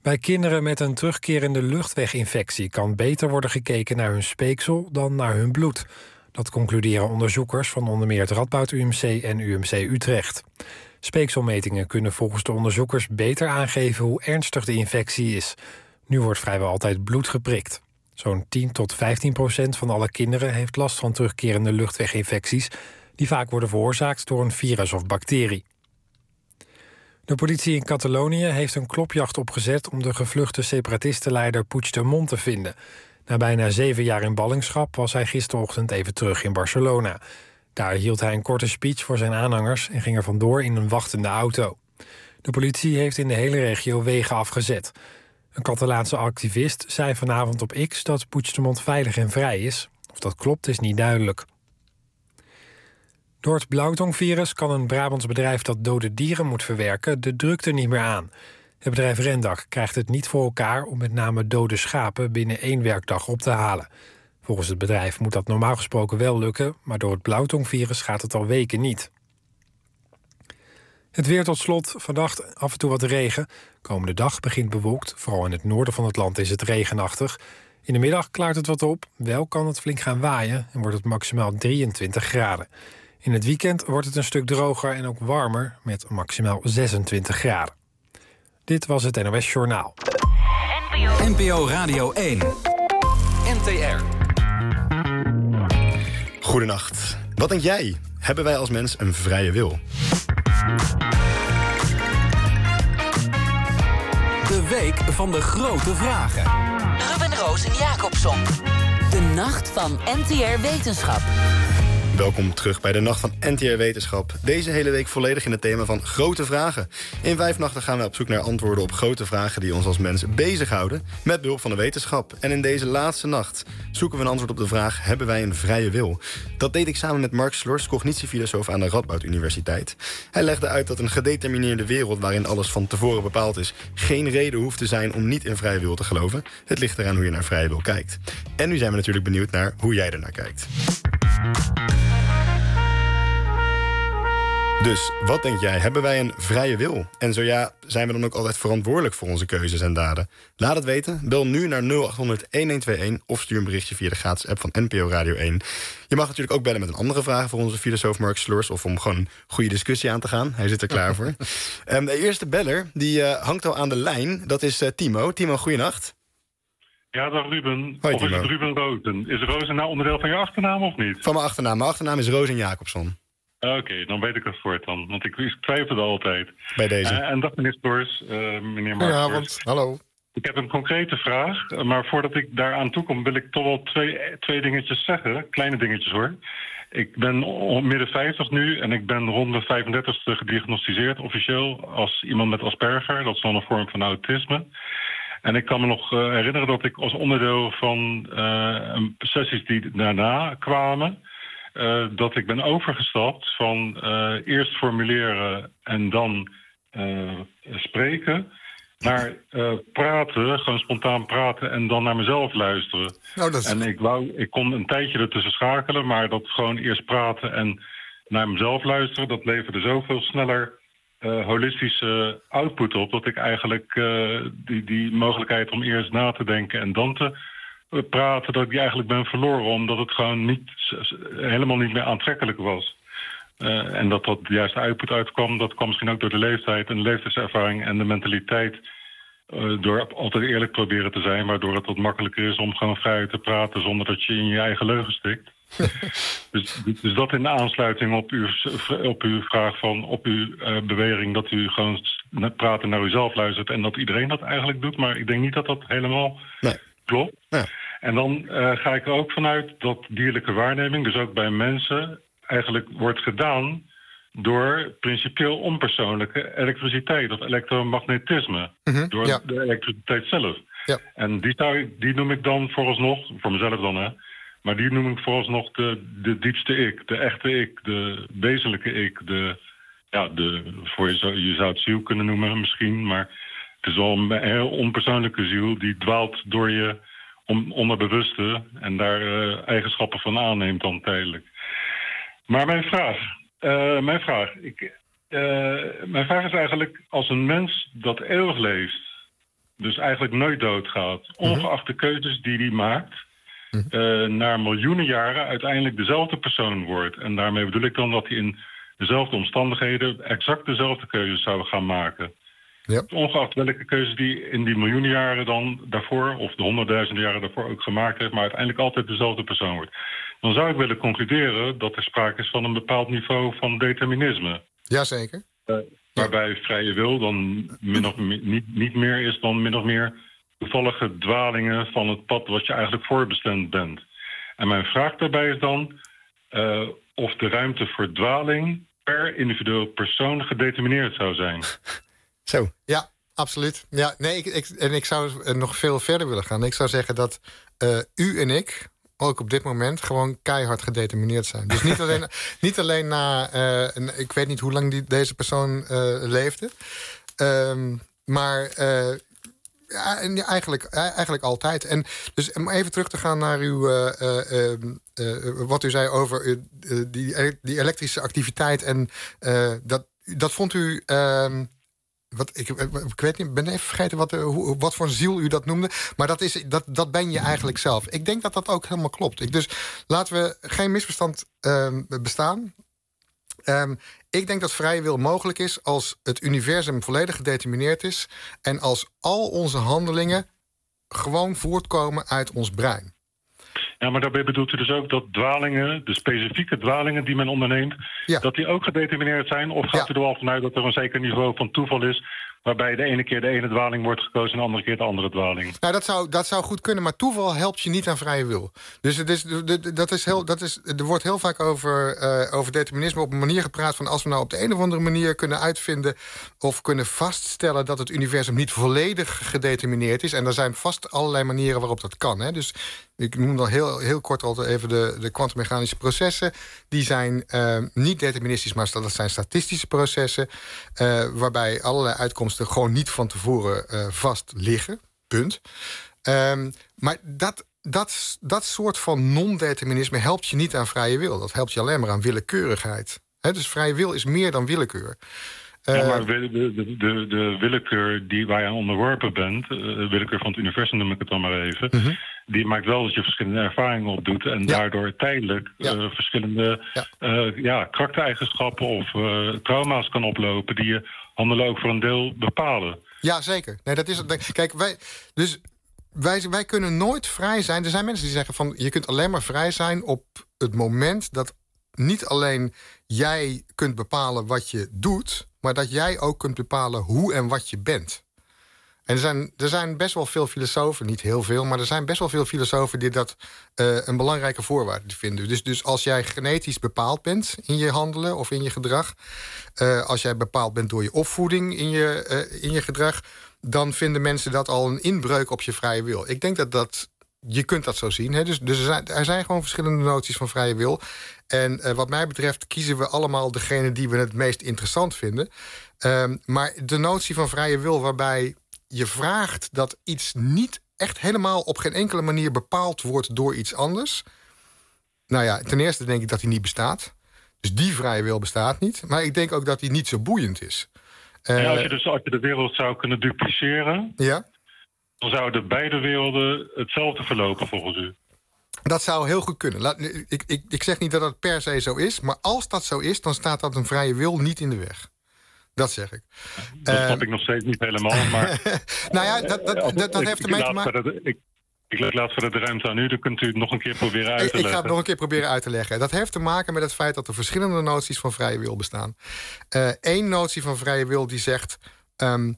Bij kinderen met een terugkerende luchtweginfectie kan beter worden gekeken naar hun speeksel dan naar hun bloed. Dat concluderen onderzoekers van onder meer het Radboud U M C en U M C Utrecht. Speekselmetingen kunnen volgens de onderzoekers beter aangeven hoe ernstig de infectie is. Nu wordt vrijwel altijd bloed geprikt. Zo'n tien tot vijftien procent van alle kinderen heeft last van terugkerende luchtweginfecties, die vaak worden veroorzaakt door een virus of bacterie. De politie in Catalonië heeft een klopjacht opgezet om de gevluchte separatistenleider Puigdemont te vinden. Na bijna zeven jaar in ballingschap was hij gisterochtend even terug in Barcelona. Daar hield hij een korte speech voor zijn aanhangers en ging er vandoor in een wachtende auto. De politie heeft in de hele regio wegen afgezet. Een Catalaanse activist zei vanavond op X dat Puigdemont veilig en vrij is. Of dat klopt is niet duidelijk. Door het blauwtongvirus kan een Brabants bedrijf dat dode dieren moet verwerken de drukte niet meer aan. Het bedrijf Rendag krijgt het niet voor elkaar om met name dode schapen binnen één werkdag op te halen. Volgens het bedrijf moet dat normaal gesproken wel lukken, maar door het blauwtongvirus gaat het al weken niet. Het weer tot slot, vannacht af en toe wat regen. Komende dag begint bewolkt, vooral in het noorden van het land is het regenachtig. In de middag klaart het wat op, wel kan het flink gaan waaien en wordt het maximaal drieëntwintig graden. In het weekend wordt het een stuk droger en ook warmer met maximaal zesentwintig graden. Dit was het N O S Journaal. N P O Radio één. N T R. Goedenacht. Wat denk jij? Hebben wij als mens een vrije wil? De week van de grote vragen. Ruben Roos en Jacobson. De nacht van N T R Wetenschap. Welkom terug bij de Nacht van N T R Wetenschap. Deze hele week volledig in het thema van grote vragen. In vijf nachten gaan we op zoek naar antwoorden op grote vragen die ons als mensen bezighouden, met behulp van de wetenschap. En in deze laatste nacht zoeken we een antwoord op de vraag: hebben wij een vrije wil? Dat deed ik samen met Mark Slors, cognitiefilosoof aan de Radboud Universiteit. Hij legde uit dat een gedetermineerde wereld waarin alles van tevoren bepaald is geen reden hoeft te zijn om niet in vrije wil te geloven. Het ligt eraan hoe je naar vrije wil kijkt. En nu zijn we natuurlijk benieuwd naar hoe jij ernaar kijkt. Dus, wat denk jij? Hebben wij een vrije wil? En zo ja, zijn we dan ook altijd verantwoordelijk voor onze keuzes en daden? Laat het weten. Bel nu naar nul acht honderd elfhonderdtweeënentwintig of stuur een berichtje via de gratis app van N P O Radio één. Je mag natuurlijk ook bellen met een andere vraag voor onze filosoof Mark Slors, of om gewoon een goede discussie aan te gaan. Hij zit er klaar voor. Um, de eerste beller, die uh, hangt al aan de lijn. Dat is uh, Timo. Timo, goeienacht. Ja, dag Ruben. Hoi, of is Timo. het Ruben Rozen? Is Rozen nou onderdeel van je achternaam of niet? Van mijn achternaam. Mijn achternaam is Roos en Jacobson. Oké, okay, dan weet ik het voortaan. Want ik, ik twijfelde altijd. Bij deze. Uh, en dag meneer Slors, uh, meneer Mark Goedenavond, Slors. hallo. Ik heb een concrete vraag. Maar voordat ik daaraan toekom wil ik toch wel twee, twee dingetjes zeggen. Kleine dingetjes hoor. Ik ben midden vijftig nu en ik ben rond de vijfendertigste gediagnosticeerd officieel als iemand met Asperger. Dat is dan een vorm van autisme. En ik kan me nog uh, herinneren dat ik als onderdeel van uh, sessies die daarna kwamen, uh, dat ik ben overgestapt van uh, eerst formuleren en dan uh, spreken, naar uh, praten, gewoon spontaan praten en dan naar mezelf luisteren. Nou, dat is... En ik, wou, ik kon een tijdje ertussen schakelen, maar dat gewoon eerst praten en naar mezelf luisteren, dat leverde zoveel sneller Uh, holistische output op, dat ik eigenlijk uh, die, die mogelijkheid om eerst na te denken en dan te uh, praten, dat ik die eigenlijk ben verloren, omdat het gewoon niet, helemaal niet meer aantrekkelijk was. Uh, en dat dat de juiste output uitkwam, dat kwam misschien ook door de leeftijd en de leeftijdservaring en de mentaliteit, uh, door altijd eerlijk proberen te zijn, waardoor het wat makkelijker is om gewoon vrij te praten zonder dat je in je eigen leugen stikt. dus, dus dat in de aansluiting op uw, op uw vraag van, op uw uh, bewering dat u gewoon praten naar uzelf luistert en dat iedereen dat eigenlijk doet, maar ik denk niet dat dat helemaal nee. klopt. Ja. En dan uh, ga ik er ook vanuit dat dierlijke waarneming, dus ook bij mensen, eigenlijk wordt gedaan door principieel onpersoonlijke elektriciteit of elektromagnetisme, mm-hmm, door ja. de elektriciteit zelf. Ja. En die, zou, die noem ik dan vooralsnog, voor mezelf dan hè, maar die noem ik vooralsnog de, de diepste ik, de echte ik, de wezenlijke ik, de, ja, de, voor je, zou, je zou het ziel kunnen noemen misschien, maar het is wel een heel onpersoonlijke ziel die dwaalt door je on, onderbewuste en daar uh, eigenschappen van aanneemt dan tijdelijk. Maar mijn vraag, uh, mijn vraag, ik, uh, mijn vraag is eigenlijk, als een mens dat eeuwig leeft, dus eigenlijk nooit doodgaat, ongeacht de keuzes die hij maakt, uh, na miljoenen jaren uiteindelijk dezelfde persoon wordt. En daarmee bedoel ik dan dat hij in dezelfde omstandigheden exact dezelfde keuzes zou gaan maken. Ja. Ongeacht welke keuzes die in die miljoenen jaren dan daarvoor, of de honderdduizenden jaren daarvoor ook gemaakt heeft, maar uiteindelijk altijd dezelfde persoon wordt. Dan zou ik willen concluderen dat er sprake is van een bepaald niveau van determinisme. Jazeker. Uh, waarbij vrije wil dan min of meer, niet, niet meer is dan min of meer toevallige dwalingen van het pad wat je eigenlijk voorbestemd bent. En mijn vraag daarbij is dan uh, of de ruimte voor dwaling per individueel persoon gedetermineerd zou zijn. Zo. Ja, absoluut. Ja, nee, ik, ik, en ik zou nog veel verder willen gaan. Ik zou zeggen dat uh, u en ik ook op dit moment gewoon keihard gedetermineerd zijn. Dus niet alleen, niet alleen na... Uh, ik weet niet hoe lang die, deze persoon uh, leefde. Um, maar uh, ja, eigenlijk, eigenlijk altijd. En dus om even terug te gaan naar uw, uh, uh, uh, wat u zei over uh, die, die elektrische activiteit. En uh, dat, dat vond u... Uh, Wat, ik, ik weet niet, ben even vergeten wat, hoe, wat voor ziel u dat noemde. Maar dat, is, dat, dat ben je eigenlijk zelf. Ik denk dat dat ook helemaal klopt. Ik, dus laten we geen misverstand um, bestaan. Um, ik denk dat vrije wil mogelijk is als het universum volledig gedetermineerd is. En als al onze handelingen gewoon voortkomen uit ons brein. Ja, maar daarbij bedoelt u dus ook dat dwalingen, de specifieke dwalingen die men onderneemt, ja. dat die ook gedetermineerd zijn? Of gaat ja. u er wel vanuit dat er een zeker niveau van toeval is, waarbij de ene keer de ene dwaling wordt gekozen en de andere keer de andere dwaling? Nou, dat zou, dat zou goed kunnen, maar toeval helpt je niet aan vrije wil. Dus het is, dat is heel, dat is, er wordt heel vaak over, uh, over determinisme op een manier gepraat van als we nou op de een of andere manier kunnen uitvinden of kunnen vaststellen dat het universum niet volledig gedetermineerd is. En er zijn vast allerlei manieren waarop dat kan. Hè? Dus ik noem dan heel, heel kort altijd even de, de kwantummechanische processen. Die zijn uh, niet deterministisch, maar dat zijn statistische processen. Uh, waarbij allerlei uitkomsten gewoon niet van tevoren uh, vast liggen. Punt. Um, maar dat, dat, dat soort van non-determinisme helpt je niet aan vrije wil. Dat helpt je alleen maar aan willekeurigheid. He, dus vrije wil is meer dan willekeur. Uh, ja, maar de, de, de, de willekeur die waar je aan onderworpen bent, de willekeur van het universum noem ik het dan maar even, uh-huh. die maakt wel dat je verschillende ervaringen opdoet en ja. daardoor tijdelijk ja. uh, verschillende ja. Uh, ja, karaktereigenschappen of uh, trauma's kan oplopen die je handelen ook voor een deel bepalen. Ja, zeker. Nee, dat is het. Kijk, wij, dus wij, wij kunnen nooit vrij zijn. Er zijn mensen die zeggen van je kunt alleen maar vrij zijn op het moment dat niet alleen jij kunt bepalen wat je doet, maar dat jij ook kunt bepalen hoe en wat je bent. En er zijn, er zijn best wel veel filosofen, niet heel veel, maar er zijn best wel veel filosofen die dat uh, een belangrijke voorwaarde vinden. Dus, dus als jij genetisch bepaald bent in je handelen of in je gedrag, uh, als jij bepaald bent door je opvoeding in je, uh, in je gedrag, dan vinden mensen dat al een inbreuk op je vrije wil. Ik denk dat dat je kunt dat zo zien. Hè? Dus, dus er, zijn, er zijn gewoon verschillende noties van vrije wil. En uh, wat mij betreft kiezen we allemaal degene die we het meest interessant vinden. Um, maar de notie van vrije wil waarbij je vraagt dat iets niet echt helemaal op geen enkele manier bepaald wordt door iets anders. Nou ja, ten eerste denk ik dat die niet bestaat. Dus die vrije wil bestaat niet. Maar ik denk ook dat die niet zo boeiend is. Uh, ja, als je dus als je de wereld zou kunnen dupliceren, ja? dan zouden beide werelden hetzelfde verlopen volgens u. Dat zou heel goed kunnen. Laat, ik, ik, ik zeg niet dat dat per se zo is, maar als dat zo is, dan staat dat een vrije wil niet in de weg. Dat zeg ik. Dat snap uh, ik nog steeds niet helemaal. Maar nou ja, dat, dat, dat, dat ik, heeft ermee te maken. Ik, ik laat verder de ruimte aan u, dan kunt u het nog een keer proberen uit te leggen. Ik ga het nog een keer proberen uit te leggen. Dat heeft te maken met het feit dat er verschillende noties van vrije wil bestaan. Eén uh, notie van vrije wil die zegt, Um,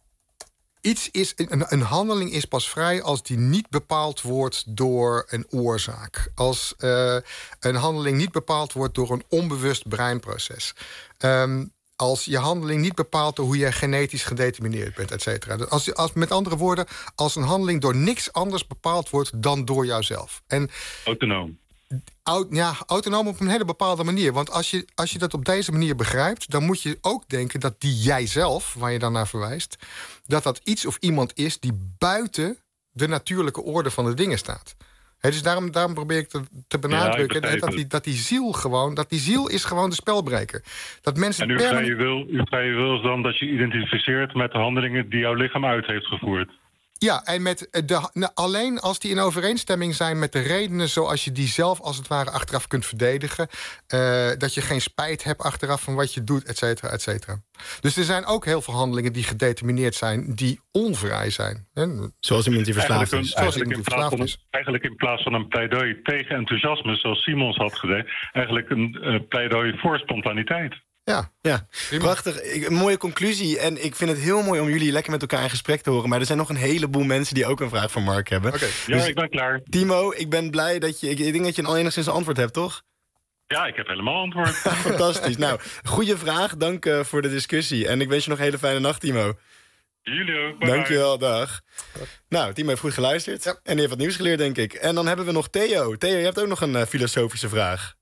iets is, een, een handeling is pas vrij als die niet bepaald wordt door een oorzaak. Als uh, een handeling niet bepaald wordt door een onbewust breinproces. Um, als je handeling niet bepaalt door hoe je genetisch gedetermineerd bent, et cetera. Als, als, met andere woorden, als een handeling door niks anders bepaald wordt dan door jouzelf. En, autonoom. Au, ja, autonoom op een hele bepaalde manier. Want als je, als je dat op deze manier begrijpt, dan moet je ook denken dat die jijzelf, waar je dan naar verwijst, dat dat iets of iemand is die buiten de natuurlijke orde van de dingen staat. He, dus daarom, daarom probeer ik te, te benadrukken ja, dat, die, dat die ziel gewoon, dat die ziel is gewoon de spelbreker. Dat mensen en uw vrije wil, uw vrije wil is dan dat je identificeert met de handelingen die jouw lichaam uit heeft gevoerd. Ja, en met de, nou, alleen als die in overeenstemming zijn met de redenen zoals je die zelf als het ware achteraf kunt verdedigen. Uh, dat je geen spijt hebt achteraf van wat je doet, et cetera, et cetera. Dus er zijn ook heel veel handelingen die gedetermineerd zijn, die onvrij zijn. Zoals iemand die verslaafd Eigenlijk, is. een, eigenlijk, in plaats van een, eigenlijk in plaats van een pleidooi tegen enthousiasme, zoals Simons had gedaan, eigenlijk een uh, pleidooi voor spontaniteit. Ja, ja. Prachtig. Ik, een mooie conclusie. En ik vind het heel mooi om jullie lekker met elkaar in gesprek te horen. Maar er zijn nog een heleboel mensen die ook een vraag voor Mark hebben. Okay. Ja, dus, ik ben klaar. Timo, ik ben blij dat je... Ik, ik denk dat je al enigszins een antwoord hebt, toch? Ja, ik heb helemaal antwoord. Fantastisch. Nou, goede vraag. Dank uh, voor de discussie. En ik wens je nog een hele fijne nacht, Timo. Jullie ook. Bye. Dankjewel, dag. Nou, Timo heeft goed geluisterd. Ja. En die heeft wat nieuws geleerd, denk ik. En dan hebben we nog Theo. Theo, je hebt ook nog een uh, filosofische vraag.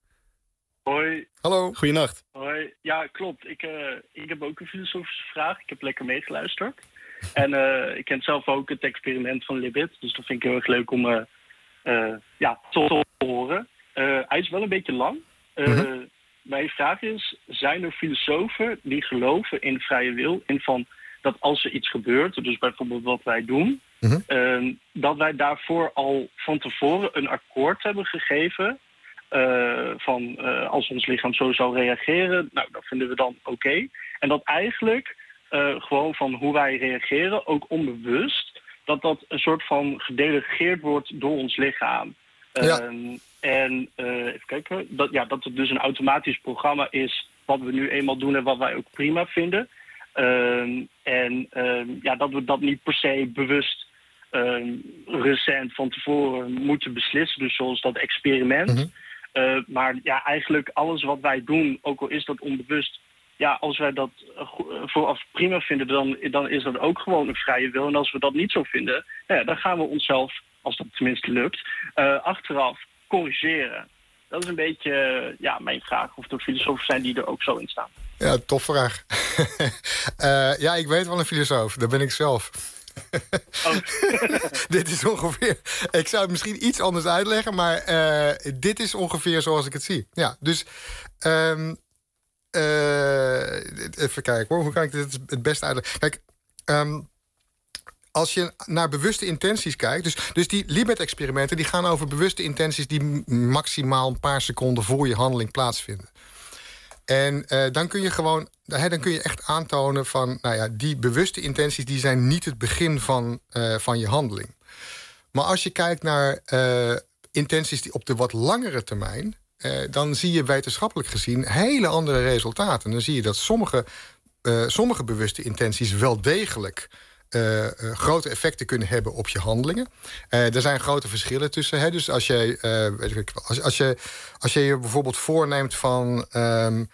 Hoi. Hallo. Goeienacht. Hoi. Ja, klopt. Ik, uh, ik heb ook een filosofische vraag. Ik heb lekker meegeluisterd. En uh, ik ken zelf ook het experiment van Libet. Dus dat vind ik heel erg leuk om uh, uh, ja, te horen. Uh, hij is wel een beetje lang. Uh, mm-hmm. Mijn vraag is, zijn er filosofen die geloven in vrije wil? In van dat als er iets gebeurt, dus bijvoorbeeld wat wij doen, mm-hmm. uh, dat wij daarvoor al van tevoren een akkoord hebben gegeven. Uh, van uh, als ons lichaam zo zou reageren, nou, dat vinden we dan oké. Okay. En dat eigenlijk uh, gewoon van hoe wij reageren, ook onbewust, dat dat een soort van gedelegeerd wordt door ons lichaam. Ja. Uh, en uh, even kijken, dat, ja, dat het dus een automatisch programma is wat we nu eenmaal doen en wat wij ook prima vinden. Uh, en uh, ja, dat we dat niet per se bewust uh, recent van tevoren moeten beslissen. Dus zoals dat experiment. Mm-hmm. Uh, maar ja, eigenlijk alles wat wij doen, ook al is dat onbewust, ja, als wij dat vooraf prima vinden, dan, dan is dat ook gewoon een vrije wil. En als we dat niet zo vinden, ja, dan gaan we onszelf, als dat tenminste lukt, uh, achteraf corrigeren. Dat is een beetje uh, ja, mijn vraag, of er filosofen zijn die er ook zo in staan. Ja, tof vraag. uh, ja, ik weet wel een filosoof, dat ben ik zelf. Oh. Dit is ongeveer... Ik zou het misschien iets anders uitleggen, maar uh, dit is ongeveer zoals ik het zie. Ja, dus... Um, uh, even kijken hoor, hoe kan ik dit het beste uitleggen? Kijk, um, als je naar bewuste intenties kijkt... Dus, dus die Libet-experimenten die gaan over bewuste intenties die maximaal een paar seconden voor je handeling plaatsvinden. En uh, dan kun je gewoon, he, dan kun je echt aantonen van, nou ja, die bewuste intenties die zijn niet het begin van, uh, van je handeling. Maar als je kijkt naar uh, intenties die op de wat langere termijn, uh, dan zie je wetenschappelijk gezien hele andere resultaten. Dan zie je dat sommige, uh, sommige bewuste intenties wel degelijk Uh, uh, grote effecten kunnen hebben op je handelingen. Uh, er zijn grote verschillen tussen. Hè? Dus als je, uh, weet ik, als, als je als je je bijvoorbeeld voorneemt van, Um,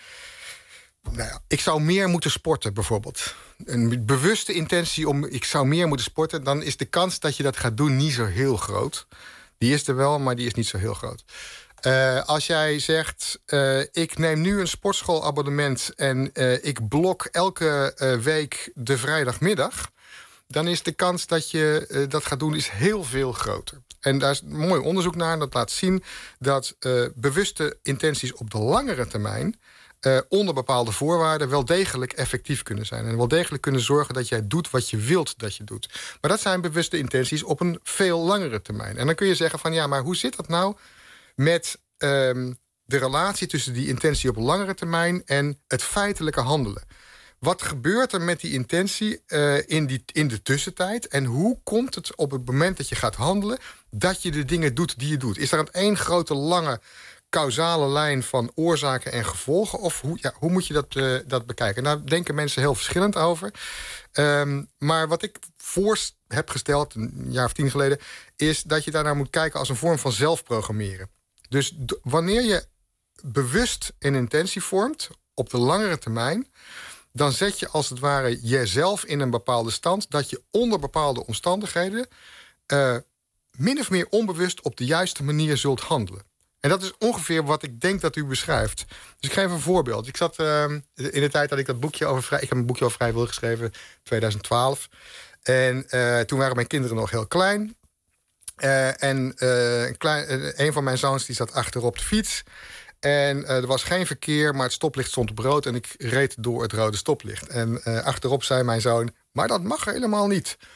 nou ja, ik zou meer moeten sporten bijvoorbeeld. Een bewuste intentie om ik zou meer moeten sporten, dan is de kans dat je dat gaat doen niet zo heel groot. Die is er wel, maar die is niet zo heel groot. Uh, als jij zegt, uh, ik neem nu een sportschoolabonnement en uh, ik blok elke uh, week de vrijdagmiddag, dan is de kans dat je uh, dat gaat doen is heel veel groter. En daar is een mooi onderzoek naar. Dat laat zien dat uh, bewuste intenties op de langere termijn uh, onder bepaalde voorwaarden wel degelijk effectief kunnen zijn. En wel degelijk kunnen zorgen dat jij doet wat je wilt dat je doet. Maar dat zijn bewuste intenties op een veel langere termijn. En dan kun je zeggen van ja, maar hoe zit dat nou met um, de relatie tussen die intentie op een langere termijn en het feitelijke handelen? Wat gebeurt er met die intentie uh, in, die, in de tussentijd? En hoe komt het op het moment dat je gaat handelen dat je de dingen doet die je doet? Is er een één grote lange causale lijn van oorzaken en gevolgen? Of hoe, ja, hoe moet je dat, uh, dat bekijken? Daar denken mensen heel verschillend over. Um, maar wat ik voor heb gesteld, een jaar of tien geleden, is dat je daarnaar moet kijken als een vorm van zelfprogrammeren. Dus d- wanneer je bewust een intentie vormt op de langere termijn, dan zet je als het ware jezelf in een bepaalde stand dat je onder bepaalde omstandigheden uh, min of meer onbewust op de juiste manier zult handelen. En dat is ongeveer wat ik denk dat u beschrijft. Dus ik geef een voorbeeld. Ik zat uh, in de tijd dat ik dat boekje over vrij, ik heb een boekje over vrije wil geschreven, twintig twaalf. En uh, toen waren mijn kinderen nog heel klein. Uh, en uh, een, klein, uh, een van mijn zoons die zat achterop de fiets. En uh, er was geen verkeer, maar het stoplicht stond op rood en ik reed door het rode stoplicht. En uh, achterop zei mijn zoon, maar dat mag helemaal niet.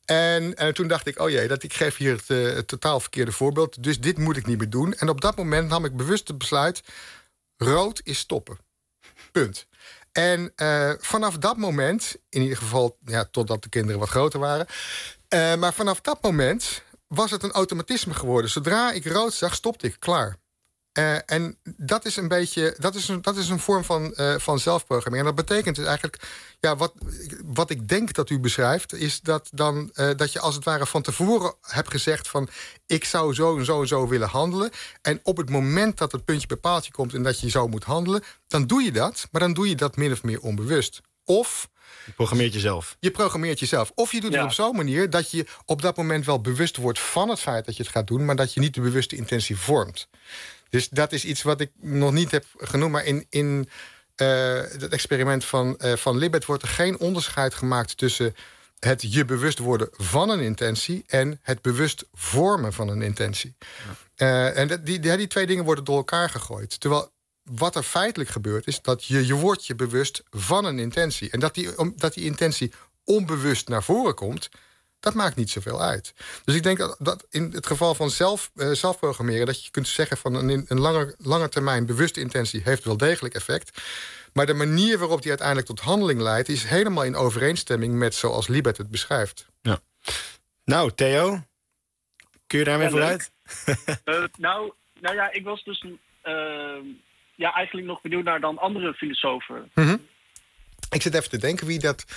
En, en toen dacht ik, oh jee, dat ik geef hier het, uh, het totaal verkeerde voorbeeld. Dus dit moet ik niet meer doen. En op dat moment nam ik bewust het besluit... rood is stoppen. Punt. En uh, vanaf dat moment, in ieder geval ja, totdat de kinderen wat groter waren... Uh, maar vanaf dat moment was het een automatisme geworden. Zodra ik rood zag, stopte ik, klaar. Uh, en dat is een beetje, dat is een, dat is een vorm van, uh, van zelfprogrammering. En dat betekent dus eigenlijk, ja, wat, wat ik denk dat u beschrijft, is dat dan uh, dat je als het ware van tevoren hebt gezegd van, ik zou zo en zo en zo willen handelen. En op het moment dat het puntje bij paaltje komt en dat je zo moet handelen, dan doe je dat, maar dan doe je dat min of meer onbewust. Of je programmeert jezelf. Je programmeert jezelf. Of je doet ja. het op zo'n manier dat je op dat moment wel bewust wordt van het feit dat je het gaat doen, maar dat je niet de bewuste intentie vormt. Dus dat is iets wat ik nog niet heb genoemd. Maar in, in uh, het experiment van, uh, van Libet wordt er geen onderscheid gemaakt tussen het je bewust worden van een intentie en het bewust vormen van een intentie. Ja. Uh, en die, die, die twee dingen worden door elkaar gegooid. Terwijl wat er feitelijk gebeurt is dat je, je wordt je bewust van een intentie. En dat die, om, dat die intentie onbewust naar voren komt, dat maakt niet zoveel uit. Dus ik denk dat, dat in het geval van zelf, uh, zelfprogrammeren, dat je kunt zeggen van een, een langer, lange termijn bewuste intentie heeft wel degelijk effect. Maar de manier waarop die uiteindelijk tot handeling leidt, is helemaal in overeenstemming met zoals Libet het beschrijft. Ja. Nou, Theo, kun je daarmee ja, vooruit? uh, nou, nou ja, ik was dus uh, ja, eigenlijk nog benieuwd naar dan andere filosofen. Mm-hmm. Ik zit even te denken wie dat...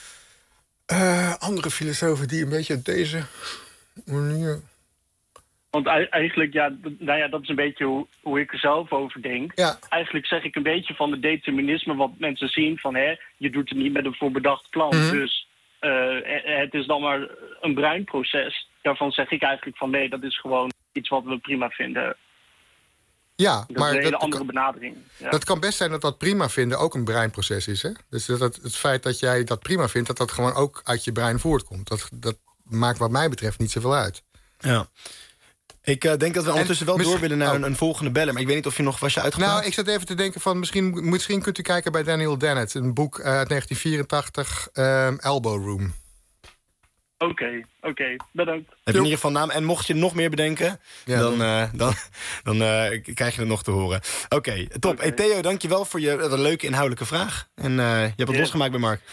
Uh, andere filosofen die een beetje op deze manier... Want eigenlijk, ja, nou ja, dat is een beetje hoe, hoe ik er zelf over denk. Ja. Eigenlijk zeg ik een beetje van het determinisme wat mensen zien van, hè, je doet het niet met een voorbedacht plan. Mm-hmm. Dus uh, het is dan maar een breinproces. Daarvan zeg ik eigenlijk van, nee, dat is gewoon iets wat we prima vinden. Ja, dat maar is een hele dat, andere benadering. Ja. Dat kan best zijn dat dat prima vinden ook een breinproces is. Hè? Dus dat het, het feit dat jij dat prima vindt, dat dat gewoon ook uit je brein voortkomt. Dat, dat maakt wat mij betreft niet zoveel uit. Ja. Ik uh, denk dat we ondertussen wel door willen naar een, een volgende beller. Maar ik weet niet of je nog was je uitgepraat. Nou, ik zat even te denken van, misschien, misschien kunt u kijken bij Daniel Dennett. Een boek uh, uit negentien vierentachtig, um, Elbow Room. Oké, okay, oké, okay, bedankt. Heb je in ieder geval naam. En mocht je nog meer bedenken, ja, dan, dan, uh, dan, dan uh, krijg je het nog te horen. Oké, okay, top. Okay. Hey, Theo, dankjewel voor je uh, leuke inhoudelijke vraag. En uh, je hebt het yeah. losgemaakt bij Mark.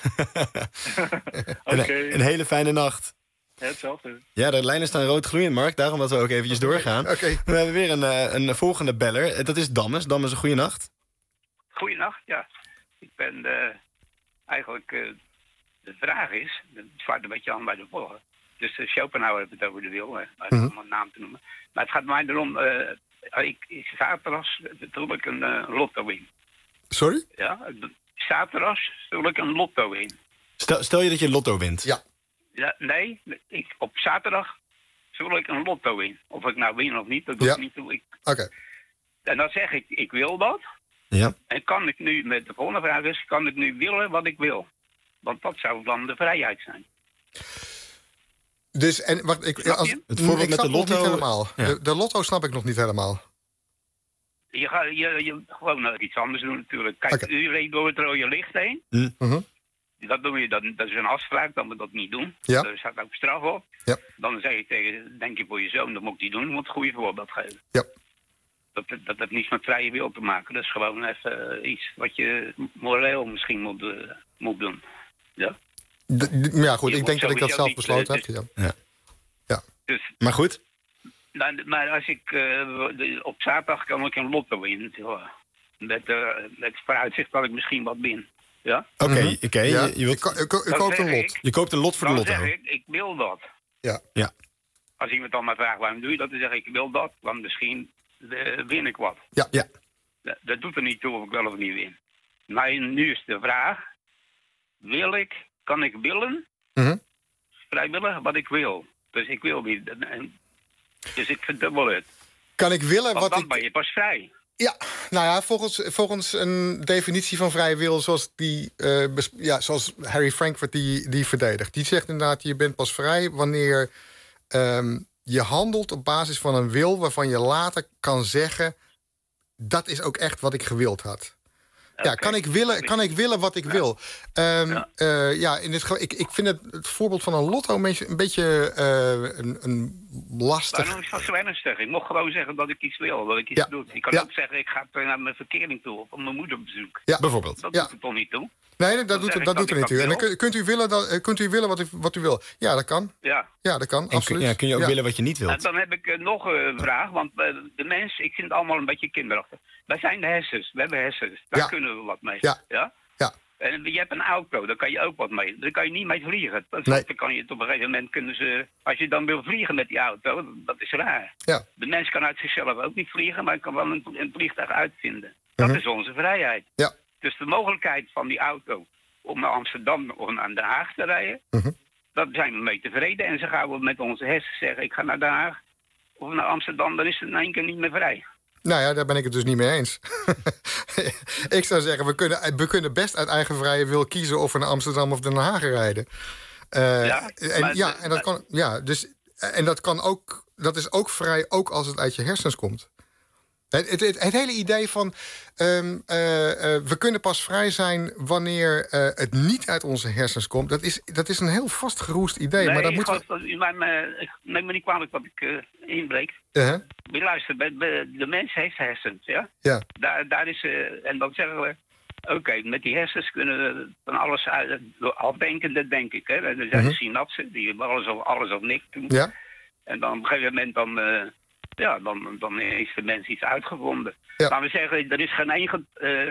Okay. een, een hele fijne nacht. Ja, hetzelfde. Ja, de lijnen staan rood gloeiend, Mark. Daarom dat we ook eventjes doorgaan. Okay. We hebben weer een, uh, een volgende beller. Dat is Dammes. Dammes, een goede nacht. Goeienacht, ja. Ik ben uh, eigenlijk... Uh, de vraag is, het sluit een beetje aan bij de vorige. Dus uh, Schopenhauer heeft het over de wil, hè, mm-hmm. om een naam te noemen. Maar het gaat mij erom, uh, ik, ik zaterdags wil ik een uh, lotto in. Sorry? Ja, zaterdags wil ik een lotto in. Stel, stel je dat je lotto wint? Ja. Ja, nee, ik, op zaterdag wil ik een lotto in. Of ik nou win of niet, dat doe ja. ik niet. Oké. Okay. En dan zeg ik, ik wil dat. Ja. En kan ik nu, met de volgende vraag is, kan ik nu willen wat ik wil? Want dat zou dan de vrijheid zijn. Dus, en wacht, ik, als, het voorbeeld ik met de lotto niet helemaal. Ja. De, de lotto snap ik nog niet helemaal. Je gaat je, je, gewoon uh, iets anders doen natuurlijk. Kijk, okay. U reed door het rode licht heen. Mm-hmm. Dat doe je, dat, dat is een afspraak, dat we dat niet doen. Ja. Er staat ook straf op. Ja. Dan zeg je tegen, denk je voor je zoon, dat moet hij doen. Je moet een goede voorbeeld geven. Ja. Dat, dat heeft niets met vrije wil te maken. Dat is gewoon even uh, iets wat je moreel misschien moet, uh, moet doen. Ja, de, ja goed, je ik denk dat ik dat zelf besloten heb. Ja. Ja. Ja. Dus, maar goed. Nou, maar als ik uh, op zaterdag kan ik een lotto winnen. Met, uh, met vooruitzicht dat ik misschien wat win. Ja? Oké, okay, mm-hmm. okay. ja. je, je, wilt... je, ko- je koopt een lot. Ik, je koopt een lot voor de lotto. Dan zeg ik, ik wil dat. Ja. ja. Als iemand dan maar vraagt waarom doe je dat, dan zeg ik, ik wil dat. Want misschien uh, win ik wat. Ja. ja. Dat, dat doet er niet toe of ik wel of niet win. Maar nu is de vraag, wil ik, kan ik willen, mm-hmm. vrijwillig wat ik wil. Dus ik wil niet. Dus ik verdubbel het. Kan ik willen Want wat dan ik... ben je pas vrij. Ja, nou ja, volgens, volgens een definitie van vrije wil zoals, die, uh, bes- ja, zoals Harry Frankfurt die, die verdedigt. Die zegt inderdaad, je bent pas vrij wanneer um, je handelt op basis van een wil waarvan je later kan zeggen, dat is ook echt wat ik gewild had. Ja, kan ik willen, kan ik willen wat ik ja. wil? Um, ja. Uh, ja, in dit geval, ik, ik vind het, het voorbeeld van een lotto een beetje, een, beetje uh, een, een lastig... Maar is dat zo ernstig. Ik mocht gewoon zeggen dat ik iets wil, dat ik iets ja. doe. Ik kan ja. ook zeggen, ik ga naar mijn verkering toe of mijn moeder op bezoek. Ja, bijvoorbeeld. Dat ja. doet het toch niet toe? Nee, dat, dat doet, dat doet er niet toe. En dan kunt u willen, dat, kunt u willen wat, u, wat u wil. Ja, dat kan. Ja, ja dat kan, absoluut. Ja, kun je ook ja. willen wat je niet wilt? En dan heb ik uh, nog een vraag, want uh, de mens, ik vind het allemaal een beetje kinderachtig. Wij zijn de hersens, we hebben hersens, daar ja. kunnen we wat mee. Ja. ja. ja. En je hebt een auto, daar kan je ook wat mee. Daar kan je niet mee vliegen. Dat, nee. Dan kan je het op een gegeven moment kunnen ze... Als je dan wil vliegen met die auto, dat is raar. Ja. De mens kan uit zichzelf ook niet vliegen, maar kan wel een, een vliegtuig uitvinden. Dat mm-hmm. is onze vrijheid. Ja. Dus de mogelijkheid van die auto om naar Amsterdam of naar Den Haag te rijden, mm-hmm. daar zijn we mee tevreden. En zo gaan we met onze hersens zeggen, ik ga naar Den Haag of naar Amsterdam, dan is het in één keer niet meer vrij. Nou ja, daar ben ik het dus niet mee eens. Ik zou zeggen, we kunnen, we kunnen best uit eigen vrije wil kiezen of we naar Amsterdam of Den Haag rijden. Uh, ja, en, ja, en dat kan, ja, dus, en dat kan ook, dat is ook vrij, ook als het uit je hersens komt. Het, het, het, het hele idee van um, uh, uh, we kunnen pas vrij zijn wanneer uh, het niet uit onze hersens komt, dat is, dat is een heel vastgeroest idee. Nee, maar dat moet we... u maakt me, neem me niet kwalijk dat ik uh, inbreek. Uh-huh. Luister, de mens heeft hersens, ja? Ja. Daar, daar is, uh, en dan zeggen we, oké, okay, met die hersens kunnen we van alles uit, afdenkende denk ik, hè? Er zijn uh-huh. synapsen die alles of, alles of niks doen. Ja. En dan op een gegeven moment dan... Uh, Ja, dan, dan is de mens iets uitgevonden. Ja. Laten we zeggen, er is geen enige...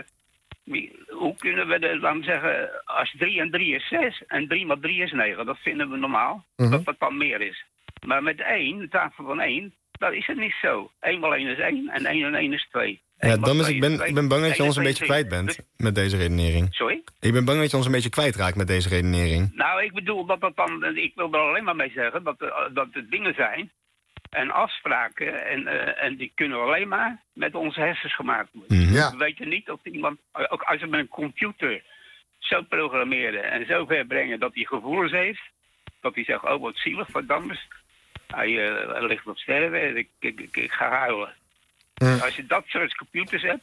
Uh, hoe kunnen we, de, laten we zeggen... Als drie en drie is zes en drie maal drie is negen, dat vinden we normaal. Mm-hmm. Dat dat dan meer is. Maar met één, de tafel van één, dat is het niet zo. één maal één is één en één en één is twee. Ja, dan is, ik, ben, ik ben bang dat je ons een beetje kwijt bent dus, met deze redenering. Sorry? Ik ben bang dat je ons een beetje kwijtraakt met deze redenering. Nou, ik bedoel dat dat dan... Ik wil er alleen maar mee zeggen dat, dat het dingen zijn... En afspraken, en, uh, en die kunnen alleen maar met onze hersens gemaakt worden. Mm-hmm. Ja. We weten niet of iemand, ook als we met een computer zo programmeren en zo ver brengen dat hij gevoelens heeft, dat hij zegt, oh wat zielig, verdammers, hij uh, ligt op sterven, ik, ik, ik, ik ga huilen. Mm. Als je dat soort computers hebt,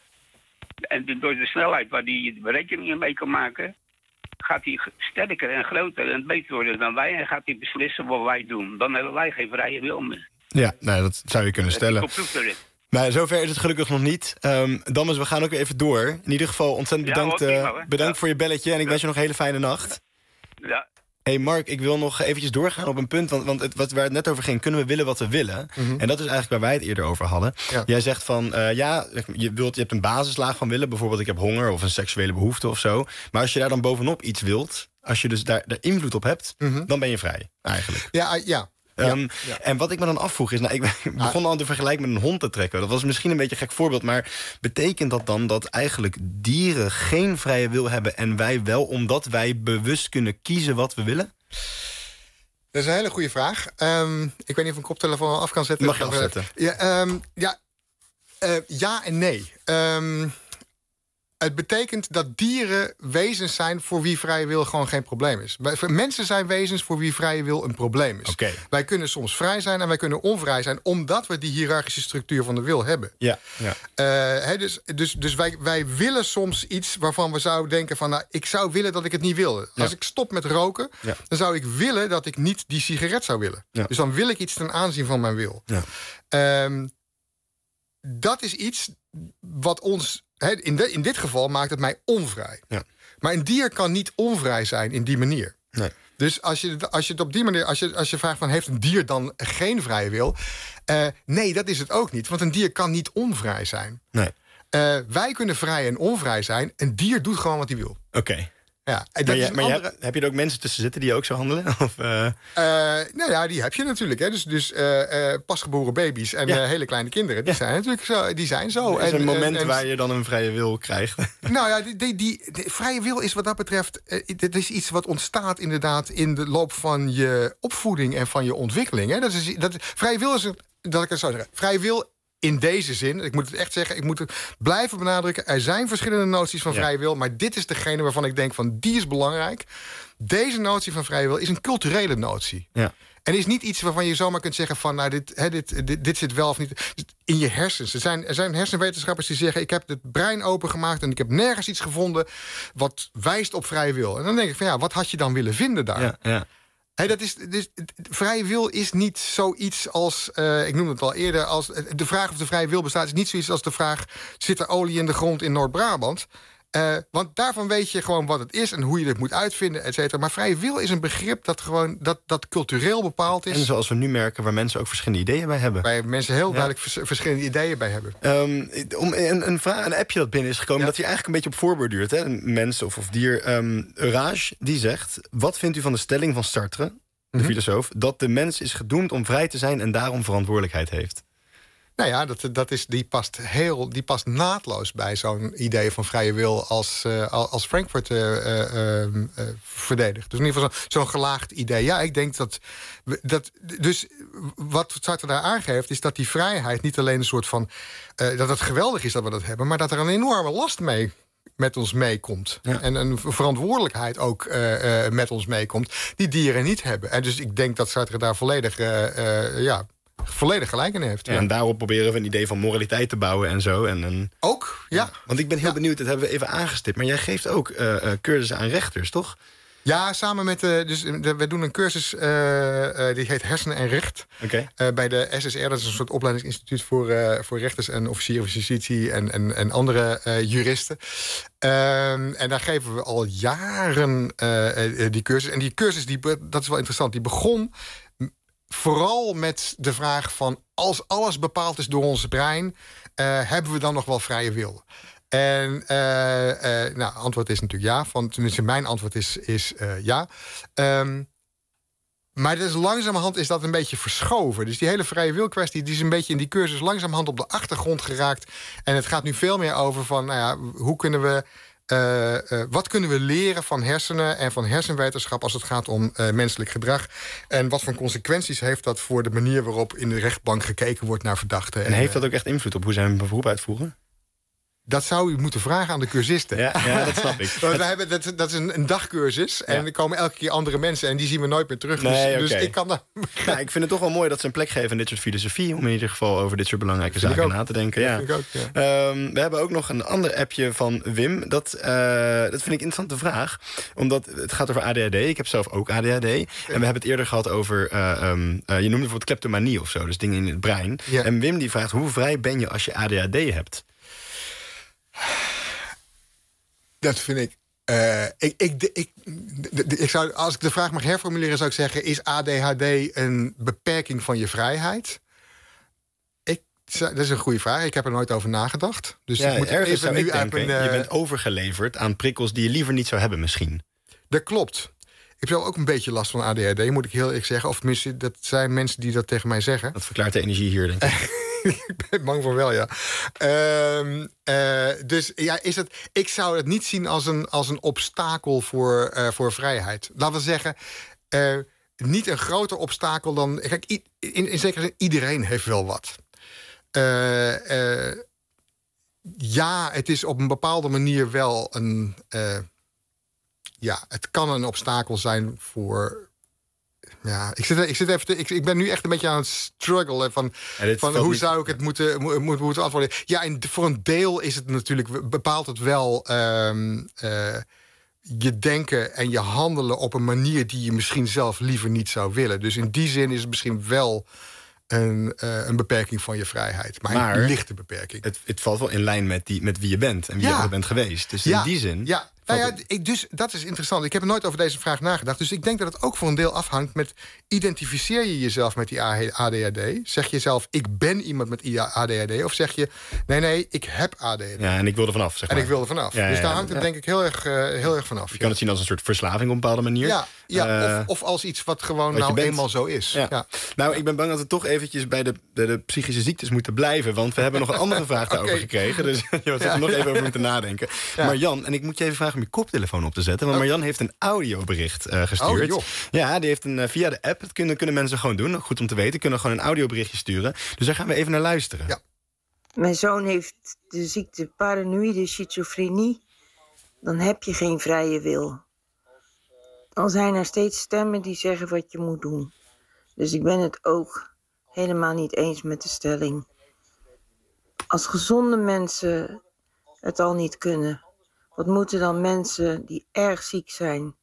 en door de snelheid waar die berekeningen mee kan maken, gaat hij sterker en groter en beter worden dan wij en gaat hij beslissen wat wij doen. Dan hebben wij geen vrije wil meer. Ja, nou, dat zou je kunnen stellen. Maar zover is het gelukkig nog niet. Um, Dammes, we gaan ook weer even door. In ieder geval ontzettend bedankt, ja, prima, uh, bedankt ja. voor je belletje. En ik ja. wens je nog een hele fijne nacht. Ja. Hey Mark, ik wil nog eventjes doorgaan op een punt. Want, want het, wat, waar het net over ging, kunnen we willen wat we willen? Mm-hmm. En dat is eigenlijk waar wij het eerder over hadden. Ja. Jij zegt van, uh, ja, je, wilt, je hebt een basislaag van willen. Bijvoorbeeld, ik heb honger of een seksuele behoefte of zo. Maar als je daar dan bovenop iets wilt, als je dus daar, daar invloed op hebt, mm-hmm. dan ben je vrij, eigenlijk. Ja, uh, ja. Um, ja, ja. En wat ik me dan afvroeg is, nou, ik begon al te vergelijken met een hond te trekken. Dat was misschien een beetje een gek voorbeeld, maar betekent dat dan dat eigenlijk dieren geen vrije wil hebben en wij wel, omdat wij bewust kunnen kiezen wat we willen? Dat is een hele goede vraag. Um, ik weet niet of ik een koptelefoon af kan zetten. Mag je afzetten? Ja, um, ja, uh, ja en nee. Um, Het betekent dat dieren wezens zijn voor wie vrije wil gewoon geen probleem is. Mensen zijn wezens voor wie vrije wil een probleem is. Okay. Wij kunnen soms vrij zijn en wij kunnen onvrij zijn, omdat we die hiërarchische structuur van de wil hebben. Ja, ja. Uh, he, dus dus, dus wij, wij willen soms iets waarvan we zouden denken van, nou, ik zou willen dat ik het niet wilde. Ja. Als ik stop met roken, ja. dan zou ik willen dat ik niet die sigaret zou willen. Ja. Dus dan wil ik iets ten aanzien van mijn wil. Ja. Um, dat is iets wat ons... He, in, de, in dit geval maakt het mij onvrij. Ja. Maar een dier kan niet onvrij zijn in die manier. Nee. Dus als je, als je het op die manier... Als je, als je vraagt van, heeft een dier dan geen vrije wil? Uh, nee, dat is het ook niet. Want een dier kan niet onvrij zijn. Nee. Uh, wij kunnen vrij en onvrij zijn. Een dier doet gewoon wat hij wil. Oké. Okay. Ja, dat maar je, maar andere... je, heb je er ook mensen tussen zitten die ook zo handelen? Of, uh... Uh, nou ja, die heb je natuurlijk. Hè. Dus, dus uh, uh, pasgeboren baby's en ja. uh, hele kleine kinderen, die ja. zijn natuurlijk zo. Die zijn zo. Er is en, een moment en, en, waar je dan een vrije wil krijgt. Nou ja, die, die, die, die vrije wil is wat dat betreft... Uh, dit is iets wat ontstaat inderdaad in de loop van je opvoeding en van je ontwikkeling. Hè. Dat is, dat, vrije wil is, dat ik het zo zeg, vrije wil... In deze zin, ik moet het echt zeggen, ik moet het blijven benadrukken. Er zijn verschillende noties van ja. vrije wil, maar dit is degene waarvan ik denk van, die is belangrijk. Deze notie van vrije wil is een culturele notie. Ja. En is niet iets waarvan je zomaar kunt zeggen van... nou, dit, hè, dit, dit, dit zit wel of niet in je hersens. Er zijn, er zijn hersenwetenschappers die zeggen... ik heb het brein opengemaakt en ik heb nergens iets gevonden... wat wijst op vrije wil. En dan denk ik van ja, wat had je dan willen vinden daar? Ja, ja. Hey, dat is, dus, vrije wil is niet zoiets als... Uh, ik noemde het al eerder... als de vraag of de vrije wil bestaat... is niet zoiets als de vraag... zit er olie in de grond in Noord-Brabant? Uh, want daarvan weet je gewoon wat het is... en hoe je het moet uitvinden, et cetera. Maar vrije wil is een begrip dat gewoon dat, dat cultureel bepaald is. En zoals we nu merken, waar mensen ook verschillende ideeën bij hebben. Waar mensen heel ja. duidelijk vers, verschillende ideeën bij hebben. Um, om een, een, vraag, een appje dat binnen is gekomen... Ja. dat hier eigenlijk een beetje op voorborduurt. Hè? Een mens of, of dier. Um, Raj, die zegt... wat vindt u van de stelling van Sartre... de mm-hmm. filosoof, dat de mens is gedoemd om vrij te zijn... en daarom verantwoordelijkheid heeft? Nou ja, dat, dat is, die, past heel, die past naadloos bij zo'n idee van vrije wil... als, uh, als Frankfurt uh, uh, uh, verdedigt. Dus in ieder geval zo, zo'n gelaagd idee. Ja, ik denk dat... dat dus wat Sartre daar aangeeft... is dat die vrijheid niet alleen een soort van... Uh, dat het geweldig is dat we dat hebben... maar dat er een enorme last mee met ons meekomt. Ja. En een verantwoordelijkheid ook uh, uh, met ons meekomt... die dieren niet hebben. En dus ik denk dat Sartre daar volledig... Uh, uh, ja, volledig gelijk in heeft. Ja, ja. En daarop proberen we een idee van moraliteit te bouwen en zo. En, en... Ook, ja. ja. Want ik ben heel ja. benieuwd, dat hebben we even aangestipt... maar jij geeft ook uh, uh, cursussen aan rechters, toch? Ja, samen met... Uh, dus de, we doen een cursus, uh, uh, die heet Hersenen en Recht. Okay. Uh, bij de S S R, dat is een soort opleidingsinstituut... voor, uh, voor rechters en officieren van justitie en, en, en andere uh, juristen. Uh, en daar geven we al jaren uh, uh, die cursus. En die cursus, die, dat is wel interessant, die begon... vooral met de vraag van... als alles bepaald is door ons brein... Uh, hebben we dan nog wel vrije wil? En uh, uh, nou, antwoord is natuurlijk ja. Van, tenminste, mijn antwoord is, is uh, ja. Um, maar dus langzamerhand is dat een beetje verschoven. Dus die hele vrije wil kwestie... die is een beetje in die cursus langzamerhand op de achtergrond geraakt. En het gaat nu veel meer over van... nou ja, hoe kunnen we... Uh, uh, wat kunnen we leren van hersenen en van hersenwetenschap... als het gaat om uh, menselijk gedrag? En wat voor consequenties heeft dat voor de manier... waarop in de rechtbank gekeken wordt naar verdachten? En heeft dat ook echt invloed op hoe zij hun beroep uitvoeren? Dat zou u moeten vragen aan de cursisten. Ja, ja dat snap ik. Want wij hebben, dat, dat is een, een dagcursus. En ja. er komen elke keer andere mensen. En die zien we nooit meer terug. Nee, dus, okay. dus ik kan dat... Nou, ik vind het toch wel mooi dat ze een plek geven in dit soort filosofie... om in ieder geval over dit soort belangrijke zaken ook. na te denken. Ja. Vind ik ook, ja. Um, we hebben ook nog een ander appje van Wim. Dat, uh, dat vind ik een interessante vraag. Omdat het gaat over A D H D. Ik heb zelf ook A D H D. Ja. En we hebben het eerder gehad over... Uh, um, uh, je noemde bijvoorbeeld kleptomanie of zo. Dus dingen in het brein. Ja. En Wim die vraagt, hoe vrij ben je als je A D H D hebt? Dat vind ik... Uh, ik, ik, ik, ik zou, als ik de vraag mag herformuleren, zou ik zeggen... is A D H D een beperking van je vrijheid? Ik, dat is een goede vraag. Ik heb er nooit over nagedacht. Dus ja, ik moet ergens even zou nu ik denken, uit mijn, uh, je bent overgeleverd aan prikkels... die je liever niet zou hebben misschien. Dat klopt. Ik heb zelf ook een beetje last van A D H D, moet ik heel eerlijk zeggen. Of tenminste, dat zijn mensen die dat tegen mij zeggen. Dat verklaart de energie hier, denk ik. Ik ben bang voor wel, ja. Uh, uh, dus ja, is het, ik zou het niet zien als een, als een obstakel voor, uh, voor vrijheid. Laten we zeggen, uh, niet een groter obstakel dan... Kijk, in, in zekere zin, iedereen heeft wel wat. Uh, uh, ja, het is op een bepaalde manier wel een... Uh, ja, het kan een obstakel zijn voor... Ja, ik zit, ik zit even te, ik, ik ben nu echt een beetje aan het struggelen van, ja, van hoe niet... zou ik het moeten, moet, moeten antwoorden. Ja, en voor een deel is het natuurlijk, bepaalt het wel um, uh, je denken en je handelen op een manier die je misschien zelf liever niet zou willen. Dus in die zin is het misschien wel een, uh, een beperking van je vrijheid. Maar, maar een lichte beperking. Het, het valt wel in lijn met, die, met wie je bent en wie ja. je bent geweest. Dus ja. in die zin... Ja. Nou ja, ik, dus dat is interessant. Ik heb er nooit over deze vraag nagedacht. Dus ik denk dat het ook voor een deel afhangt met... identificeer je jezelf met die A D H D? Zeg je zelf, ik ben iemand met A D H D? Of zeg je, nee, nee, ik heb A D H D? Ja, en ik wil er vanaf, zeg maar. En ik wil er vanaf. Ja, dus ja, daar hangt het ja. denk ik heel erg, uh, heel erg vanaf. Je ja. kan het zien als een soort verslaving op een bepaalde manier. Ja, ja uh, of, of als iets wat gewoon wat nou eenmaal zo is. Ja. Ja. Nou, ik ben bang dat we toch eventjes bij de, de, de psychische ziektes moeten blijven. Want we hebben nog een andere vraag daarover okay. gekregen. Dus je had er ja. nog even over moeten nadenken. Ja. Marjan, en ik moet je even vragen om je koptelefoon op te zetten. Want Marjan heeft een audiobericht uh, gestuurd. Oh, ja, die heeft een, uh, via de app. Dat kunnen, kunnen mensen gewoon doen. Goed om te weten. Kunnen gewoon een audioberichtje sturen. Dus daar gaan we even naar luisteren. Ja. Mijn zoon heeft de ziekte paranoïde schizofrenie. Dan heb je geen vrije wil. Al zijn er steeds stemmen die zeggen wat je moet doen. Dus ik ben het ook helemaal niet eens met de stelling. Als gezonde mensen het al niet kunnen, wat moeten dan mensen die erg ziek zijn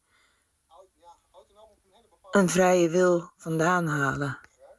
een vrije wil vandaan halen?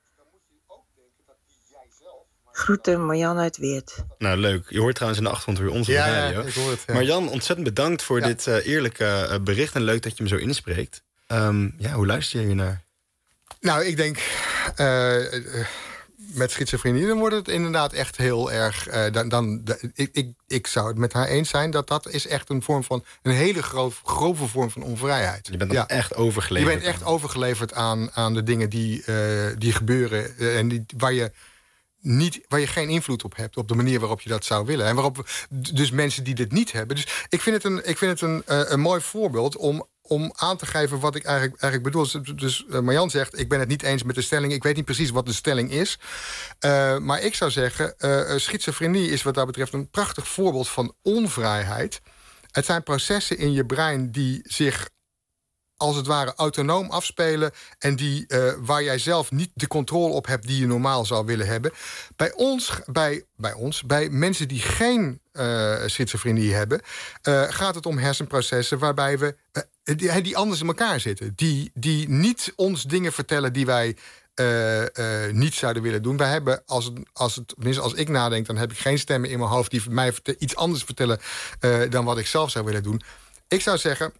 Groeten, Marjan uit Weert. Nou, leuk. Je hoort trouwens in de achtergrond weer onze Ja, radio. ja, ik hoor het, ja. Marjan, ontzettend bedankt voor Ja. dit uh, eerlijke uh, bericht. En leuk dat je me zo inspreekt. Um, ja, hoe luister je hier naar? Nou, ik denk... Uh, uh, met schizofrenie dan wordt het inderdaad echt heel erg... Uh, dan, dan, de, ik, ik, ik zou het met haar eens zijn dat dat is echt een vorm van... een hele grove, grove vorm van onvrijheid. Je bent dan ja. echt overgeleverd. Je bent echt overgeleverd aan, aan de dingen die, uh, die gebeuren... Uh, en die, waar je... Niet, waar je geen invloed op hebt, op de manier waarop je dat zou willen. En waarop dus mensen die dit niet hebben. Dus ik vind het een, ik vind het een, uh, een mooi voorbeeld om, om aan te geven wat ik eigenlijk, eigenlijk bedoel. Dus, dus uh, Marjan zegt, ik ben het niet eens met de stelling. Ik weet niet precies wat de stelling is. Uh, maar ik zou zeggen, uh, schizofrenie is wat dat betreft een prachtig voorbeeld van onvrijheid. Het zijn processen in je brein die zich als het ware autonoom afspelen... en die, uh, waar jij zelf niet de controle op hebt die je normaal zou willen hebben. Bij ons, bij, bij, ons, bij mensen die geen uh, schizofrenie hebben... Uh, gaat het om hersenprocessen waarbij we uh, die, die anders in elkaar zitten. Die, die niet ons dingen vertellen die wij uh, uh, niet zouden willen doen. Wij hebben, als het, als het, tenminste als ik nadenk... dan heb ik geen stemmen in mijn hoofd die mij iets anders vertellen... Uh, dan wat ik zelf zou willen doen. Ik zou zeggen...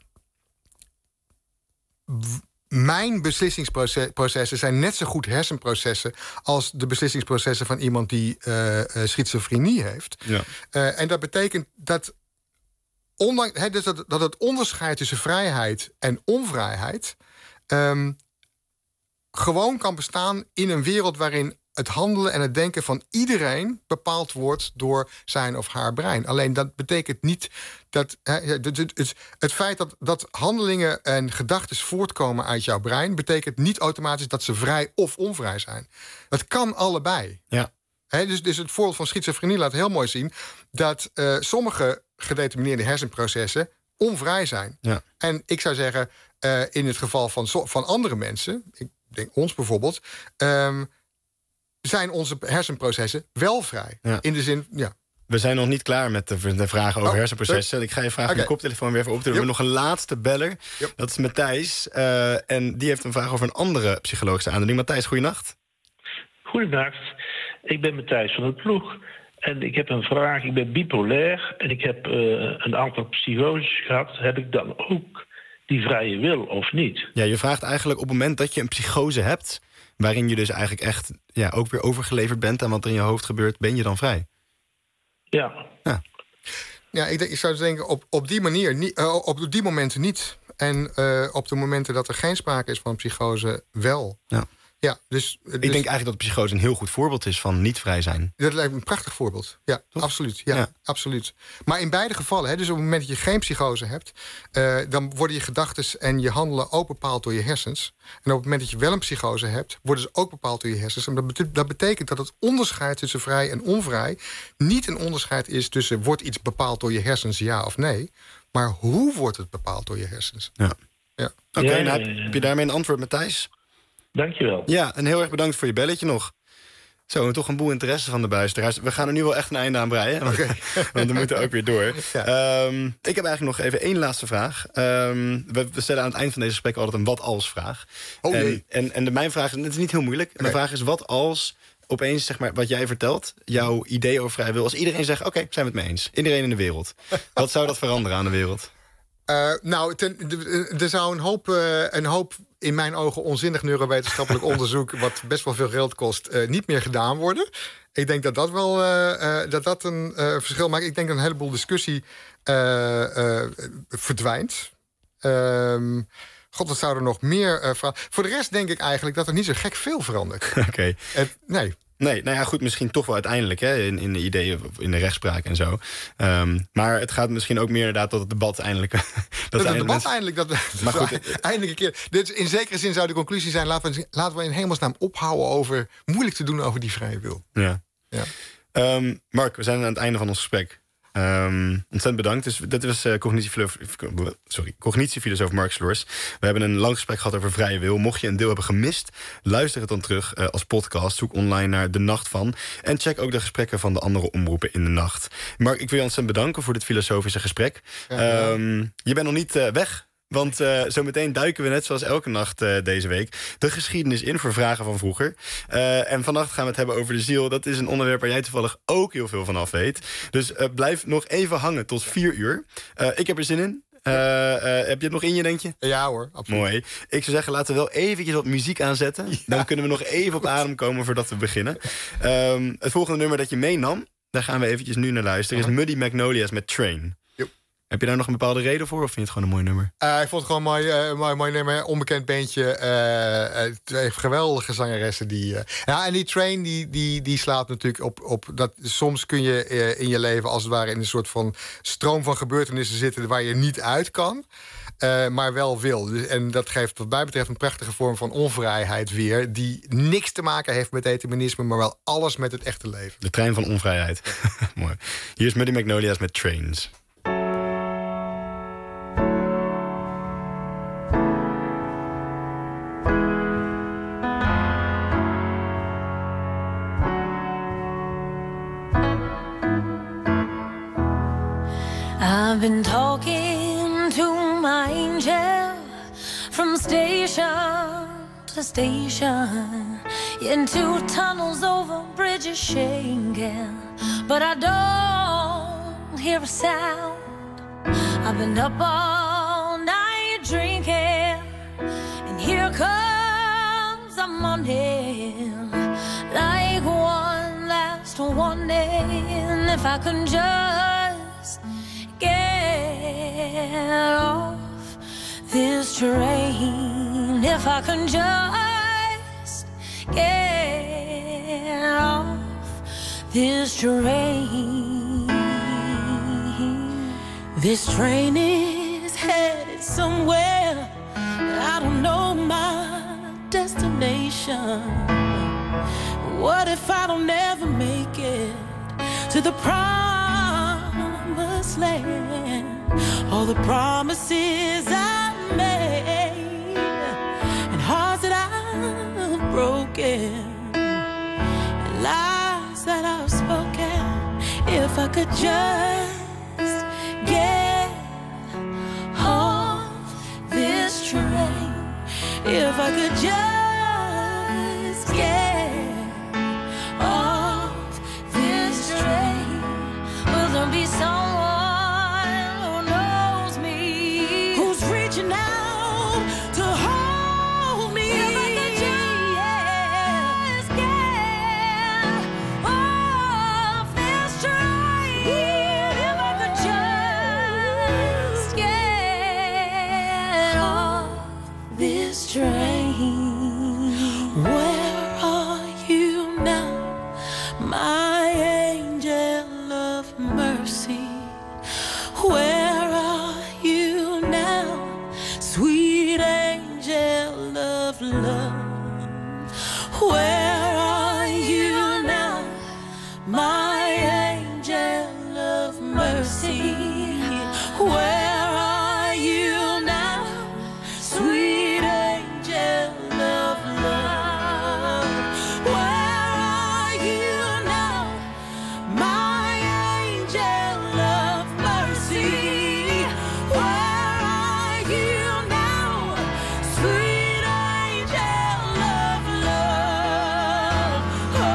Mijn beslissingsprocessen zijn net zo goed hersenprocessen... als de beslissingsprocessen van iemand die uh, uh, schizofrenie heeft. Ja. Uh, en dat betekent dat, ondanks, he, dus dat, dat het onderscheid tussen vrijheid en onvrijheid... Um, gewoon kan bestaan in een wereld waarin het handelen en het denken van iedereen bepaald wordt door zijn of haar brein. Alleen dat betekent niet dat he, het, het, het feit dat, dat handelingen en gedachten voortkomen uit jouw brein, betekent niet automatisch dat ze vrij of onvrij zijn. Het kan allebei. Ja. He, dus, dus het voorbeeld van schizofrenie laat heel mooi zien dat uh, sommige gedetermineerde hersenprocessen onvrij zijn. Ja. En ik zou zeggen, uh, in het geval van, van andere mensen, ik denk ons bijvoorbeeld, um, zijn onze hersenprocessen wel vrij. Ja. In de zin, ja. We zijn nog niet klaar met de, de vragen over oh, hersenprocessen. Leuk. Ik ga je vragen okay. om de koptelefoon weer even op te doen. Yep. We hebben nog een laatste beller. Yep. Dat is Matthijs. Uh, en die heeft een vraag over een andere psychologische aandoening. Matthijs, goeienacht. Goedenacht. Ik ben Matthijs van het Ploeg. En ik heb een vraag. Ik ben bipolair. En ik heb uh, een aantal psychoses gehad. Heb ik dan ook die vrije wil of niet? Ja, je vraagt eigenlijk op het moment dat je een psychose hebt, waarin je dus eigenlijk echt ja, ook weer overgeleverd bent aan wat er in je hoofd gebeurt, ben je dan vrij? Ja. Ja, ja ik, denk, ik zou denken, op, op die manier, niet, uh, op die momenten niet. En uh, op de momenten dat er geen sprake is van psychose, wel. Ja. Ja, dus, dus... Ik denk eigenlijk dat psychose een heel goed voorbeeld is van niet vrij zijn. Dat lijkt me een prachtig voorbeeld. Ja, Toch? absoluut. Ja, ja, absoluut. Maar in beide gevallen, hè, dus op het moment dat je geen psychose hebt, Uh, dan worden je gedachten en je handelen ook bepaald door je hersens. En op het moment dat je wel een psychose hebt, worden ze ook bepaald door je hersens. En dat betekent, dat betekent dat het onderscheid tussen vrij en onvrij niet een onderscheid is tussen wordt iets bepaald door je hersens, ja of nee. Maar hoe wordt het bepaald door je hersens? Ja. Ja. Oké, okay, nou, heb je daarmee een antwoord, Matthijs? Dankjewel. Ja, en heel erg bedankt voor je belletje nog. Zo, en toch een boel interesse van de luisteraars. We gaan er nu wel echt een einde aan breien. Want, okay. want we moeten ook weer door. Ja. Um, ik heb eigenlijk nog even één laatste vraag. Um, we, we stellen aan het eind van deze gesprek altijd een wat-als-vraag. Oh, nee. en, en, en de, mijn vraag is, het is niet heel moeilijk. Okay. Mijn vraag is, wat als opeens, zeg maar, wat jij vertelt, jouw idee over vrij wil, als iedereen zegt, oké, okay, zijn we het mee eens. Iedereen in de wereld. Wat zou dat veranderen aan de wereld? Uh, nou, ten, er zou een hoop, uh, een hoop in mijn ogen onzinnig neurowetenschappelijk onderzoek, wat best wel veel geld kost, uh, niet meer gedaan worden. Ik denk dat dat wel uh, uh, dat dat een uh, verschil maakt. Ik denk dat een heleboel discussie uh, uh, verdwijnt. Um, God, wat zou er nog meer uh, veranderen? Voor de rest denk ik eigenlijk dat er niet zo gek veel verandert. Oké. Okay. Uh, nee. Nee, nou ja, goed, misschien toch wel uiteindelijk, hè, in, in de ideeën, in de rechtspraak en zo. Um, maar het gaat misschien ook meer inderdaad tot het debat eindelijk. dat dat het debat eindelijk, dat, maar goed, dat eindelijk een keer. Dit, in zekere zin zou de conclusie zijn, laten we, laten we in hemelsnaam ophouden over moeilijk te doen over die vrije wil. Ja. Ja. Um, Mark, we zijn aan het einde van ons gesprek. Um, ontzettend bedankt. Dus dat was uh, cognitiefilosoof, sorry, cognitiefilosoof Mark Sloers. We hebben een lang gesprek gehad over vrije wil. Mocht je een deel hebben gemist, luister het dan terug uh, als podcast. Zoek online naar De Nacht Van. En check ook de gesprekken van de andere omroepen in de nacht. Mark, ik wil je ontzettend bedanken voor dit filosofische gesprek. Ja, um, je bent nog niet uh, weg. Want uh, zometeen duiken we net zoals elke nacht uh, deze week de geschiedenis in voor vragen van vroeger. Uh, en vannacht gaan we het hebben over de ziel. Dat is een onderwerp waar jij toevallig ook heel veel van af weet. Dus uh, blijf nog even hangen tot vier uur. Uh, ik heb er zin in. Uh, uh, heb je het nog in je, denk je? Ja hoor, absoluut. Mooi. Ik zou zeggen, laten we wel eventjes wat muziek aanzetten. Ja. Dan kunnen we nog even op adem komen voordat we beginnen. Um, het volgende nummer dat je meenam, daar gaan we eventjes nu naar luisteren, is Muddy Magnolias met Train. Heb je daar nog een bepaalde reden voor, of vind je het gewoon een mooi nummer? Uh, ik vond het gewoon een mooi, uh, mooi, mooi nummer. Onbekend bandje. Uh, uh, twee geweldige zangeressen. Die, uh, ja, en die Train die, die, die slaat natuurlijk op, op dat soms kun je uh, in je leven als het ware in een soort van stroom van gebeurtenissen zitten waar je niet uit kan. Uh, maar wel wil. Dus, en dat geeft wat mij betreft een prachtige vorm van onvrijheid weer. Die niks te maken heeft met determinisme, maar wel alles met het echte leven. De trein van onvrijheid. Mooi. Hier is Muddy Magnolias met Trains. I've been talking to my angel from station to station, into tunnels over bridges shaking, but I don't hear a sound. I've been up all night drinking, and here comes the morning, like one last warning. If I can just get off this train, if I can just get off this train. This train is headed somewhere, I don't know my destination. What if I don't ever make it to the promised land? All the promises I made and hearts that I've broken and lies that I've spoken. If I could just get off this train, if I could just get off this train, will there be someone who knows me, who's reaching out to hold me? If I could just get off this train, if I could just get off this train. Where are you now, my angel of mercy? Where are you now, sweet angel of love? Where are you now, my angel of mercy? Where are you now, sweet angel of love? Where are you now, my angel of mercy? Where are you now, sweet angel of love?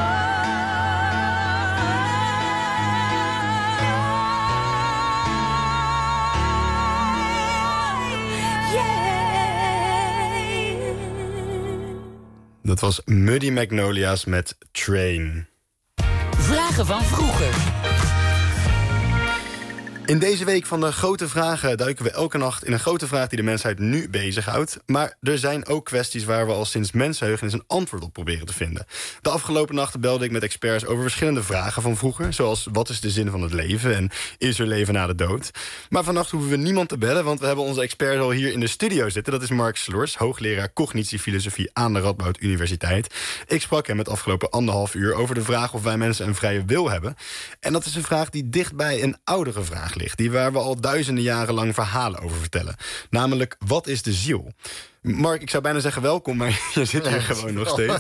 Dat was Muddy Magnolias met Train. Vragen van vroeger. In deze week van de grote vragen duiken we elke nacht in een grote vraag die de mensheid nu bezighoudt. Maar er zijn ook kwesties waar we al sinds mensheugenis een antwoord op proberen te vinden. De afgelopen nachten belde ik met experts over verschillende vragen van vroeger. Zoals wat is de zin van het leven en is er leven na de dood? Maar vannacht hoeven we niemand te bellen, want we hebben onze expert al hier in de studio zitten. Dat is Mark Sloers, hoogleraar cognitiefilosofie aan de Radboud Universiteit. Ik sprak hem het afgelopen anderhalf uur over de vraag of wij mensen een vrije wil hebben. En dat is een vraag die dicht bij een oudere vraag ligt, die waar we al duizenden jaren lang verhalen over vertellen. Namelijk, wat is de ziel? Mark, ik zou bijna zeggen welkom, maar je zit hier gewoon nog steeds.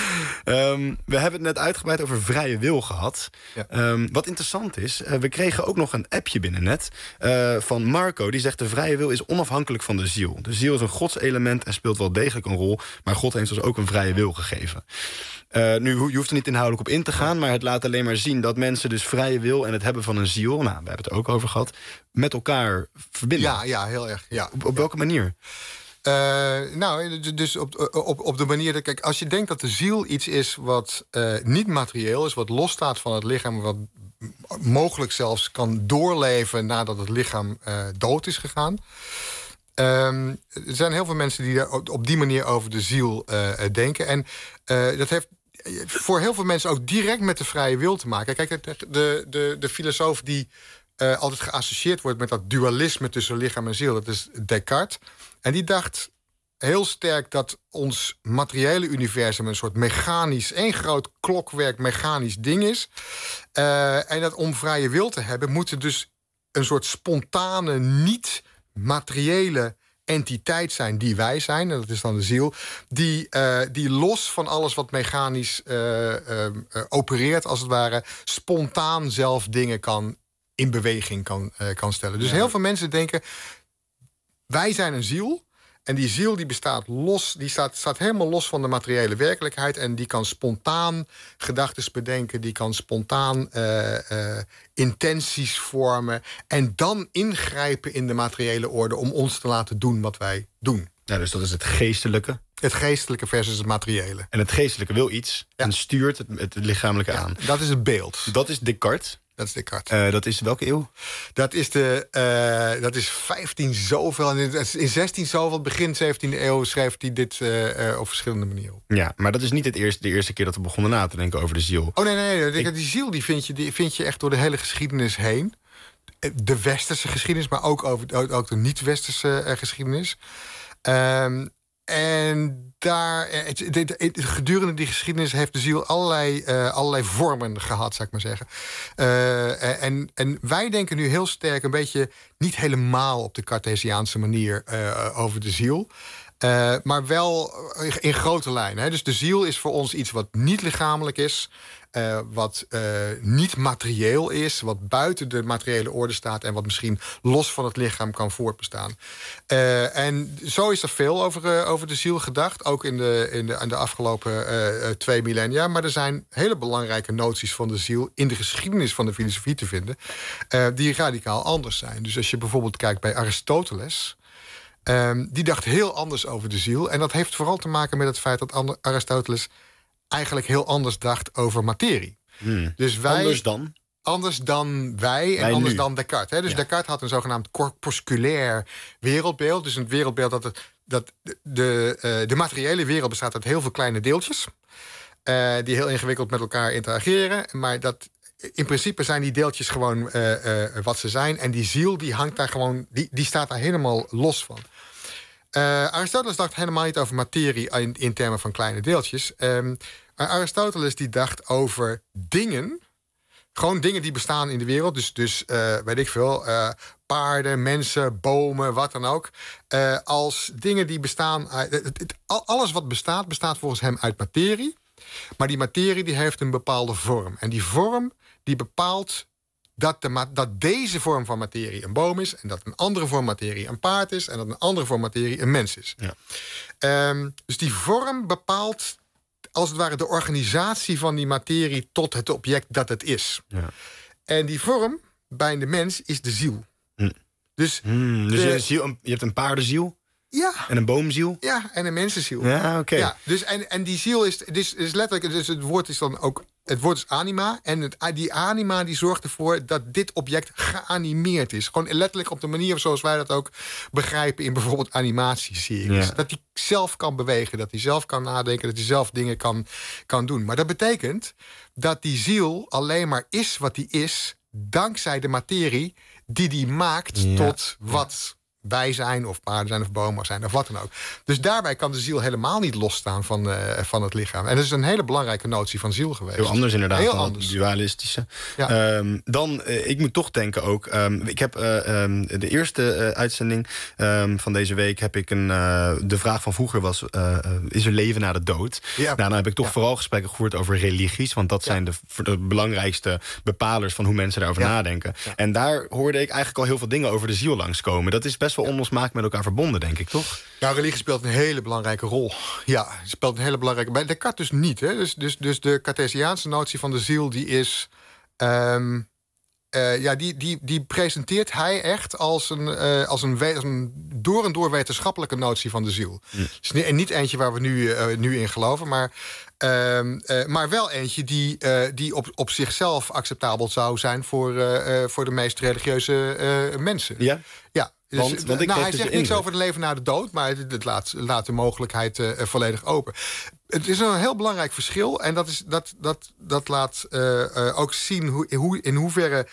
Um, we hebben het net uitgebreid over vrije wil gehad. Ja. Um, wat interessant is, uh, we kregen ook nog een appje binnen net uh, van Marco. Die zegt, de vrije wil is onafhankelijk van de ziel. De ziel is een godselement en speelt wel degelijk een rol, maar God heeft ons ook een vrije wil gegeven. Uh, nu, je hoeft er niet inhoudelijk op in te gaan, maar het laat alleen maar zien dat mensen dus vrije wil en het hebben van een ziel, nou, we hebben het er ook over gehad, met elkaar verbinden. Ja, ja, heel erg. Ja. Op, op welke manier? Uh, nou, dus op, op, op de manier dat, kijk, als je denkt dat de ziel iets is wat uh, niet materieel is, wat losstaat van het lichaam, wat mogelijk zelfs kan doorleven nadat het lichaam uh, dood is gegaan. Um, er zijn heel veel mensen die op die manier over de ziel uh, denken. En uh, dat heeft voor heel veel mensen ook direct met de vrije wil te maken. Kijk, de, de, de filosoof die uh, altijd geassocieerd wordt met dat dualisme tussen lichaam en ziel, dat is Descartes. En die dacht heel sterk dat ons materiële universum een soort mechanisch, één groot klokwerk mechanisch ding is. Uh, en dat om vrije wil te hebben, moet er dus een soort spontane, niet-materiële entiteit zijn die wij zijn, en dat is dan de ziel, die, uh, die los van alles wat mechanisch uh, uh, uh, opereert, als het ware, spontaan zelf dingen kan in beweging kan, uh, kan stellen. Dus ja. Heel veel mensen denken, wij zijn een ziel. En die ziel die bestaat los, die staat, staat helemaal los van de materiële werkelijkheid. En die kan spontaan gedachten bedenken. Die kan spontaan uh, uh, intenties vormen. En dan ingrijpen in de materiële orde om ons te laten doen wat wij doen. Ja, dus dat is het geestelijke. Het geestelijke versus het materiële. En het geestelijke wil iets ja. en stuurt het, het lichamelijke ja, aan. Dat is het beeld. Dat is Descartes. Dat is Descartes. Uh, dat is welke eeuw? Dat is, de, uh, dat is vijftien zoveel. En in zestien zoveel, begin zeventiende eeuw, schreef hij dit uh, uh, op verschillende manieren. Ja, maar dat is niet het eerste, de eerste keer dat we begonnen na te denken over de ziel. Oh nee, nee, nee. Ik... Die ziel die vind, je, die vind je echt door de hele geschiedenis heen. De westerse geschiedenis, maar ook, over, ook de niet-westerse uh, geschiedenis. Um, en daar, het, het, het, het, gedurende die geschiedenis heeft de ziel allerlei, uh, allerlei vormen gehad, zou ik maar zeggen. Uh, en, en wij denken nu heel sterk een beetje niet helemaal op de Cartesiaanse manier uh, over de ziel. Uh, maar wel in grote lijnen. Hè. Dus de ziel is voor ons iets wat niet lichamelijk is. Uh, wat uh, niet materieel is, wat buiten de materiële orde staat en wat misschien los van het lichaam kan voortbestaan. Uh, en zo is er veel over, uh, over de ziel gedacht, ook in de, in de, in de afgelopen uh, twee millennia. Maar er zijn hele belangrijke noties van de ziel in de geschiedenis van de filosofie te vinden, uh, die radicaal anders zijn. Dus als je bijvoorbeeld kijkt bij Aristoteles, um, die dacht heel anders over de ziel. En dat heeft vooral te maken met het feit dat Aristoteles eigenlijk heel anders dacht over materie. Hmm. Dus wij, anders dan? Anders dan wij en wij anders nu. dan Descartes. Hè? Dus ja. Descartes had een zogenaamd corpusculair wereldbeeld. Dus een wereldbeeld dat, het, dat de, de, uh, de materiële wereld bestaat uit heel veel kleine deeltjes. Uh, die heel ingewikkeld met elkaar interageren. Maar dat in principe zijn die deeltjes gewoon uh, uh, wat ze zijn. En die ziel die hangt daar gewoon, die, die staat daar helemaal los van. Uh, Aristoteles dacht helemaal niet over materie in, in termen van kleine deeltjes. Um, maar Aristoteles die dacht over dingen, gewoon dingen die bestaan in de wereld. Dus, dus uh, weet ik veel, uh, paarden, mensen, bomen, wat dan ook. Uh, als dingen die bestaan, uit, het, het, alles wat bestaat, bestaat volgens hem uit materie. Maar die materie die heeft een bepaalde vorm. En die vorm die bepaalt Dat, de, dat deze vorm van materie een boom is, en dat een andere vorm materie een paard is, en dat een andere vorm materie een mens is. Ja. Um, dus die vorm bepaalt als het ware de organisatie van die materie tot het object dat het is. Ja. En die vorm bij de mens is de ziel. Hm. Dus, hm, dus de, je, ziel, je hebt een paardenziel? Ja. En een boomziel? Ja, en een mensenziel. Ja, oké. Okay. Ja, dus en, en die ziel is, dus, is letterlijk, dus het woord is dan ook het woord is anima. En het, die anima die zorgt ervoor dat dit object geanimeerd is. Gewoon letterlijk op de manier zoals wij dat ook begrijpen in bijvoorbeeld animatieseries. Ja. Dat hij zelf kan bewegen, dat hij zelf kan nadenken, dat hij zelf dingen kan, kan doen. Maar dat betekent dat die ziel alleen maar is wat die is, dankzij de materie die die maakt ja. tot wat wij zijn, of paarden zijn, of bomen zijn, of wat dan ook. Dus daarbij kan de ziel helemaal niet losstaan van, uh, van het lichaam. En dat is een hele belangrijke notie van ziel geweest. Heel anders inderdaad Heel dan anders. het dualistische. Ja. Um, dan, uh, ik moet toch denken ook... Um, ik heb uh, um, de eerste uh, uitzending um, van deze week... heb ik een... Uh, de vraag van vroeger was... Uh, uh, is er leven na de dood? Ja. Nou, dan heb ik toch ja. vooral gesprekken gevoerd over religies. Want dat ja. zijn de, de belangrijkste bepalers van hoe mensen daarover ja. nadenken. Ja. En daar hoorde ik eigenlijk al heel veel dingen over de ziel langskomen. Dat is best wel onlosmakelijk met elkaar verbonden, denk ik, toch? Nou, religie speelt een hele belangrijke rol. Ja, het speelt een hele belangrijke... Bij Descartes dus niet, hè. Dus, dus, dus de Cartesiaanse notie van de ziel, die is... Um, uh, ja, die, die, die presenteert hij echt als een, uh, als, een, als een door en door wetenschappelijke notie van de ziel. Hm. Dus niet, en niet eentje waar we nu, uh, nu in geloven, maar... Uh, uh, maar wel eentje die, uh, die op, op zichzelf acceptabel zou zijn... voor, uh, uh, voor de meest religieuze uh, mensen. Ja? Ja. Dus, want, want ik nou, hij dus zegt niks over het leven na de dood, maar het, het laat, laat de mogelijkheid uh, volledig open. Het is een heel belangrijk verschil en dat, is, dat, dat, dat laat uh, uh, ook zien hoe, hoe, in hoeverre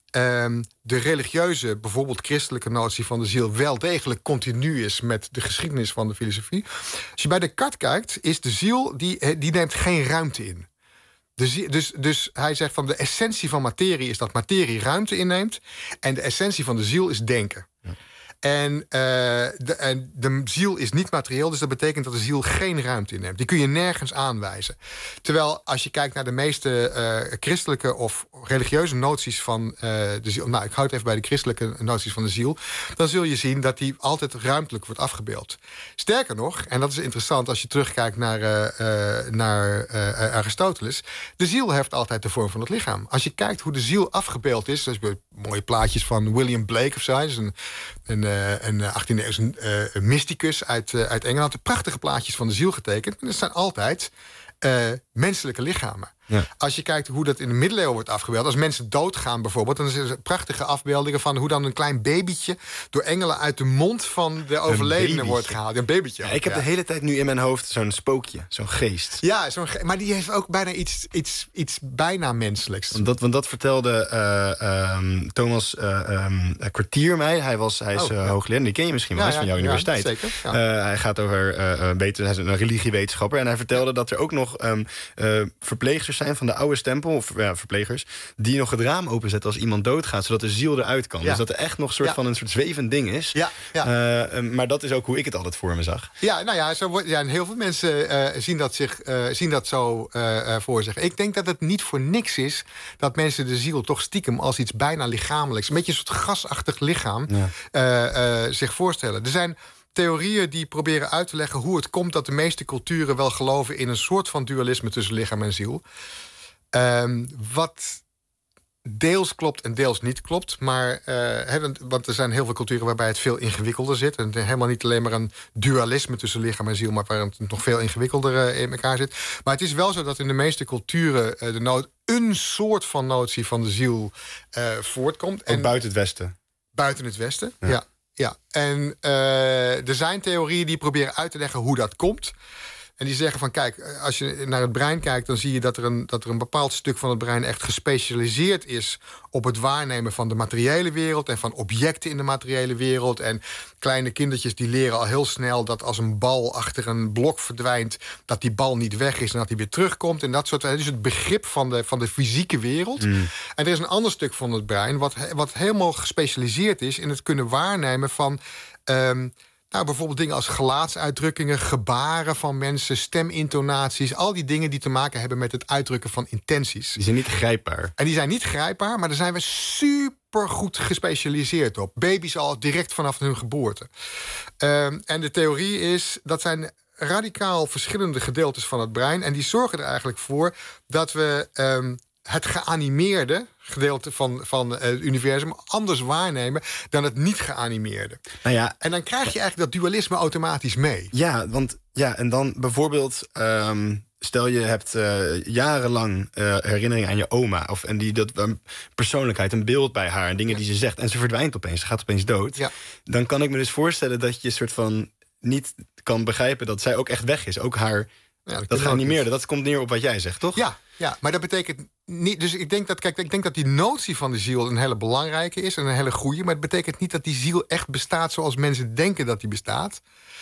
uh, de religieuze, bijvoorbeeld christelijke notie van de ziel wel degelijk continu is met de geschiedenis van de filosofie. Als je bij Descartes kijkt, is de ziel, die, die neemt geen ruimte in. Dus, dus, dus hij zegt van de essentie van materie is dat materie ruimte inneemt. En de essentie van de ziel is denken. Ja. En, uh, de, en de ziel is niet materieel, dus dat betekent dat de ziel geen ruimte inneemt. Die kun je nergens aanwijzen. Terwijl als je kijkt naar de meeste uh, christelijke of religieuze noties van uh, de ziel... nou, ik houd even bij de christelijke noties van de ziel... dan zul je zien dat die altijd ruimtelijk wordt afgebeeld. Sterker nog, en dat is interessant als je terugkijkt naar, uh, uh, naar uh, Aristoteles... de ziel heeft altijd de vorm van het lichaam. Als je kijkt hoe de ziel afgebeeld is... dus mooie plaatjes van William Blake of zo... Dus een, een Uh, een achttiende eeuwse uh, mysticus uit, uh, uit Engeland. De prachtige plaatjes van de ziel getekend. En dat zijn altijd uh, menselijke lichamen. Ja. Als je kijkt hoe dat in de middeleeuwen wordt afgebeeld... als mensen doodgaan bijvoorbeeld... dan zijn er prachtige afbeeldingen van hoe dan een klein babytje... door engelen uit de mond van de overledene wordt gehaald. Een babytje. Ja, ik heb ja. de hele tijd nu in mijn hoofd zo'n spookje, zo'n geest. Ja, zo'n ge- maar die heeft ook bijna iets, iets, iets bijna menselijks. Want dat, want dat vertelde uh, um, Thomas uh, um, Kwartier mij. Hij, was, hij is oh, uh, ja. hoogleraar, die ken je misschien wel, hij ja, is van jouw ja, universiteit. Ja, zeker. Ja. Uh, hij gaat over uh, beter, hij is een religiewetenschapper... en hij vertelde dat er ook nog um, uh, verpleegsters zijn van de oude stempel, of ja, verplegers, die nog het raam openzetten als iemand doodgaat, zodat de ziel eruit kan. Ja. Dus dat er echt nog een soort ja. van een soort zwevend ding is. Ja. Ja. Uh, maar dat is ook hoe ik het altijd voor me zag. Ja, nou ja, zo wordt, ja heel veel mensen uh, zien, dat zich, uh, zien dat zo uh, uh, voor zich. Ik denk dat het niet voor niks is dat mensen de ziel toch stiekem als iets bijna lichamelijks, een beetje een soort gasachtig lichaam, ja. uh, uh, zich voorstellen. Er zijn theorieën die proberen uit te leggen hoe het komt dat de meeste culturen wel geloven in een soort van dualisme tussen lichaam en ziel. Um, wat deels klopt en deels niet klopt. Maar, uh, he, want er zijn heel veel culturen waarbij het veel ingewikkelder zit. En helemaal niet alleen maar een dualisme tussen lichaam en ziel, maar waar het nog veel ingewikkelder uh, in elkaar zit. Maar het is wel zo dat in de meeste culturen uh, de nood, een soort van notie van de ziel uh, voortkomt. En buiten het Westen. Buiten het Westen, ja. ja, ja. En uh, er zijn theorieën die proberen uit te leggen hoe dat komt. En die zeggen van, kijk, als je naar het brein kijkt, dan zie je dat er, een, dat er een bepaald stuk van het brein echt gespecialiseerd is op het waarnemen van de materiële wereld en van objecten in de materiële wereld. En kleine kindertjes die leren al heel snel dat als een bal achter een blok verdwijnt, dat die bal niet weg is en dat die weer terugkomt. En dat soort, dus het begrip van de, van de fysieke wereld. Mm. En er is een ander stuk van het brein wat, wat helemaal gespecialiseerd is in het kunnen waarnemen van Um, Nou, bijvoorbeeld dingen als gelaatsuitdrukkingen, gebaren van mensen, stemintonaties. Al die dingen die te maken hebben met het uitdrukken van intenties. Die zijn niet grijpbaar. En die zijn niet grijpbaar, maar daar zijn we super goed gespecialiseerd op. Baby's al direct vanaf hun geboorte. Um, en de theorie is, dat zijn radicaal verschillende gedeeltes van het brein. En die zorgen er eigenlijk voor dat we Um, het geanimeerde gedeelte van, van uh, het universum anders waarnemen dan het niet geanimeerde. Nou ja, en dan krijg je eigenlijk dat dualisme automatisch mee. Ja, want ja, en dan bijvoorbeeld Um, stel je hebt uh, jarenlang uh, herinneringen aan je oma. Of, en die, dat, een persoonlijkheid, een beeld bij haar. En dingen ja. die ze zegt. En ze verdwijnt opeens, ze gaat opeens dood. Ja. Dan kan ik me dus voorstellen dat je soort van niet kan begrijpen dat zij ook echt weg is. Ook haar, ja, dat, dat gaat niet meer. Dat komt neer op wat jij zegt, toch? Ja, ja, maar dat betekent niet. Dus ik denk dat, kijk, ik denk dat die notie van de ziel een hele belangrijke is en een hele goede. Maar het betekent niet dat die ziel echt bestaat zoals mensen denken dat die bestaat.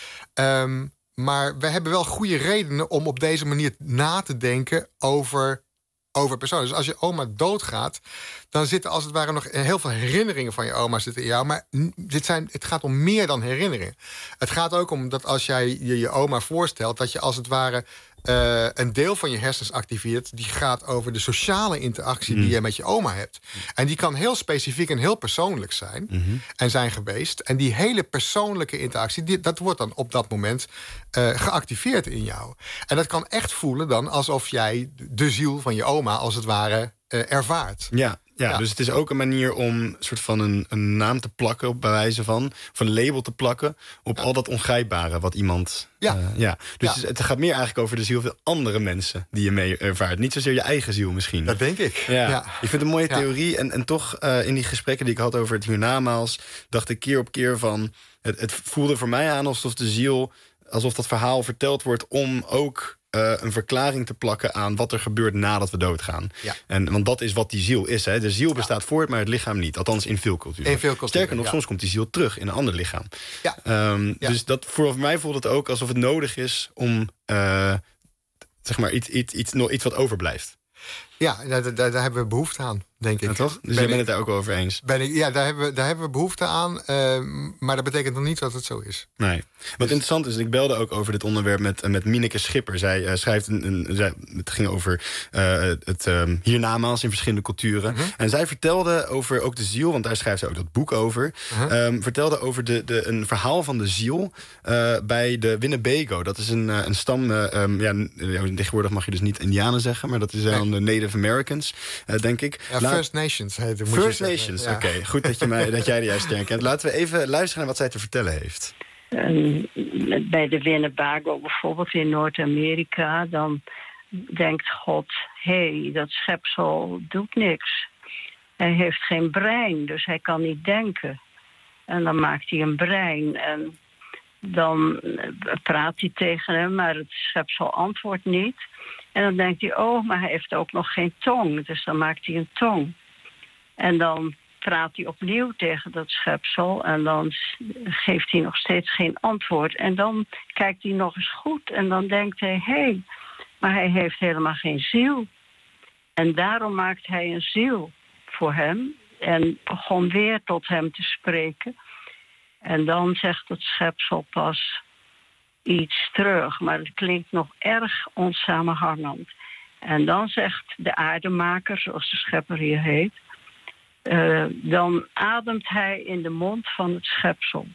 Um, maar we hebben wel goede redenen om op deze manier na te denken over, over personen. Dus als je oma doodgaat, dan zitten als het ware nog heel veel herinneringen van je oma zitten in jou. Maar dit zijn, het gaat om meer dan herinneringen. Het gaat ook om dat als jij je, je oma voorstelt, dat je als het ware Uh, een deel van je hersens activeert, die gaat over de sociale interactie mm. die je met je oma hebt. En die kan heel specifiek en heel persoonlijk zijn mm-hmm. en zijn geweest. En die hele persoonlijke interactie, die, dat wordt dan op dat moment uh, geactiveerd in jou. En dat kan echt voelen dan alsof jij de ziel van je oma als het ware uh, ervaart. Ja. Ja, ja, dus het is ook een manier om een soort van een, een naam te plakken, op bij wijze van, of een label te plakken op ja. al dat ongrijpbare wat iemand. Ja. Uh, ja. Dus ja. het gaat meer eigenlijk over de ziel van andere mensen die je mee ervaart. Niet zozeer je eigen ziel misschien. Dat denk ik. Ja. Ja. Ik vind het een mooie ja. theorie. En, en toch uh, in die gesprekken die ik had over het hiernamaals, dacht ik keer op keer van, het, het voelde voor mij aan alsof de ziel, alsof dat verhaal verteld wordt om ook Uh, een verklaring te plakken aan wat er gebeurt nadat we doodgaan. Ja. En, want dat is wat die ziel is. Hè. De ziel bestaat ja. voort, maar het lichaam niet. Althans in veel culturen. In veel culturen, Sterker nog, ja. soms komt die ziel terug in een ander lichaam. Ja. Um, ja. Dus dat, voor mij voelt het ook alsof het nodig is om uh, zeg maar iets, iets, iets, nog iets wat overblijft. Ja, daar, daar, daar hebben we behoefte aan, denk ik. Ja, toch? Dus jij bent het daar ook over eens? Ben ik, ja, daar hebben, we, daar hebben we behoefte aan. Uh, maar dat betekent nog niet dat het zo is. Nee. Wat dus interessant is, ik belde ook over dit onderwerp met, met Mineke Schipper. Zij uh, schrijft een, een, zij, het ging over uh, het um, hiernamaals in verschillende culturen. Uh-huh. En zij vertelde over ook de ziel, want daar schrijft ze ook dat boek over. Uh-huh. Um, vertelde over de, de, een verhaal van de ziel uh, bij de Winnebago. Dat is een, uh, een stam. Uh, um, ja, tegenwoordig mag je dus niet Indianen zeggen, maar dat is dan nee. de Native Americans, uh, denk ik. Ja, Laat... First Nations heet het. First Nations, ja. Oké. Okay. Goed dat, je mij, dat jij de juiste term kent. Laten we even luisteren naar wat zij te vertellen heeft. Um, bij de Winnebago bijvoorbeeld in Noord-Amerika, dan denkt God, hé, hey, dat schepsel doet niks. Hij heeft geen brein, dus hij kan niet denken. En dan maakt hij een brein en dan praat hij tegen hem, maar het schepsel antwoordt niet. En dan denkt hij, oh, maar hij heeft ook nog geen tong. Dus dan maakt hij een tong. En dan praat hij opnieuw tegen dat schepsel. En dan geeft hij nog steeds geen antwoord. En dan kijkt hij nog eens goed. En dan denkt hij, hé, hey, maar hij heeft helemaal geen ziel. En daarom maakt hij een ziel voor hem. En begon weer tot hem te spreken. En dan zegt het schepsel pas iets terug, maar het klinkt nog erg onsamenhangend. En dan zegt de aardemaker, zoals de schepper hier heet, uh, dan ademt hij in de mond van het schepsel.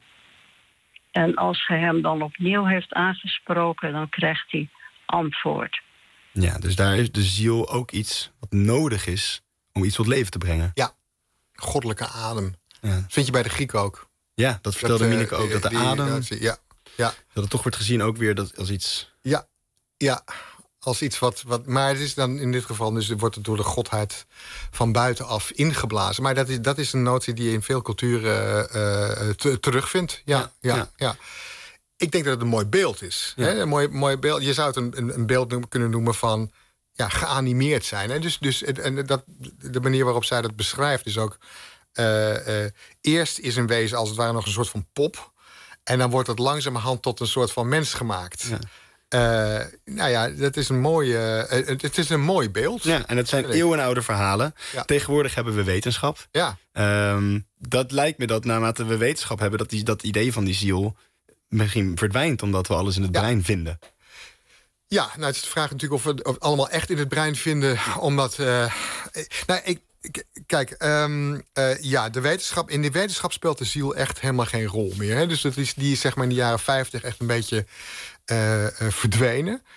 En als hij hem dan opnieuw heeft aangesproken, dan krijgt hij antwoord. Ja, dus daar is de ziel ook iets wat nodig is om iets tot leven te brengen. Ja, goddelijke adem. Ja. Vind je bij de Grieken ook? Ja, dat vertelde dat, Mineke ook, dat de die, adem... Dat, ja. Ja. Dat het toch wordt gezien ook weer dat als iets... Ja, ja als iets wat, wat... Maar het is dan in dit geval... dus wordt het door de godheid van buitenaf ingeblazen. Maar dat is, dat is een notie die je in veel culturen uh, te, terugvindt. Ja, ja, ja, ja. ja. Ik denk dat het een mooi beeld is. Ja. Hè? Een mooi, mooi beeld. Je zou het een, een, een beeld noemen, kunnen noemen van... ja, geanimeerd zijn. Hè? Dus, dus en dat, de manier waarop zij dat beschrijft is ook... Uh, uh, eerst is een wezen als het ware nog een soort van pop... En dan wordt het langzamerhand tot een soort van mens gemaakt. Ja. Uh, nou ja, dat is een mooi, uh, het is een mooi beeld. Ja, en het zijn eeuwenoude verhalen. Ja. Tegenwoordig hebben we wetenschap. Ja. Um, dat lijkt me dat naarmate we wetenschap hebben... dat die, dat idee van die ziel misschien verdwijnt... omdat we alles in het ja. brein vinden. Ja, nou, het is de vraag natuurlijk of we het allemaal echt in het brein vinden. Omdat... Uh, nou, ik... Kijk, um, uh, ja, de wetenschap, in de wetenschap speelt de ziel echt helemaal geen rol meer. Hè? Dus dat is, die is zeg maar in de jaren vijftig echt een beetje uh, uh, verdwenen. Uh,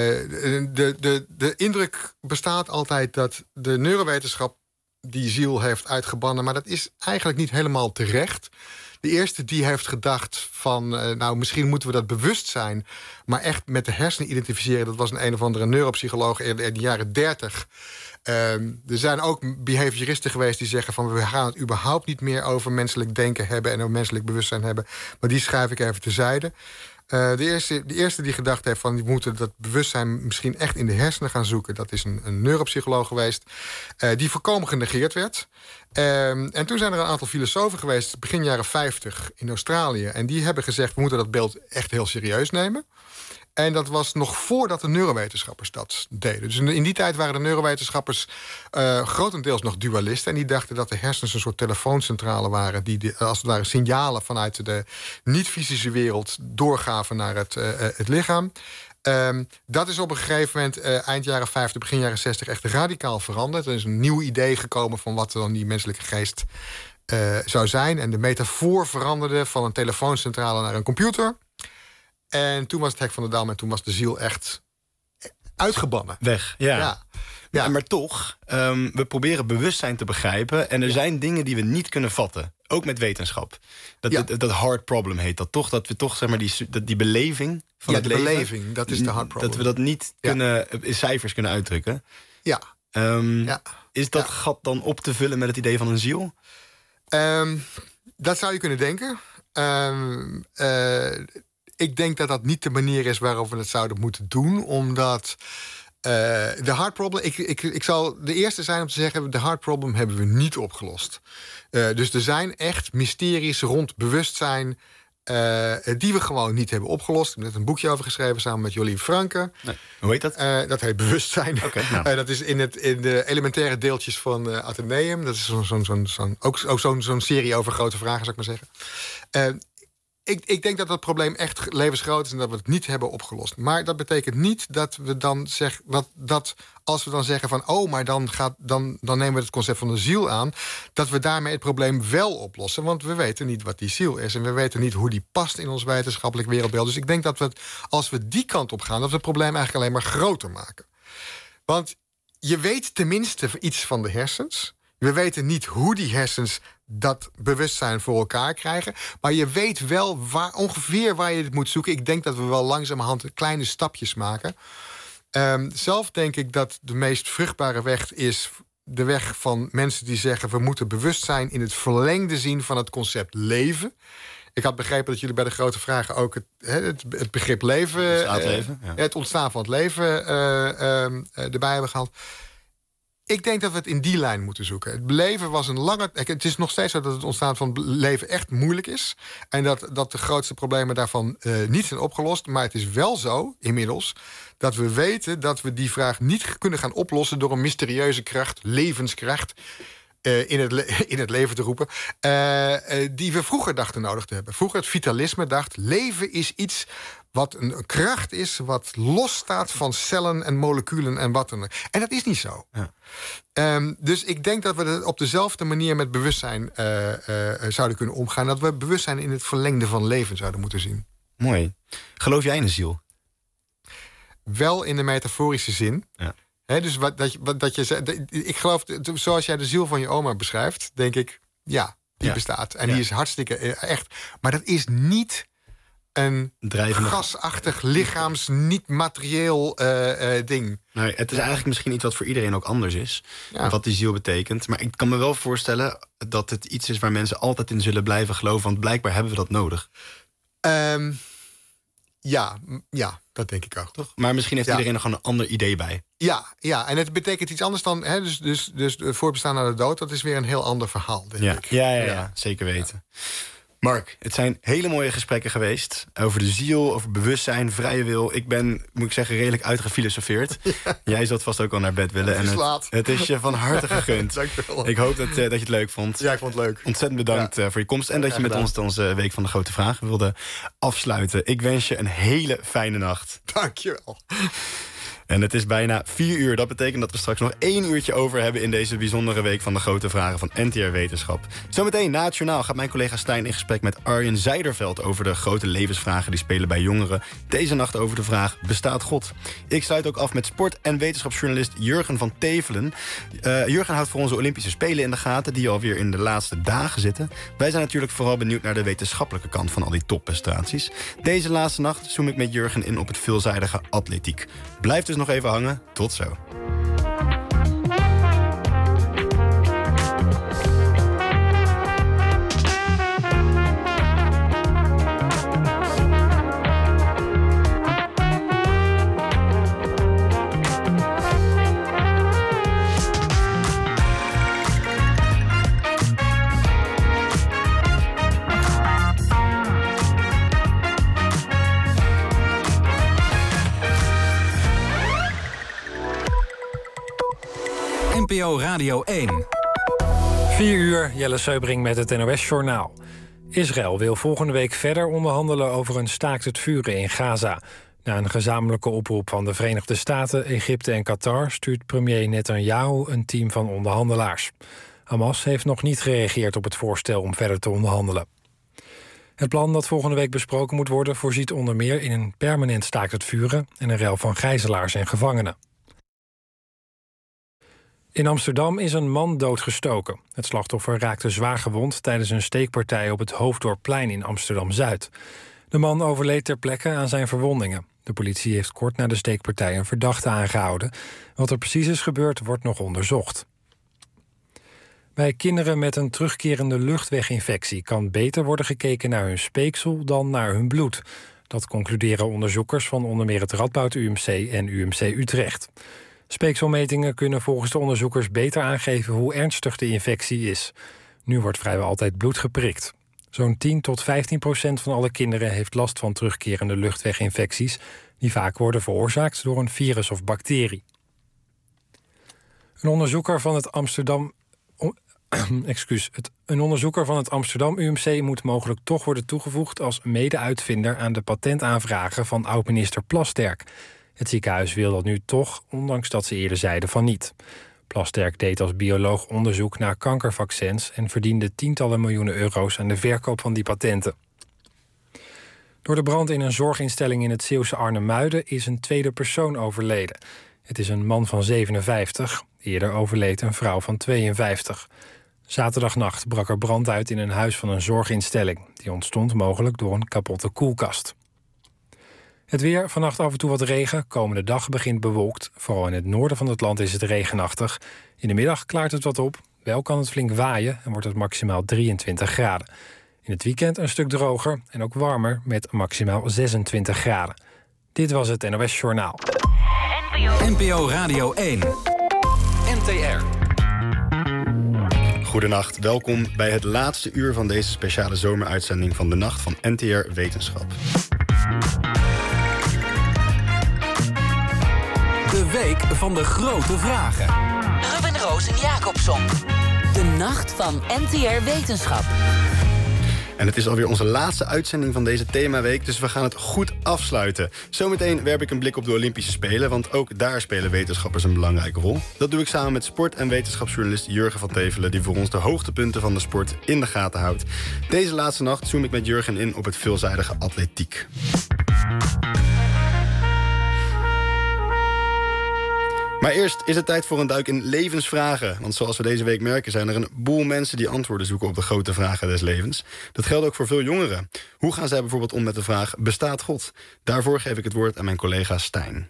de, de, de indruk bestaat altijd dat de neurowetenschap die ziel heeft uitgebannen... maar dat is eigenlijk niet helemaal terecht. de eerste die heeft gedacht van... Uh, nou, misschien moeten we dat bewustzijn... maar echt met de hersenen identificeren. Dat was een een of andere neuropsycholoog in de jaren dertig. Uh, er zijn ook behavioristen geweest die zeggen van... we gaan het überhaupt niet meer over menselijk denken hebben... en over menselijk bewustzijn hebben. Maar die schuif ik even terzijde. Uh, de, eerste, de eerste die gedacht heeft van... we moeten dat bewustzijn misschien echt in de hersenen gaan zoeken... dat is een, een neuropsycholoog geweest... Uh, die volkomen genegeerd werd. Uh, en toen zijn er een aantal filosofen geweest... begin jaren vijftig in Australië... en die hebben gezegd... we moeten dat beeld echt heel serieus nemen... En dat was nog voordat de neurowetenschappers dat deden. Dus in die tijd waren de neurowetenschappers uh, grotendeels nog dualisten. En die dachten dat de hersens een soort telefooncentrale waren... die de, als het ware signalen vanuit de niet-fysische wereld doorgaven naar het, uh, het lichaam. Um, dat is op een gegeven moment uh, eind jaren vijftig, begin jaren zestig... echt radicaal veranderd. Er is een nieuw idee gekomen van wat dan die menselijke geest uh, zou zijn. En de metafoor veranderde van een telefooncentrale naar een computer... En toen was het hek van de dam en toen was de ziel echt uitgebannen. Weg, ja. ja. ja. ja maar toch, um, we proberen bewustzijn te begrijpen... en er ja. zijn dingen die we niet kunnen vatten. Ook met wetenschap. Dat, ja. dat, dat hard problem heet dat toch. Dat we toch, zeg maar, die, die beleving van ja, het de leven... beleving, dat is de hard problem. Dat we dat niet ja. kunnen, in cijfers kunnen uitdrukken. Ja. Um, ja. Is dat ja. gat dan op te vullen met het idee van een ziel? Um, dat zou je kunnen denken. Um, uh, Ik denk dat dat niet de manier is waarop we het zouden moeten doen. Omdat uh, de hard problem... Ik, ik, ik zal de eerste zijn om te zeggen... de hard problem hebben we niet opgelost. Uh, dus er zijn echt mysteries rond bewustzijn... Uh, die we gewoon niet hebben opgelost. Ik heb net een boekje over geschreven samen met Jolien Franke. Nee. Hoe heet dat? Uh, dat heet Bewustzijn. Okay, nou. uh, dat is in, het, in de elementaire deeltjes van uh, Atheneum. Dat is zo, zo, zo, zo, ook, ook zo'n zo'n serie over grote vragen, zou ik maar zeggen. Uh, Ik, ik denk dat dat probleem echt levensgroot is en dat we het niet hebben opgelost. Maar dat betekent niet dat we dan zeggen dat, dat als we dan zeggen van oh, maar dan, gaat, dan, dan nemen we het concept van de ziel aan, dat we daarmee het probleem wel oplossen. Want we weten niet wat die ziel is en we weten niet hoe die past in ons wetenschappelijk wereldbeeld. Dus ik denk dat we het, als we die kant op gaan, dat we het probleem eigenlijk alleen maar groter maken. Want je weet tenminste iets van de hersens. We weten niet hoe die hersens dat bewustzijn voor elkaar krijgen. Maar je weet wel waar, ongeveer waar je het moet zoeken. Ik denk dat we wel langzamerhand kleine stapjes maken. Um, zelf denk ik dat de meest vruchtbare weg is de weg van mensen die zeggen... we moeten bewustzijn in het verlengde zien van het concept leven. Ik had begrepen dat jullie bij de grote vragen ook het, het, het begrip leven... Het, leven, ja. het ontstaan van het leven uh, uh, erbij hebben gehaald. Ik denk dat we het in die lijn moeten zoeken. Het leven was een lange... Het is nog steeds zo dat het ontstaan van het leven echt moeilijk is. En dat, dat de grootste problemen daarvan uh, niet zijn opgelost. Maar het is wel zo, inmiddels, dat we weten dat we die vraag niet kunnen gaan oplossen door een mysterieuze kracht, levenskracht, Uh, in, het in het leven te roepen, uh, uh, die we vroeger dachten nodig te hebben. Vroeger het vitalisme dacht, leven is iets wat een kracht is, wat losstaat van cellen en moleculen en wat dan ook. En dat is niet zo. Ja. Um, dus ik denk dat we op dezelfde manier met bewustzijn uh, uh, zouden kunnen omgaan. Dat we bewustzijn in het verlengde van leven zouden moeten zien. Mooi. Geloof jij in de ziel? Wel in de metaforische zin. Ja. He, dus wat, dat, wat, dat je, ik geloof, zoals jij de ziel van je oma beschrijft, denk ik, ja, die ja. bestaat. En ja. die is hartstikke echt. Maar dat is niet een Drijvende... gasachtig, lichaams, niet materieel uh, uh, ding. Nee, het is eigenlijk misschien iets wat voor iedereen ook anders is. Ja. Wat die ziel betekent. Maar ik kan me wel voorstellen dat het iets is waar mensen altijd in zullen blijven geloven. Want blijkbaar hebben we dat nodig. Um, ja, ja, dat denk ik ook. Toch? Maar misschien heeft ja. iedereen er gewoon een ander idee bij. Ja, ja, en het betekent iets anders dan... Hè, dus, dus, dus voorbestaan naar de dood, dat is weer een heel ander verhaal, denk ja. ik. Ja, ja, ja, ja, zeker weten. Ja. Mark, het zijn hele mooie gesprekken geweest. Over de ziel, over bewustzijn, vrije wil. Ik ben, moet ik zeggen, redelijk uitgefilosofeerd. Ja. Jij zult vast ook al naar bed willen. Het is en laat. Het, het is je van harte gegund. Dank je wel. Ik hoop dat, uh, dat je het leuk vond. Ja, ik vond het leuk. Ontzettend bedankt ja. uh, voor je komst. En dat je met gedaan. ons onze Week van de Grote Vragen wilde afsluiten. Ik wens je een hele fijne nacht. Dank je wel. En het is bijna vier uur. Dat betekent dat we straks nog één uurtje over hebben in deze bijzondere week van de grote vragen van N T R Wetenschap. Zometeen na het journaal gaat mijn collega Stijn in gesprek met Arjen Zijderveld over de grote levensvragen die spelen bij jongeren. Deze nacht over de vraag: bestaat God? Ik sluit ook af met sport- en wetenschapsjournalist Jurgen van Tevelen. Uh, Jurgen houdt voor onze Olympische Spelen in de gaten, die alweer in de laatste dagen zitten. Wij zijn natuurlijk vooral benieuwd naar de wetenschappelijke kant van al die topprestaties. Deze laatste nacht zoom ik met Jurgen in op het veelzijdige atletiek. Blijf dus nog even hangen. Tot zo. N P O Radio één. vier uur, Jelle Seubring met het N O S-journaal. Israël wil volgende week verder onderhandelen over een staakt het vuren in Gaza. Na een gezamenlijke oproep van de Verenigde Staten, Egypte en Qatar stuurt premier Netanyahu een team van onderhandelaars. Hamas heeft nog niet gereageerd op het voorstel om verder te onderhandelen. Het plan dat volgende week besproken moet worden voorziet onder meer in een permanent staakt het vuren en een ruil van gijzelaars en gevangenen. In Amsterdam is een man doodgestoken. Het slachtoffer raakte zwaar gewond tijdens een steekpartij op het Hoofddorpplein in Amsterdam-Zuid. De man overleed ter plekke aan zijn verwondingen. De politie heeft kort na de steekpartij een verdachte aangehouden. Wat er precies is gebeurd, wordt nog onderzocht. Bij kinderen met een terugkerende luchtweginfectie kan beter worden gekeken naar hun speeksel dan naar hun bloed. Dat concluderen onderzoekers van onder meer het Radboud U M C en U M C Utrecht. Speekselmetingen kunnen volgens de onderzoekers beter aangeven hoe ernstig de infectie is. Nu wordt vrijwel altijd bloed geprikt. Zo'n tien tot vijftien procent van alle kinderen heeft last van terugkerende luchtweginfecties, die vaak worden veroorzaakt door een virus of bacterie. Een onderzoeker van het Amsterdam... Oh, excuus, het, een onderzoeker van het Amsterdam U M C moet mogelijk toch worden toegevoegd als mede-uitvinder aan de patentaanvragen van oud-minister Plasterk. Het ziekenhuis wil dat nu toch, ondanks dat ze eerder zeiden van niet. Plasterk deed als bioloog onderzoek naar kankervaccins en verdiende tientallen miljoenen euro's aan de verkoop van die patenten. Door de brand in een zorginstelling in het Zeeuwse Arnhemuiden is een tweede persoon overleden. Het is een man van zevenenvijftig. Eerder overleed een vrouw van tweeënvijftig. Zaterdagnacht brak er brand uit in een huis van een zorginstelling. Die ontstond mogelijk door een kapotte koelkast. Het weer, vannacht af en toe wat regen. Komende dag begint bewolkt. Vooral in het noorden van het land is het regenachtig. In de middag klaart het wat op. Wel kan het flink waaien en wordt het maximaal drieëntwintig graden. In het weekend een stuk droger en ook warmer met maximaal zesentwintig graden. Dit was het N O S Journaal. N P O Radio één. N T R. Goedenacht, welkom bij het laatste uur van deze speciale zomeruitzending van de Nacht van N T R Wetenschap. De week van de grote vragen. Ruben Roos en Jacobson. De Nacht van N T R Wetenschap. En het is alweer onze laatste uitzending van deze themaweek, dus we gaan het goed afsluiten. Zometeen werp ik een blik op de Olympische Spelen, want ook daar spelen wetenschappers een belangrijke rol. Dat doe ik samen met sport- en wetenschapsjournalist Jurgen van Tevelen, die voor ons de hoogtepunten van de sport in de gaten houdt. Deze laatste nacht zoom ik met Jurgen in op het veelzijdige atletiek. Maar eerst is het tijd voor een duik in levensvragen. Want zoals we deze week merken zijn er een boel mensen die antwoorden zoeken op de grote vragen des levens. Dat geldt ook voor veel jongeren. Hoe gaan zij bijvoorbeeld om met de vraag, bestaat God? Daarvoor geef ik het woord aan mijn collega Stijn.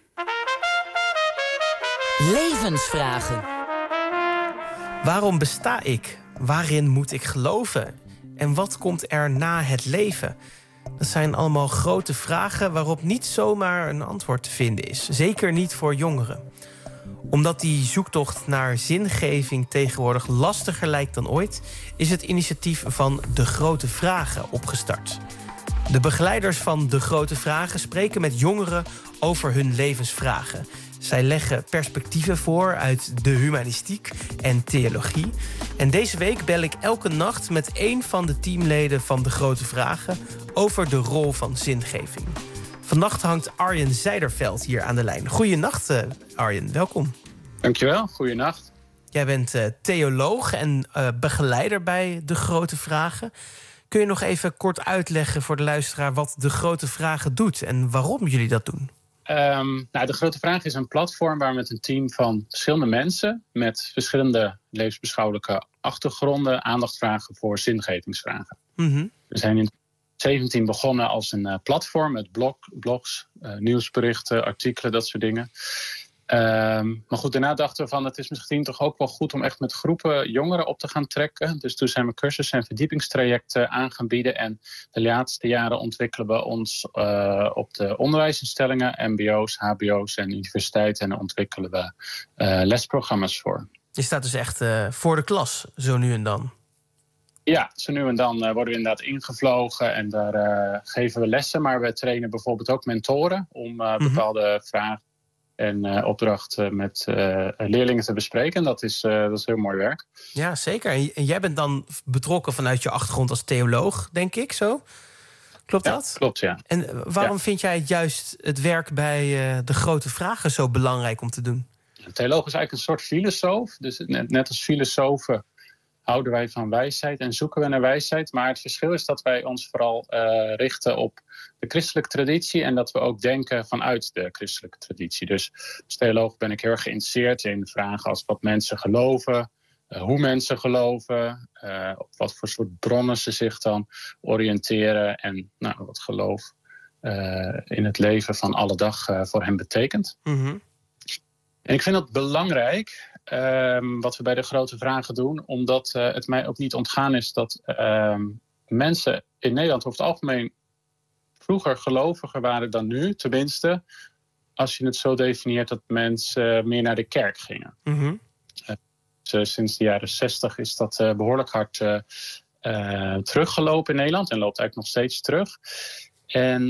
Levensvragen. Waarom besta ik? Waarin moet ik geloven? En wat komt er na het leven? Dat zijn allemaal grote vragen waarop niet zomaar een antwoord te vinden is. Zeker niet voor jongeren. Omdat die zoektocht naar zingeving tegenwoordig lastiger lijkt dan ooit, is het initiatief van De Grote Vragen opgestart. De begeleiders van De Grote Vragen spreken met jongeren over hun levensvragen. Zij leggen perspectieven voor uit de humanistiek en theologie. En deze week bel ik elke nacht met één van de teamleden van De Grote Vragen over de rol van zingeving. Vannacht hangt Arjen Zijderveld hier aan de lijn. Goeienacht, uh, Arjen. Welkom. Dankjewel. Goeienacht. Jij bent uh, theoloog en uh, begeleider bij De Grote Vragen. Kun je nog even kort uitleggen voor de luisteraar wat De Grote Vragen doet en waarom jullie dat doen? Um, nou, De Grote Vraag is een platform waar we met een team van verschillende mensen met verschillende levensbeschouwelijke achtergronden aandacht vragen voor zingevingsvragen. Mm-hmm. We zijn in twintig zeventien begonnen als een uh, platform met blog, blogs, uh, nieuwsberichten, artikelen, dat soort dingen. Um, maar goed, daarna dachten we van het is misschien toch ook wel goed om echt met groepen jongeren op te gaan trekken. Dus toen zijn we cursussen en verdiepingstrajecten aan gaan bieden. En de laatste jaren ontwikkelen we ons uh, op de onderwijsinstellingen, mbo's, hbo's en universiteiten. En ontwikkelen we uh, lesprogramma's voor. Je staat dus echt uh, voor de klas, zo nu en dan. Ja, zo nu en dan uh, worden we inderdaad ingevlogen en daar uh, geven we lessen. Maar we trainen bijvoorbeeld ook mentoren om uh, bepaalde mm-hmm. vragen en uh, opdrachten met uh, leerlingen te bespreken. Dat is, uh, dat is heel mooi werk. Ja, zeker. En, en jij bent dan betrokken vanuit je achtergrond als theoloog, denk ik, zo? Klopt ja, dat? Klopt, ja. En uh, waarom ja. vind jij juist het werk bij uh, De Grote Vragen zo belangrijk om te doen? Een theoloog is eigenlijk een soort filosoof. Dus net, net als filosofen houden wij van wijsheid en zoeken we naar wijsheid. Maar het verschil is dat wij ons vooral uh, richten op de christelijke traditie en dat we ook denken vanuit de christelijke traditie. Dus als theoloog ben ik heel erg geïnteresseerd in vragen als wat mensen geloven, uh, hoe mensen geloven, uh, op wat voor soort bronnen ze zich dan oriënteren en nou, wat geloof uh, in het leven van alle dag uh, voor hen betekent. Mm-hmm. En ik vind dat belangrijk, um, wat we bij De Grote Vragen doen, omdat uh, het mij ook niet ontgaan is dat um, mensen in Nederland over het algemeen vroeger geloviger waren dan nu, tenminste, als je het zo definieert dat mensen uh, meer naar de kerk gingen. Mm-hmm. Uh, dus, sinds de jaren zestig is dat uh, behoorlijk hard uh, uh, teruggelopen in Nederland en loopt eigenlijk nog steeds terug. En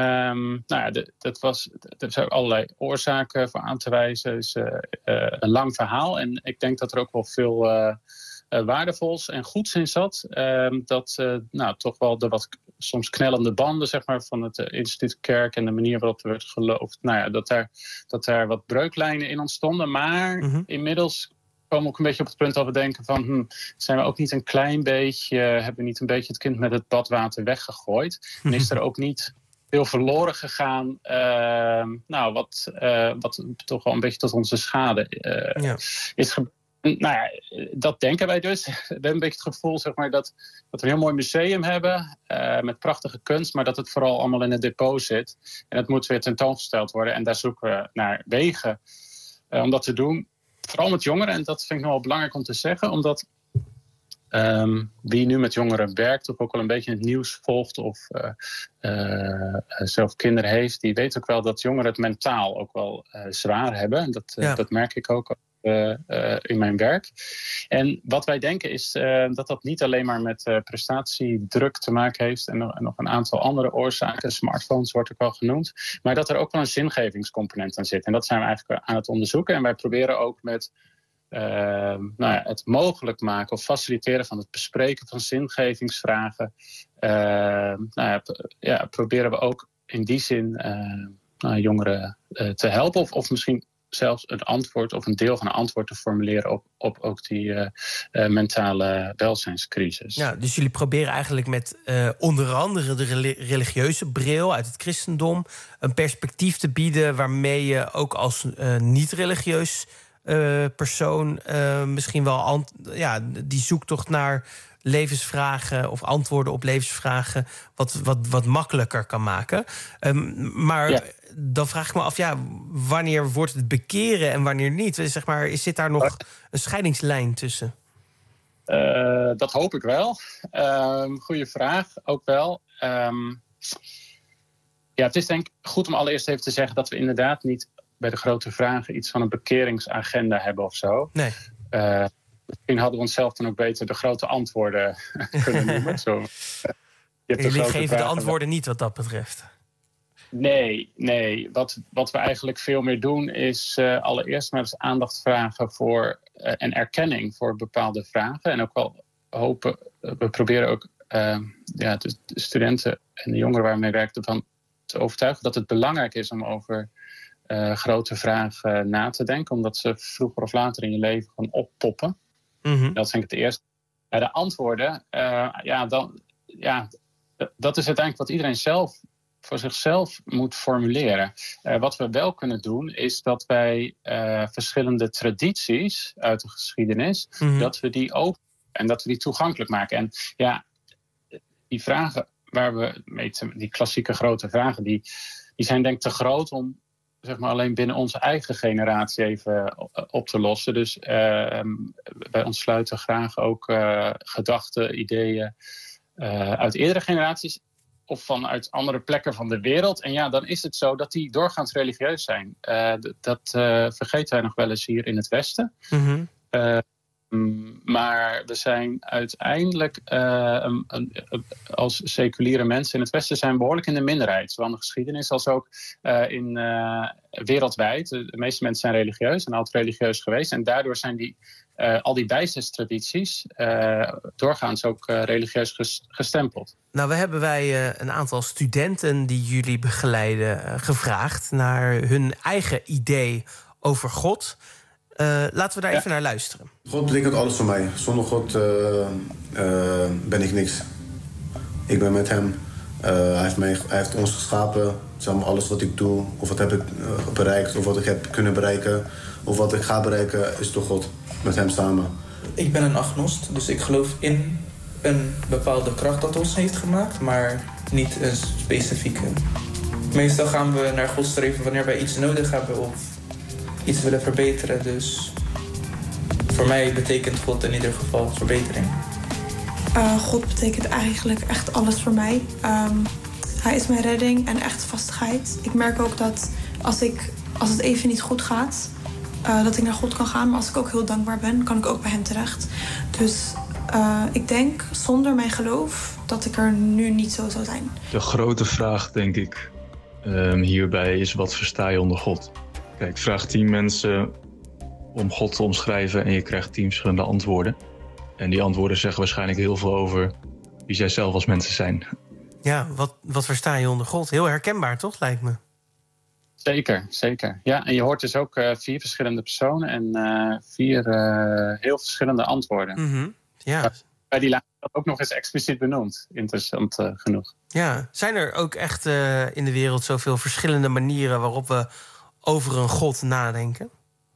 um, nou ja, de, dat was, er zijn allerlei oorzaken voor aan te wijzen. Het is uh, uh, een lang verhaal. En ik denk dat er ook wel veel uh, uh, waardevols en goeds in zat. Uh, dat uh, nou, toch wel de wat soms knellende banden zeg maar, van het uh, instituut Kerk en de manier waarop er werd geloofd. Nou ja, dat daar, dat daar wat breuklijnen in ontstonden. Maar mm-hmm. inmiddels komen we ook een beetje op het punt dat we denken van hm, zijn we ook niet een klein beetje, hebben we niet een beetje het kind met het badwater weggegooid? En is er ook niet veel verloren gegaan, uh, nou, wat, uh, wat toch wel een beetje tot onze schade uh, ja. is gebeurd. Nou ja, dat denken wij dus. We hebben een beetje het gevoel zeg maar, dat, dat we een heel mooi museum hebben uh, met prachtige kunst, maar dat het vooral allemaal in het depot zit. En dat moet weer tentoongesteld worden en daar zoeken we naar wegen uh, om dat te doen. Vooral met jongeren, en dat vind ik nog wel belangrijk om te zeggen, omdat um, wie nu met jongeren werkt of ook wel een beetje het nieuws volgt of uh, uh, zelf kinderen heeft, die weet ook wel dat jongeren het mentaal ook wel uh, zwaar hebben. En dat, uh, ja. dat merk ik ook uh, uh, in mijn werk. En wat wij denken is uh, dat dat niet alleen maar met uh, prestatiedruk te maken heeft en nog, en nog een aantal andere oorzaken, smartphones wordt ook wel genoemd, maar dat er ook wel een zingevingscomponent aan zit. En dat zijn we eigenlijk aan het onderzoeken. En wij proberen ook met uh, nou ja, het mogelijk maken of faciliteren van het bespreken van zingevingsvragen. Uh, nou ja, ja, proberen we ook in die zin uh, nou, jongeren uh, te helpen of, of misschien zelfs een antwoord of een deel van een antwoord te formuleren op, op ook die uh, uh, mentale welzijnscrisis. Ja, dus jullie proberen eigenlijk met uh, onder andere de religieuze bril uit het christendom een perspectief te bieden waarmee je ook als uh, niet-religieus uh, persoon uh, misschien wel ant- ja, die zoektocht naar levensvragen of antwoorden op levensvragen wat, wat, wat makkelijker kan maken. Um, maar ja. Dan vraag ik me af, ja, wanneer wordt het bekeren en wanneer niet? Zeg maar, zit daar nog een scheidingslijn tussen? Uh, dat hoop ik wel. Um, goeie vraag, ook wel. Um, ja, het is denk ik goed om allereerst even te zeggen dat we inderdaad niet bij De Grote Vragen iets van een bekeringsagenda hebben of zo. Nee. Uh, misschien hadden we onszelf dan ook beter de grote antwoorden kunnen noemen. Zo, uh, je Jullie geven de antwoorden niet wat dat betreft. Nee, nee. Wat, wat we eigenlijk veel meer doen is uh, allereerst maar eens aandacht vragen voor uh, en erkenning voor bepaalde vragen. En ook wel hopen, uh, we proberen ook uh, ja, de, de studenten en de jongeren waar we mee werken van te overtuigen dat het belangrijk is om over uh, grote vragen uh, na te denken. Omdat ze vroeger of later in je leven gewoon oppoppen. Mm-hmm. Dat is denk ik het eerste. Ja, de antwoorden, uh, ja, dan, ja, dat is uiteindelijk wat iedereen zelf voor zichzelf moet formuleren. Uh, wat we wel kunnen doen, is dat wij uh, verschillende tradities uit de geschiedenis, mm-hmm. dat we die open en dat we die toegankelijk maken. En ja, die vragen waar we mee te, die klassieke grote vragen, die, die zijn denk ik te groot om zeg maar alleen binnen onze eigen generatie even op te lossen. Dus uh, wij ontsluiten graag ook uh, gedachten, ideeën uh, uit eerdere generaties of vanuit andere plekken van de wereld. En ja, dan is het zo dat die doorgaans religieus zijn. Uh, d- dat uh, vergeten wij nog wel eens hier in het Westen. Mm-hmm. Uh, Maar we zijn uiteindelijk uh, um, um, als seculiere mensen in het Westen zijn behoorlijk in de minderheid. Zowel in de geschiedenis als ook uh, in, uh, wereldwijd. De meeste mensen zijn religieus en altijd religieus geweest. En daardoor zijn die, uh, al die bijzes-tradities uh, doorgaans ook uh, religieus ges- gestempeld. Nou, we hebben wij uh, een aantal studenten die jullie begeleiden uh, gevraagd naar hun eigen idee over God. Uh, laten we daar ja. even naar luisteren. God betekent alles voor mij. Zonder God uh, uh, ben ik niks. Ik ben met hem. Uh, hij, heeft mij, hij heeft ons geschapen. Zeg maar, alles wat ik doe, of wat heb ik uh, bereikt, of wat ik heb kunnen bereiken, of wat ik ga bereiken, is door God. Met hem samen. Ik ben een agnost, dus ik geloof in een bepaalde kracht dat ons heeft gemaakt, maar niet een specifieke. Meestal gaan we naar God streven wanneer wij iets nodig hebben of iets willen verbeteren. Dus voor mij betekent God in ieder geval verbetering. Uh, God betekent eigenlijk echt alles voor mij. Um, hij is mijn redding en echt vastigheid. Ik merk ook dat als, ik, als het even niet goed gaat, uh, dat ik naar God kan gaan. Maar als ik ook heel dankbaar ben, kan ik ook bij hem terecht. Dus uh, ik denk zonder mijn geloof dat ik er nu niet zo zou zijn. De grote vraag, denk ik, um, hierbij is: wat versta je onder God? Kijk, vraag tien mensen om God te omschrijven en je krijgt tien verschillende antwoorden. En die antwoorden zeggen waarschijnlijk heel veel over wie zij zelf als mensen zijn. Ja, wat, wat versta je onder God? Heel herkenbaar, toch, lijkt me? Zeker, zeker. Ja, en je hoort dus ook uh, vier verschillende personen en uh, vier uh, heel verschillende antwoorden. Mm-hmm. Ja. Bij die laatste ook nog eens expliciet benoemd. Interessant uh, genoeg. Ja, zijn er ook echt uh, in de wereld zoveel verschillende manieren waarop we over een God nadenken?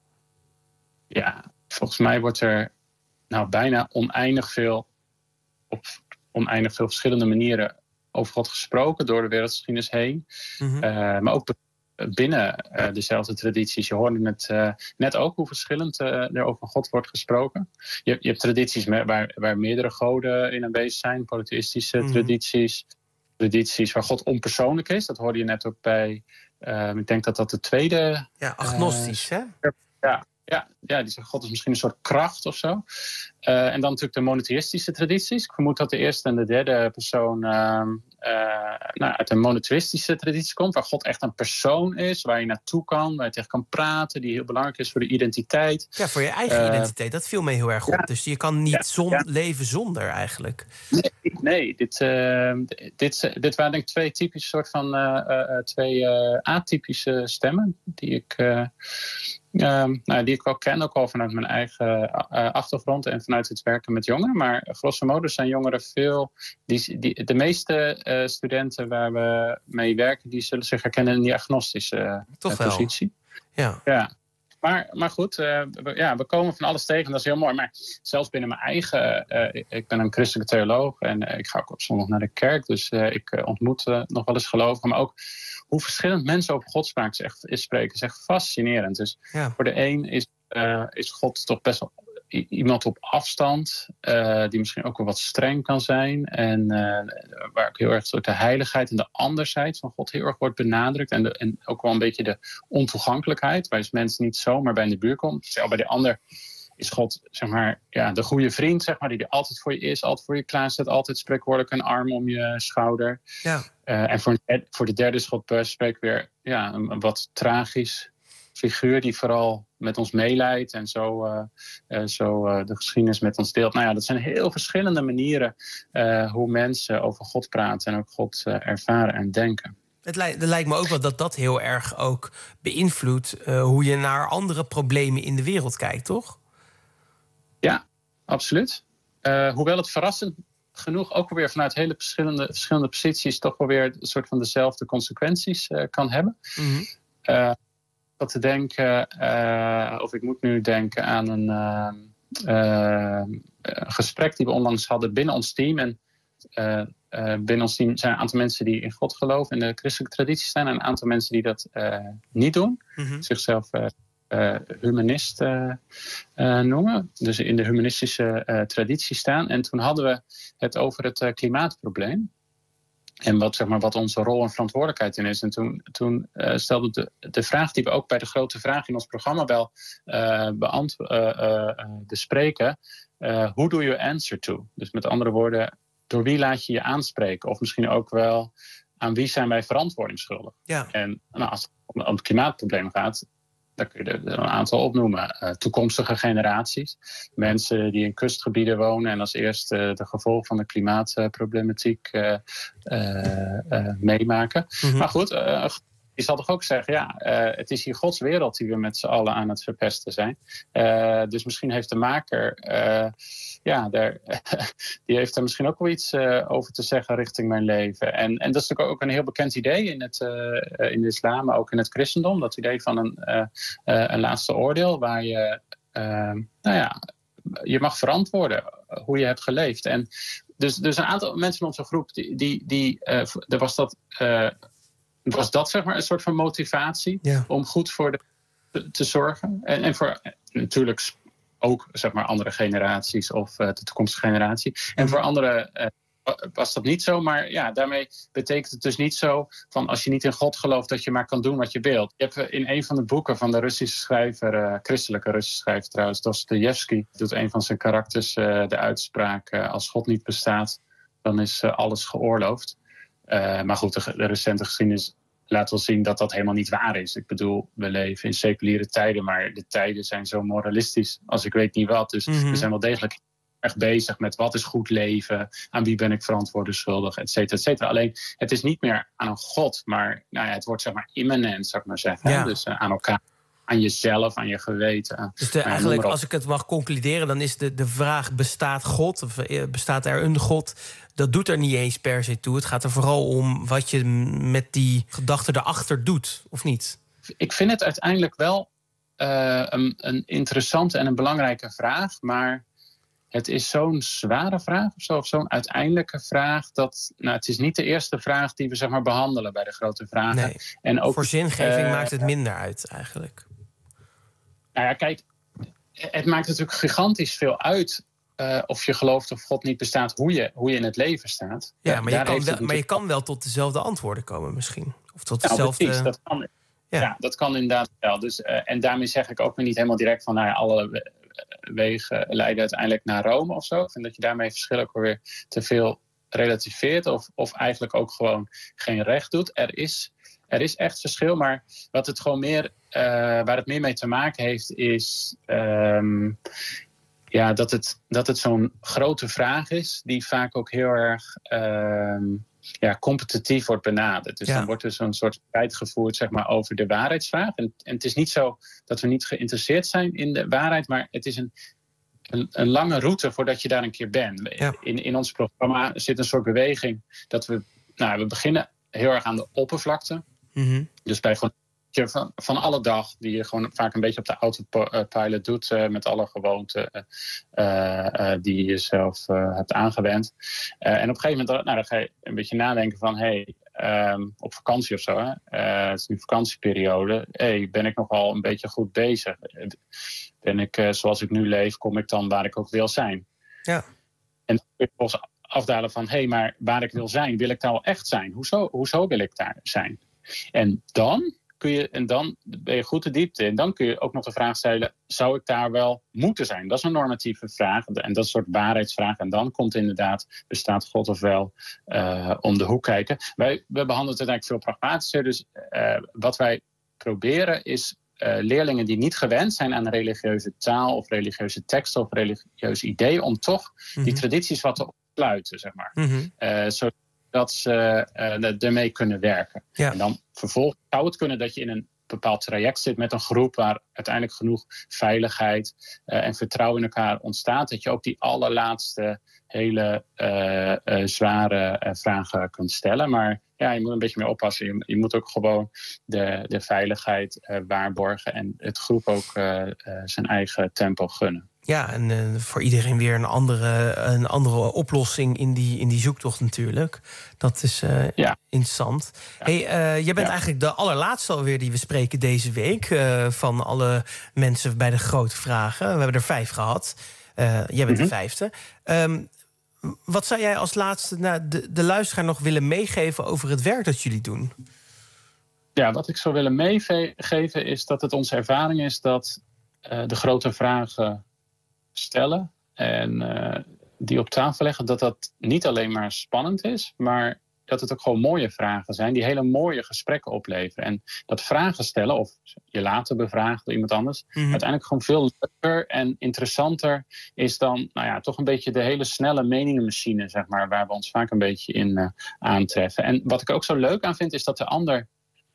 Ja, volgens mij wordt er nou bijna oneindig veel op oneindig veel verschillende manieren over God gesproken door de wereldgeschiedenis heen. Mm-hmm. Uh, maar ook binnen uh, dezelfde tradities. Je hoorde het uh, net ook hoe verschillend uh, er over God wordt gesproken. Je, je hebt tradities me- waar, waar meerdere goden in aanwezig zijn, polytheïstische mm-hmm. tradities. Tradities waar God onpersoonlijk is. Dat hoorde je net ook bij. Uh, ik denk dat dat de tweede. Ja, agnostisch, uh, hè? Ja. Ja, ja, die zeggen God is misschien een soort kracht of zo. Uh, en dan natuurlijk de monotheïstische tradities. Ik vermoed dat de eerste en de derde persoon uh, uh, nou, uit een monotheïstische traditie komt. Waar God echt een persoon is, waar je naartoe kan, waar je tegen kan praten. Die heel belangrijk is voor de identiteit. Ja, voor je eigen uh, identiteit. Dat viel mij heel erg op. Ja, dus je kan niet ja, zon- ja. leven zonder eigenlijk. Nee, nee dit, uh, dit, dit waren denk ik twee typische soort van uh, uh, twee uh, atypische stemmen die ik. Uh, Um, nou, die ik wel ken, ook al vanuit mijn eigen uh, achtergrond en vanuit het werken met jongeren. Maar grosso modo zijn jongeren veel. Die, die, de meeste uh, studenten waar we mee werken, die zullen zich herkennen in die agnostische uh, positie. Ja. ja. Maar, maar goed, uh, we, ja, we komen van alles tegen, dat is heel mooi. Maar zelfs binnen mijn eigen, uh, ik ben een christelijke theoloog en uh, ik ga ook op zondag naar de kerk. Dus uh, ik uh, ontmoet uh, nog wel eens gelovigen, maar ook hoe verschillend mensen over God spreken is echt, is spreken, is echt fascinerend. Dus ja. Voor de een is, uh, is God toch best wel i- iemand op afstand, uh, die misschien ook wel wat streng kan zijn. En uh, waar ook heel erg de heiligheid en de andersheid van God heel erg wordt benadrukt. En, de, en ook wel een beetje de ontoegankelijkheid, waar je mensen niet zomaar bij in de buurt komt. Terwijl bij de ander is God, zeg maar, ja, de goede vriend, zeg maar, die er altijd voor je is, altijd voor je klaarzet, altijd spreekwoordelijk een arm om je schouder. Ja. Uh, en voor, voor de derde is God bij spreken weer ja, een, een wat tragisch figuur die vooral met ons meeleidt en zo, uh, uh, zo uh, de geschiedenis met ons deelt. Nou ja, dat zijn heel verschillende manieren uh, hoe mensen over God praten en ook God uh, ervaren en denken. Het, li- het lijkt me ook wel dat dat heel erg ook beïnvloedt uh, hoe je naar andere problemen in de wereld kijkt, toch? Ja, absoluut. Uh, hoewel het verrassend genoeg ook weer vanuit hele verschillende, verschillende posities toch wel weer een soort van dezelfde consequenties uh, kan hebben. Mm-hmm. Uh, wat te denken, uh, of ik moet nu denken aan een uh, uh, gesprek die we onlangs hadden binnen ons team. En uh, uh, binnen ons team zijn een aantal mensen die in God geloven, in de christelijke traditie staan, en een aantal mensen die dat uh, niet doen, Mm-hmm. zichzelf uh, uh, humanist uh, uh, noemen, dus in de humanistische uh, traditie staan. En toen hadden we het over het uh, klimaatprobleem. En wat, zeg maar, wat onze rol en verantwoordelijkheid in is. En toen, toen uh, stelde de, de vraag die we ook bij de grote vraag in ons programma wel uh, beantwoorden, uh, uh, bespreken. Uh, who do you answer to? Dus met andere woorden, door wie laat je je aanspreken? Of misschien ook wel, aan wie zijn wij verantwoording schuldig? Ja. En nou, als het om, om het klimaatprobleem gaat, dan kun je er een aantal opnoemen. Uh, toekomstige generaties. Mensen die in kustgebieden wonen en als eerste uh, de gevolgen van de klimaatproblematiek uh, uh, uh, meemaken. Mm-hmm. Maar goed, uh, je zal toch ook zeggen, ja, uh, het is hier Gods wereld die we met z'n allen aan het verpesten zijn. Uh, dus misschien heeft de maker, uh, ja, daar, die heeft er misschien ook wel iets uh, over te zeggen richting mijn leven. En, en dat is natuurlijk ook een heel bekend idee in, het, uh, in de islam, maar ook in het christendom. Dat idee van een, uh, uh, een laatste oordeel, waar je, uh, nou ja, je mag verantwoorden hoe je hebt geleefd. En dus, dus een aantal mensen in onze groep, die, die, die uh, er was dat... Uh, Was dat zeg maar een soort van motivatie ja. om goed voor de te, te zorgen? En, en voor natuurlijk ook zeg maar andere generaties of uh, de toekomstige generatie. En mm-hmm. voor anderen uh, was dat niet zo. Maar ja, daarmee betekent het dus niet zo van als je niet in God gelooft dat je maar kan doen wat je wilt. Je hebt in een van de boeken van de Russische schrijver, uh, christelijke Russische schrijver trouwens, Dostojevski, doet een van zijn karakters uh, de uitspraak: uh, als God niet bestaat, dan is uh, alles geoorloofd. Uh, maar goed, de, de recente geschiedenis laat wel zien dat dat helemaal niet waar is. Ik bedoel, we leven in seculiere tijden, maar de tijden zijn zo moralistisch als ik weet niet wat. Dus mm-hmm. we zijn wel degelijk erg bezig met wat is goed leven, aan wie ben ik verantwoordelijk schuldig, et cetera, et cetera. Alleen, het is niet meer aan een God, maar nou ja, het wordt zeg maar immanent, zou ik maar zeggen. Ja. Dus uh, aan elkaar. Aan jezelf, aan je geweten. Dus de, eigenlijk, als ik het mag concluderen, dan is de, de vraag: bestaat God? Of bestaat er een God? Dat doet er niet eens per se toe. Het gaat er vooral om wat je met die gedachte erachter doet, of niet? Ik vind het uiteindelijk wel uh, een, een interessante en een belangrijke vraag. Maar het is zo'n zware vraag, of, zo, of zo'n uiteindelijke vraag. Dat, nou, het is niet de eerste vraag die we zeg maar, behandelen bij de grote vragen. Nee, en ook, voor zingeving uh, maakt het minder uit, eigenlijk. Nou ja, kijk, het maakt natuurlijk gigantisch veel uit uh, of je gelooft of God niet bestaat, hoe je, hoe je in het leven staat. Ja, maar, Daar je kan, heeft wel, het maar je kan wel tot dezelfde antwoorden komen misschien. Of tot nou, dezelfde... precies, dat kan, ja. ja, dat kan inderdaad wel. Dus, uh, en daarmee zeg ik ook weer niet helemaal direct van nou ja, alle wegen leiden uiteindelijk naar Rome of zo. Ik vind dat je daarmee verschil ook weer te veel relativeert of, of eigenlijk ook gewoon geen recht doet. Er is, er is echt verschil, maar wat het gewoon meer, uh, waar het meer mee te maken heeft is um, ja, dat het, dat het zo'n grote vraag is die vaak ook heel erg um, ja, competitief wordt benaderd. Dus ja. dan wordt er zo'n soort strijd gevoerd zeg maar, over de waarheidsvraag. En, en het is niet zo dat we niet geïnteresseerd zijn in de waarheid, maar het is een Een, een lange route voordat je daar een keer bent. Ja. In, in ons programma zit een soort beweging dat we, nou, we beginnen heel erg aan de oppervlakte. Mm-hmm. Dus bij gewoon van, van alle dag, die je gewoon vaak een beetje op de autopilot doet, uh, met alle gewoonten uh, uh, die je zelf uh, hebt aangewend. Uh, en op een gegeven moment nou, dan ga je een beetje nadenken van, hey, um, op vakantie of zo, hè? Uh, het is nu vakantieperiode, hey, ben ik nogal een beetje goed bezig? Ben ik, uh, zoals ik nu leef, kom ik dan waar ik ook wil zijn? Ja. En dan kun je volgens afdalen van, hé, hey, maar waar ik wil zijn, wil ik daar wel echt zijn? Hoezo, hoezo wil ik daar zijn? En dan kun je, en dan ben je goed de diepte. En dan kun je ook nog de vraag stellen, zou ik daar wel moeten zijn? Dat is een normatieve vraag. En dat is een soort waarheidsvraag. En dan komt inderdaad, bestaat God of wel, uh, om de hoek kijken. Wij, we behandelen het eigenlijk veel pragmatischer. Dus uh, wat wij proberen is Uh, leerlingen die niet gewend zijn aan religieuze taal of religieuze teksten of religieus idee, om toch mm-hmm. die tradities wat te ontsluiten, zeg maar. Mm-hmm. Uh, zodat dat ze uh, ermee kunnen werken. Ja. En dan vervolgens zou het kunnen dat je in een bepaald traject zit met een groep waar uiteindelijk genoeg veiligheid uh, en vertrouwen in elkaar ontstaat, dat je ook die allerlaatste hele uh, uh, zware uh, vragen kunt stellen. Maar ja, je moet een beetje meer oppassen. Je, je moet ook gewoon de, de veiligheid uh, waarborgen en het groep ook uh, uh, zijn eigen tempo gunnen. Ja, en uh, voor iedereen weer een andere, een andere oplossing in die, in die zoektocht natuurlijk. Dat is uh, ja. interessant. Ja. Hey, uh, jij bent ja. eigenlijk de allerlaatste alweer die we spreken deze week. Uh, van alle mensen bij de grote vragen. We hebben er vijf gehad. Uh, jij bent mm-hmm. de vijfde. Um, wat zou jij als laatste nou, de, de luisteraar nog willen meegeven over het werk dat jullie doen? Ja, wat ik zou willen meegeven is dat het onze ervaring is dat uh, de grote vragen stellen en uh, die op tafel leggen, dat dat niet alleen maar spannend is, maar dat het ook gewoon mooie vragen zijn die hele mooie gesprekken opleveren. En dat vragen stellen, of je laten bevragen door iemand anders, mm-hmm. uiteindelijk gewoon veel leuker en interessanter is dan, nou ja, toch een beetje de hele snelle meningenmachine, zeg maar, waar we ons vaak een beetje in uh, aantreffen. En wat ik ook zo leuk aan vind, is dat de ander,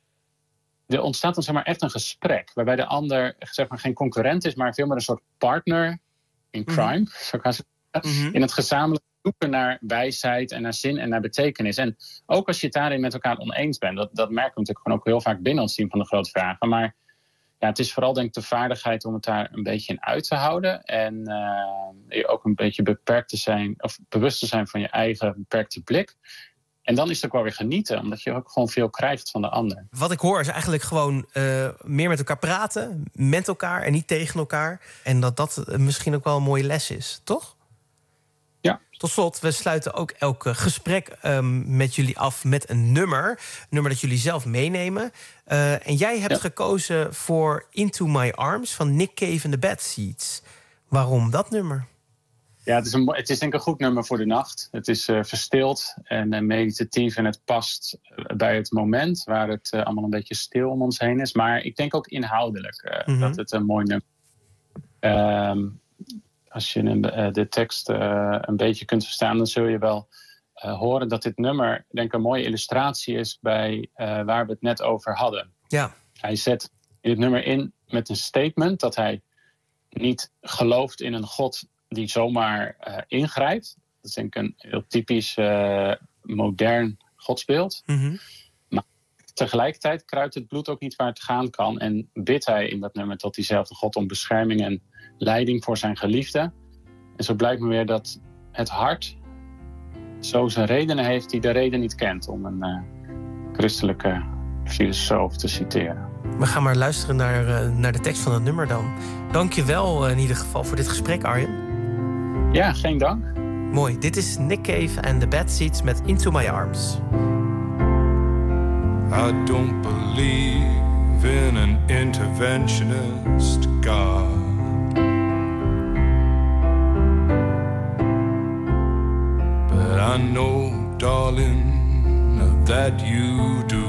er ontstaat dan zeg maar echt een gesprek, waarbij de ander zeg maar geen concurrent is, maar veel meer een soort partner in crime, mm-hmm. zo kan ze mm-hmm. in het gezamenlijk zoeken naar wijsheid en naar zin en naar betekenis. En ook als je het daarin met elkaar oneens bent, dat, dat merken we natuurlijk gewoon ook heel vaak binnen ons team van de grote vragen. Maar ja, het is vooral denk ik de vaardigheid om het daar een beetje in uit te houden en uh, ook een beetje beperkt te zijn, of bewust te zijn van je eigen beperkte blik. En dan is het ook wel weer genieten, omdat je ook gewoon veel krijgt van de ander. Wat ik hoor is eigenlijk gewoon uh, meer met elkaar praten, met elkaar en niet tegen elkaar. En dat dat misschien ook wel een mooie les is, toch? Ja. Tot slot, we sluiten ook elk gesprek um, met jullie af met een nummer. Een nummer dat jullie zelf meenemen. Uh, en jij hebt ja. gekozen voor Into My Arms van Nick Cave and the Bad Seeds. Waarom dat nummer? Ja, het is, een, het is denk ik een goed nummer voor de nacht. Het is uh, verstild en uh, meditatief en het past bij het moment waar het uh, allemaal een beetje stil om ons heen is. Maar ik denk ook inhoudelijk uh, mm-hmm. dat het een mooi nummer is. Um, als je uh, de tekst uh, een beetje kunt verstaan, dan zul je wel uh, horen dat dit nummer denk ik een mooie illustratie is bij uh, waar we het net over hadden. Ja. Hij zet in het nummer in met een statement dat hij niet gelooft in een God die zomaar uh, ingrijpt. Dat is denk ik een heel typisch uh, modern godsbeeld. Mm-hmm. Maar tegelijkertijd kruipt het bloed ook niet waar het gaan kan. En bidt hij in dat nummer tot diezelfde God om bescherming en leiding voor zijn geliefde. En zo blijkt me weer dat het hart zo zijn redenen heeft die de reden niet kent, om een uh, christelijke filosoof te citeren. We gaan maar luisteren naar, uh, naar de tekst van het nummer dan. Dank je wel uh, in ieder geval voor dit gesprek, Arjen. Ja, geen dank. Mooi. Dit is Nick Cave and the Bad Seeds met Into My Arms. I don't believe in an interventionist God. But I know, darling, that you do.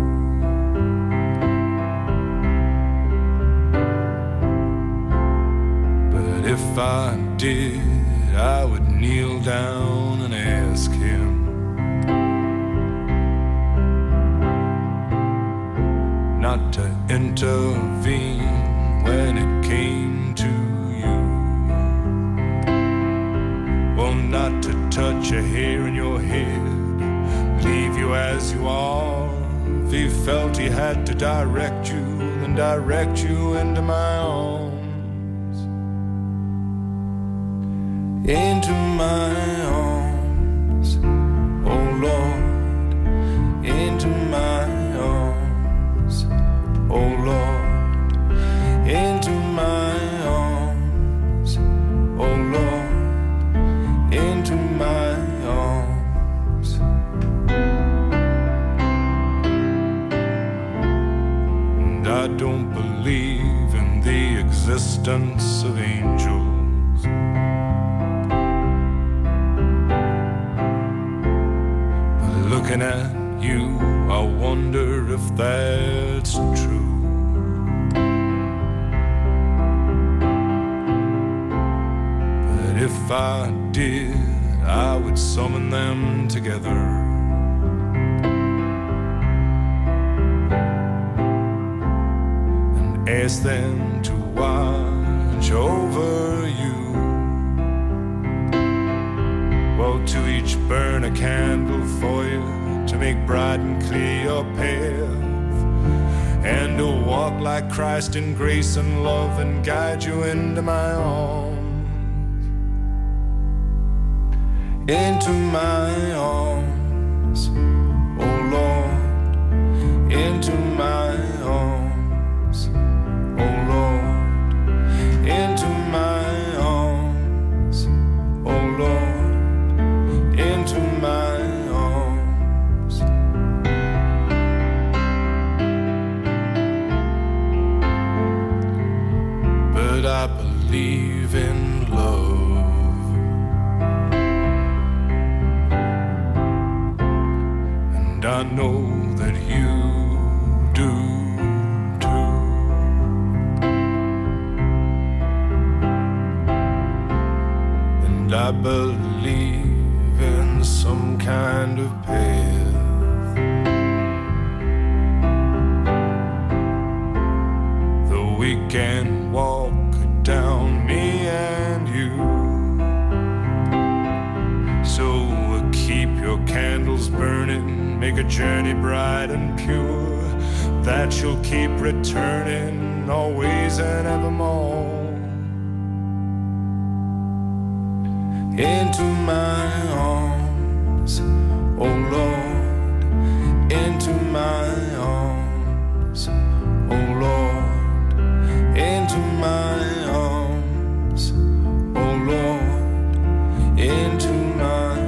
But if I did, I would kneel down and ask him not to intervene when it came to you. Well, not to touch a hair in your head, leave you as you are. If he felt he had to direct you, then direct you into my arms. Into my arms, oh Lord, into my arms, oh Lord, into my arms, oh Lord, into my arms. And I don't believe in the existence of angels. Looking at you, I wonder if that's true. But if I did, I would summon them together ask them to watch over you. Well, to each burn a candle for you, to make bright and clear your path, and to walk like Christ in grace and love and guide you into my arms, into my arms, oh Lord, into my arms, oh Lord, into my arms, oh Lord, into my arms. But I believe in love, and I know that you do too. And I believe in some kind of path, though we can walk down, me and you. So keep your candles burning, make a journey bright and pure, that you'll keep returning always and evermore. Into my arms, oh Lord, into my arms, oh Lord, into my arms, oh Lord, into my arms.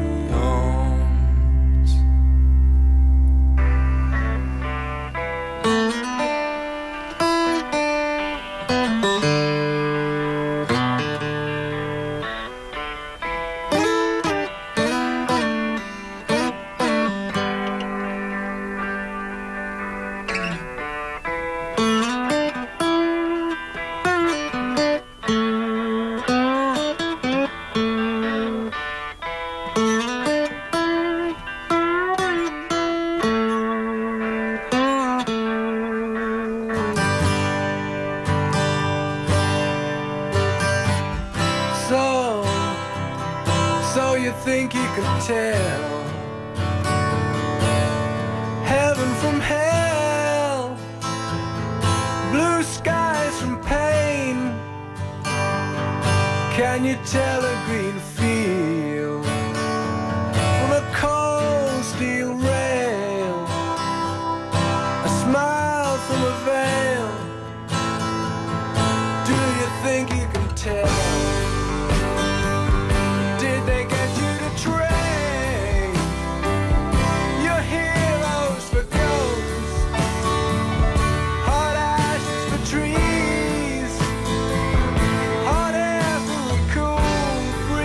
So, so you think you can tell heaven from hell, blue skies from pain? Can you tell a green field from a cold steel rail, a smile from a veil? Do you think you can tell? Did they get you to trade your heroes for ghosts, hot ashes for trees, hot air for a cool breeze?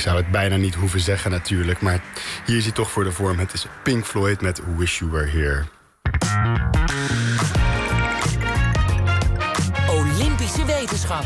zou het bijna niet hoeven zeggen natuurlijk. Maar hier is hij toch voor de vorm. Het is Pink Floyd met Wish You Were Here. Olympische wetenschap.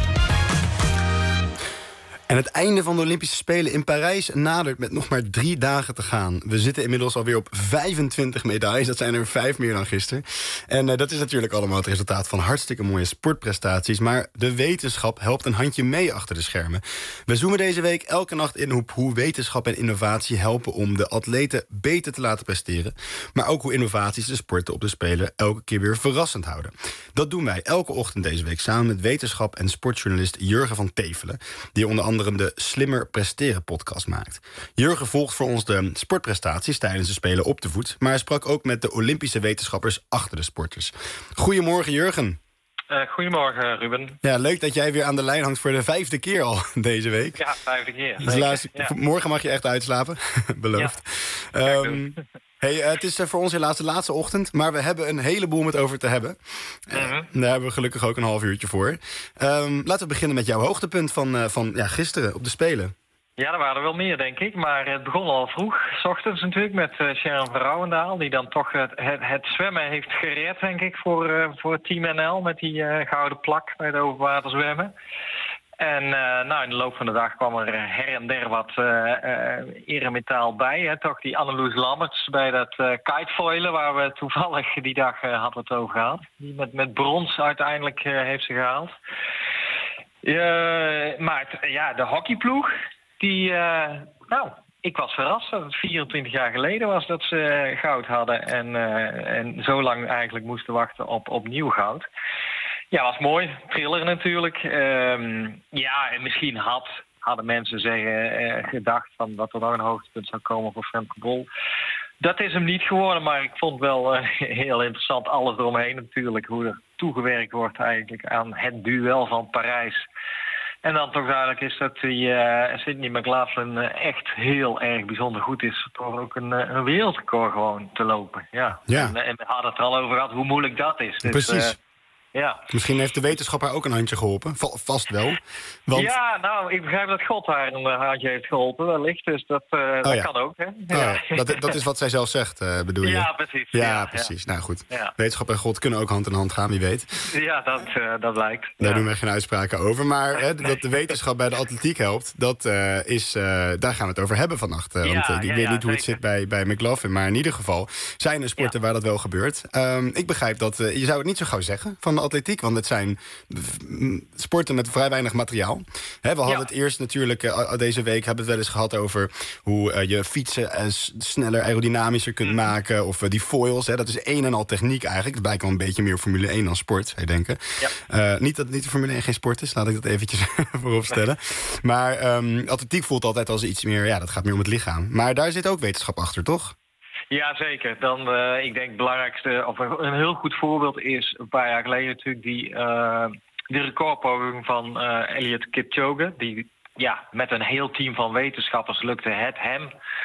En het einde van de Olympische Spelen in Parijs nadert met nog maar drie dagen te gaan. We zitten inmiddels alweer op vijfentwintig medailles. Dat zijn er vijf meer dan gisteren. En uh, dat is natuurlijk allemaal het resultaat van hartstikke mooie sportprestaties. Maar de wetenschap helpt een handje mee achter de schermen. We zoomen deze week elke nacht in op hoe wetenschap en innovatie helpen om de atleten beter te laten presteren. Maar ook hoe innovaties de sporten op de Spelen elke keer weer verrassend houden. Dat doen wij elke ochtend deze week samen met wetenschap en sportjournalist Jurgen van Tevelen, die onder andere de Slimmer Presteren podcast maakt. Jurgen volgt voor ons de sportprestaties tijdens de Spelen op de voet, maar hij sprak ook met de Olympische wetenschappers achter de sporters. Goedemorgen, Jurgen. Uh, goedemorgen, Ruben. Ja, leuk dat jij weer aan de lijn hangt voor de vijfde keer al deze week. Ja, vijfde keer. Dus laatst, ja. Morgen mag je echt uitslapen, beloofd. Ja, um, hey, uh, het is uh, voor ons helaas de laatste ochtend, maar we hebben een heleboel om het over te hebben. Uh, mm-hmm. Daar hebben we gelukkig ook een half uurtje voor. Um, laten we beginnen met jouw hoogtepunt van, uh, van ja, gisteren op de Spelen. Ja, er waren er wel meer, denk ik. Maar het begon al vroeg, 's ochtends natuurlijk, met uh, Sharon van Rouwendaal, die dan toch het, het, het zwemmen heeft gered, denk ik, voor, uh, voor Team N L met die uh, gouden plak bij het overwaterzwemmen. En uh, nou, in de loop van de dag kwam er her en der wat uh, uh, eremetaal bij. Hè? Toch die Anneloes Lammerts bij dat uh, kitefoilen, waar we toevallig die dag uh, hadden het over gehad. Die met, met brons uiteindelijk uh, heeft ze gehaald. Uh, maar het, ja, de hockeyploeg, die, uh, nou, ik was verrast dat het vierentwintig jaar geleden was dat ze goud hadden. En, uh, en zo lang eigenlijk moesten wachten op, op nieuw goud. Ja, was mooi. Thriller natuurlijk. Um, ja, en misschien had, hadden mensen zeggen, uh, gedacht van dat er nog een hoogtepunt zou komen voor Femke Bol. Dat is hem niet geworden, maar ik vond wel uh, heel interessant alles eromheen natuurlijk. Hoe er toegewerkt wordt eigenlijk aan het duel van Parijs. En dan toch duidelijk is dat die uh, Sydney McLaughlin uh, echt heel erg bijzonder goed is door ook een, uh, een wereldrecord gewoon te lopen. Ja. Ja. En, en we hadden het er al over gehad hoe moeilijk dat is. Dus, precies. Uh, Ja. Misschien heeft de wetenschap haar ook een handje geholpen. Va- vast wel. Want... Ja, nou, ik begrijp dat God haar een handje heeft geholpen, wellicht. Dus dat, uh, oh, dat ja. kan ook, hè? Oh, ja. dat, dat is wat zij zelf zegt, uh, bedoel je? Ja, precies. Ja, ja precies. Ja. Nou goed. Ja. Wetenschap en God kunnen ook hand in hand gaan, wie weet. Ja, dat, uh, dat lijkt. Daar ja. doen we geen uitspraken over. Maar hè, dat de wetenschap bij de atletiek helpt, dat, uh, is, uh, daar gaan we het over hebben vannacht. Uh, ja, want uh, ik ja, weet ja, niet hoe zeker. het zit bij, bij McLaughlin. Maar in ieder geval zijn er sporten ja. waar dat wel gebeurt. Um, ik begrijp dat, uh, je zou het niet zo gauw zeggen van de atletiek, want het zijn sporten met vrij weinig materiaal. He, we hadden ja. het eerst natuurlijk, uh, deze week hebben we het wel eens gehad over hoe uh, je fietsen uh, sneller, aerodynamischer kunt mm. maken. Of uh, die foils, he, dat is een en al techniek eigenlijk. Het blijkt wel een beetje meer Formule één dan sport, zou je denken. Ja. Uh, niet dat niet de Formule één geen sport is, laat ik dat eventjes voorop stellen. Maar um, atletiek voelt altijd als iets meer, ja, dat gaat meer om het lichaam. Maar daar zit ook wetenschap achter, toch? Ja, zeker. Dan, uh, ik denk het belangrijkste, of een heel goed voorbeeld is een paar jaar geleden natuurlijk die, uh, de recordpoging van uh, Eliud Kipchoge. Die, ja, met een heel team van wetenschappers lukte het hem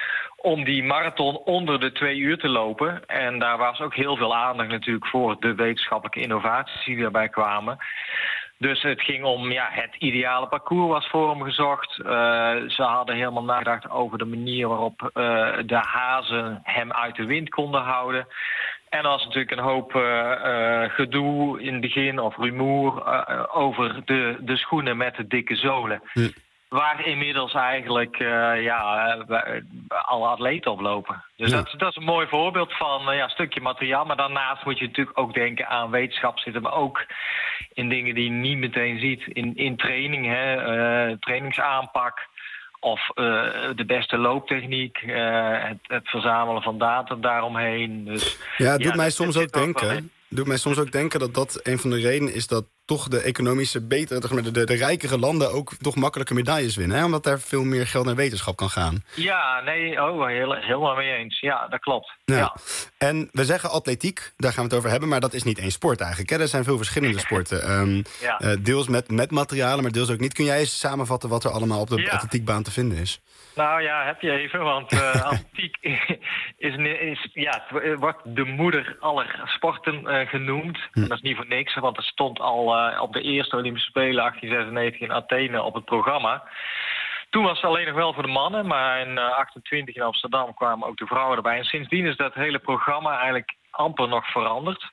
om die marathon onder de twee uur te lopen. En daar was ook heel veel aandacht natuurlijk voor de wetenschappelijke innovaties die daarbij kwamen. Dus het ging om, ja, het ideale parcours was voor hem gezocht. Uh, ze hadden helemaal nagedacht over de manier waarop uh, de hazen hem uit de wind konden houden. En er was natuurlijk een hoop uh, uh, gedoe in het begin, of rumoer, uh, over de, de schoenen met de dikke zolen. Hm. Waar inmiddels eigenlijk uh, ja, uh, alle atleten oplopen. Dus ja. dat, dat is een mooi voorbeeld van uh, ja, een stukje materiaal. Maar daarnaast moet je natuurlijk ook denken aan wetenschap zitten. Maar ook in dingen die je niet meteen ziet. In, in training, hè, uh, trainingsaanpak. Of uh, de beste looptechniek. Uh, het, het verzamelen van data daaromheen. Dus, ja, het doet ja, mij dat, soms dat ook denken... doet mij soms ook denken dat dat een van de redenen is dat toch de economische betere, de, de, de rijkere landen ook toch makkelijker medailles winnen. Hè? Omdat daar veel meer geld naar wetenschap kan gaan. Ja, nee, oh, heel, helemaal mee eens. Ja, dat klopt. Ja. Ja. En we zeggen atletiek, daar gaan we het over hebben, maar dat is niet één sport eigenlijk. Hè? Er zijn veel verschillende sporten. Um, ja. uh, deels met, met materialen, maar deels ook niet. Kun jij eens samenvatten wat er allemaal op de ja. atletiekbaan te vinden is? Nou ja, heb je even, want uh, atletiek is, is, ja, wordt de moeder aller sporten uh, genoemd. Hm. En dat is niet voor niks, want er stond al uh, op de eerste Olympische Spelen achttien zesennegentig in Athene op het programma. Toen was het alleen nog wel voor de mannen, maar in uh, achtentwintig in Amsterdam kwamen ook de vrouwen erbij. En sindsdien is dat hele programma eigenlijk amper nog veranderd.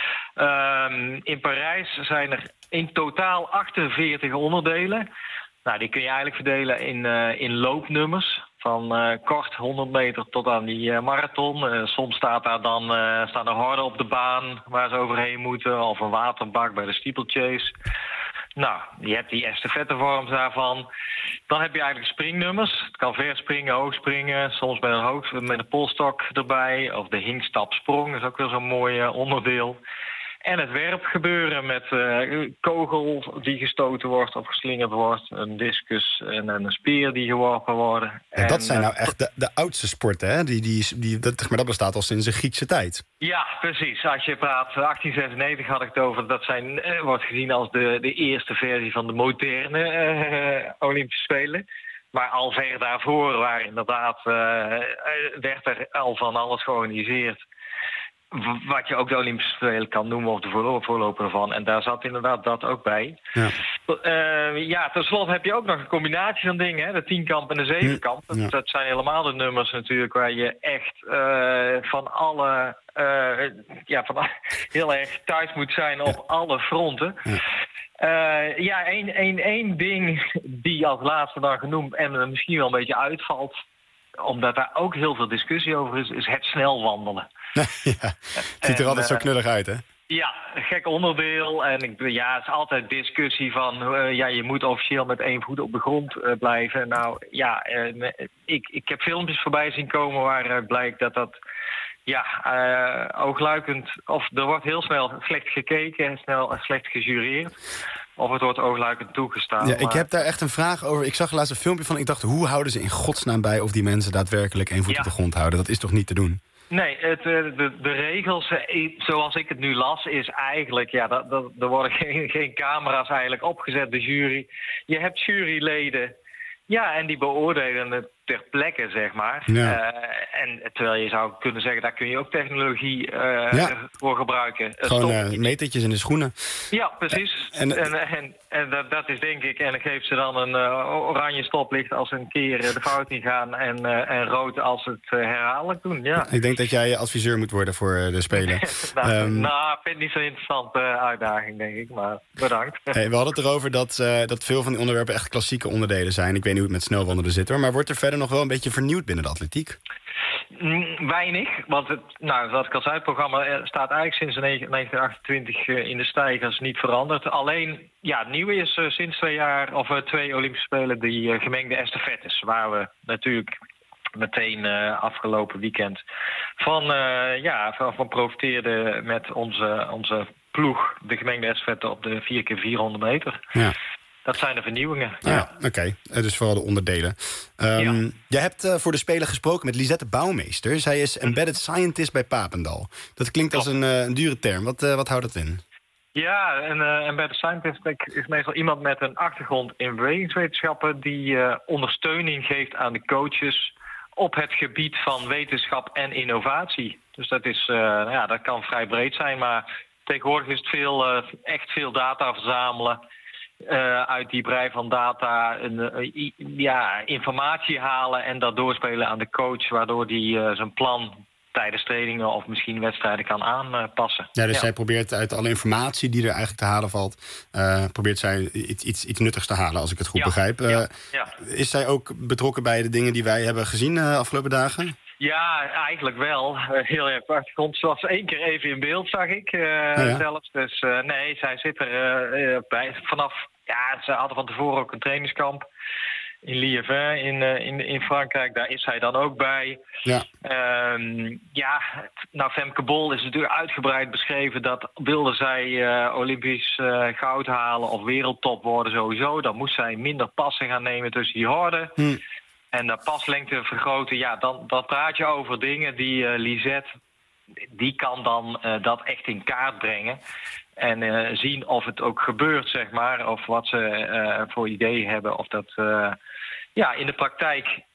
Um, in Parijs zijn er in totaal achtenveertig onderdelen. Nou, die kun je eigenlijk verdelen in, uh, in loopnummers. Van uh, kort honderd meter tot aan die uh, marathon. Uh, soms staat daar dan, uh, staan er horden op de baan waar ze overheen moeten. Of een waterbak bij de steeplechase. Nou, je hebt die estafettevorms daarvan. Dan heb je eigenlijk springnummers. Het kan verspringen, hoogspringen. Soms met een, hoog, met een polstok erbij. Of de hinkstapsprong, dat is ook weer zo'n mooi uh, onderdeel. En het werpgebeuren met uh, kogel die gestoten wordt of geslingerd wordt. Een discus en een speer die geworpen worden. En dat zijn nou echt de, de oudste sporten, hè? Die, die, die, dat, maar dat bestaat al sinds de Griekse tijd. Ja, precies. Als je praat, achttien zesennegentig had ik het over. Dat zijn, uh, wordt gezien als de, de eerste versie van de moderne uh, Olympische Spelen. Maar al ver daarvoor waar inderdaad uh, werd er al van alles georganiseerd. Wat je ook de Olympische Spelen kan noemen, of de voorloper ervan. En daar zat inderdaad dat ook bij. Ja, uh, ja tenslotte heb je ook nog een combinatie van dingen. Hè? De tienkamp en de zevenkamp. Ja. Dat, dat zijn helemaal de nummers natuurlijk waar je echt uh, van alle... Uh, ja, van, heel erg thuis moet zijn op ja. alle fronten. Ja. Uh, ja, één, één, één ding die als laatste dan genoemd en misschien wel een beetje uitvalt, omdat daar ook heel veel discussie over is, is het snel wandelen. ja, het ziet er en, altijd zo knullig uit, hè? Ja, een gek onderdeel. En ik, ja, het is altijd discussie van... Uh, ja, je moet officieel met één voet op de grond uh, blijven. Nou, ja, uh, ik, ik heb filmpjes voorbij zien komen waaruit blijkt dat dat... Ja, uh, oogluikend... Of er wordt heel snel slecht gekeken en snel slecht gejureerd. Of het wordt oogluikend toegestaan. Ja, maar... Ik heb daar echt een vraag over. Ik zag laatst een filmpje van... Ik dacht, hoe houden ze in godsnaam bij of die mensen daadwerkelijk één voet ja. op de grond houden? Dat is toch niet te doen? Nee, het, de, de regels, zoals ik het nu las, is eigenlijk... ja, dat, dat, er worden geen, geen camera's eigenlijk opgezet, de jury. Je hebt juryleden, ja, en die beoordelen het ter plekke, zeg maar. Ja. Uh, en terwijl je zou kunnen zeggen, daar kun je ook technologie uh, ja. voor gebruiken. Gewoon uh, metertjes in de schoenen. Ja, precies. Uh, en en, en, en dat, dat is denk ik, en dan geeft ze dan een uh, oranje stoplicht als ze een keer uh, de fout in gaan en, uh, en rood als het uh, herhaaldelijk doen, ja. Ik denk dat jij adviseur moet worden voor uh, de Spelen. nou, um, nou, ik vind het niet zo'n interessante uh, uitdaging, denk ik, maar bedankt. Hey, we hadden het erover dat, uh, dat veel van die onderwerpen echt klassieke onderdelen zijn. Ik weet niet hoe het met snelwandelen zit, hoor. Maar wordt er verder nog wel een beetje vernieuwd binnen de atletiek? Mm, weinig, want het, nou, wat ik al zei, het programma staat eigenlijk sinds negentien achtentwintig uh, in de stijgers niet veranderd. Alleen, ja, het nieuwe is uh, sinds twee jaar, of uh, twee Olympische Spelen, die uh, gemengde estafettes, waar we natuurlijk meteen uh, afgelopen weekend van, uh, ja, van, van profiteerden met onze, onze ploeg, de gemengde estafette op de vier keer vierhonderd meter. Ja. Dat zijn de vernieuwingen. Ja, ja oké. Okay. Dus vooral de onderdelen. Um, ja. Jij hebt uh, voor de Spelen gesproken met Lisette Bouwmeester. Zij is embedded scientist bij Papendal. Dat klinkt als een, uh, een dure term. Wat, uh, wat houdt dat in? Ja, een uh, embedded scientist is meestal iemand met een achtergrond in bewegingswetenschappen die uh, ondersteuning geeft aan de coaches op het gebied van wetenschap en innovatie. Dus dat, is, uh, nou ja, dat kan vrij breed zijn, maar tegenwoordig is het veel, uh, echt veel data verzamelen. Uh, uit die brei van data een, uh, ja, informatie halen en dat doorspelen aan de coach, waardoor die uh, zijn plan tijdens trainingen of misschien wedstrijden kan aanpassen. Ja, dus ja. zij probeert uit alle informatie die er eigenlijk te halen valt, uh, probeert zij iets, iets, iets nuttigs te halen, als ik het goed ja. begrijp. Uh, ja. Ja. Is zij ook betrokken bij de dingen die wij hebben gezien de uh, afgelopen dagen? Ja, eigenlijk wel. Uh, heel erg achtergrond. Ze was één keer even in beeld, zag ik uh, oh ja. zelfs. Dus uh, nee, zij zit er uh, bij. Vanaf, ja, ze hadden van tevoren ook een trainingskamp in Liévin in, uh, in, in Frankrijk. Daar is zij dan ook bij. Ja, um, ja nou, Femke Bol is natuurlijk uitgebreid beschreven dat wilde zij uh, Olympisch uh, goud halen of wereldtop worden sowieso, dan moest zij minder passen gaan nemen tussen die horden. Hm. En de paslengte vergroten, ja, dan, dan praat je over dingen die uh, Lisette, die kan dan uh, dat echt in kaart brengen. En uh, zien of het ook gebeurt, zeg maar. Of wat ze uh, voor ideeën hebben. Of dat uh, ja, in de praktijk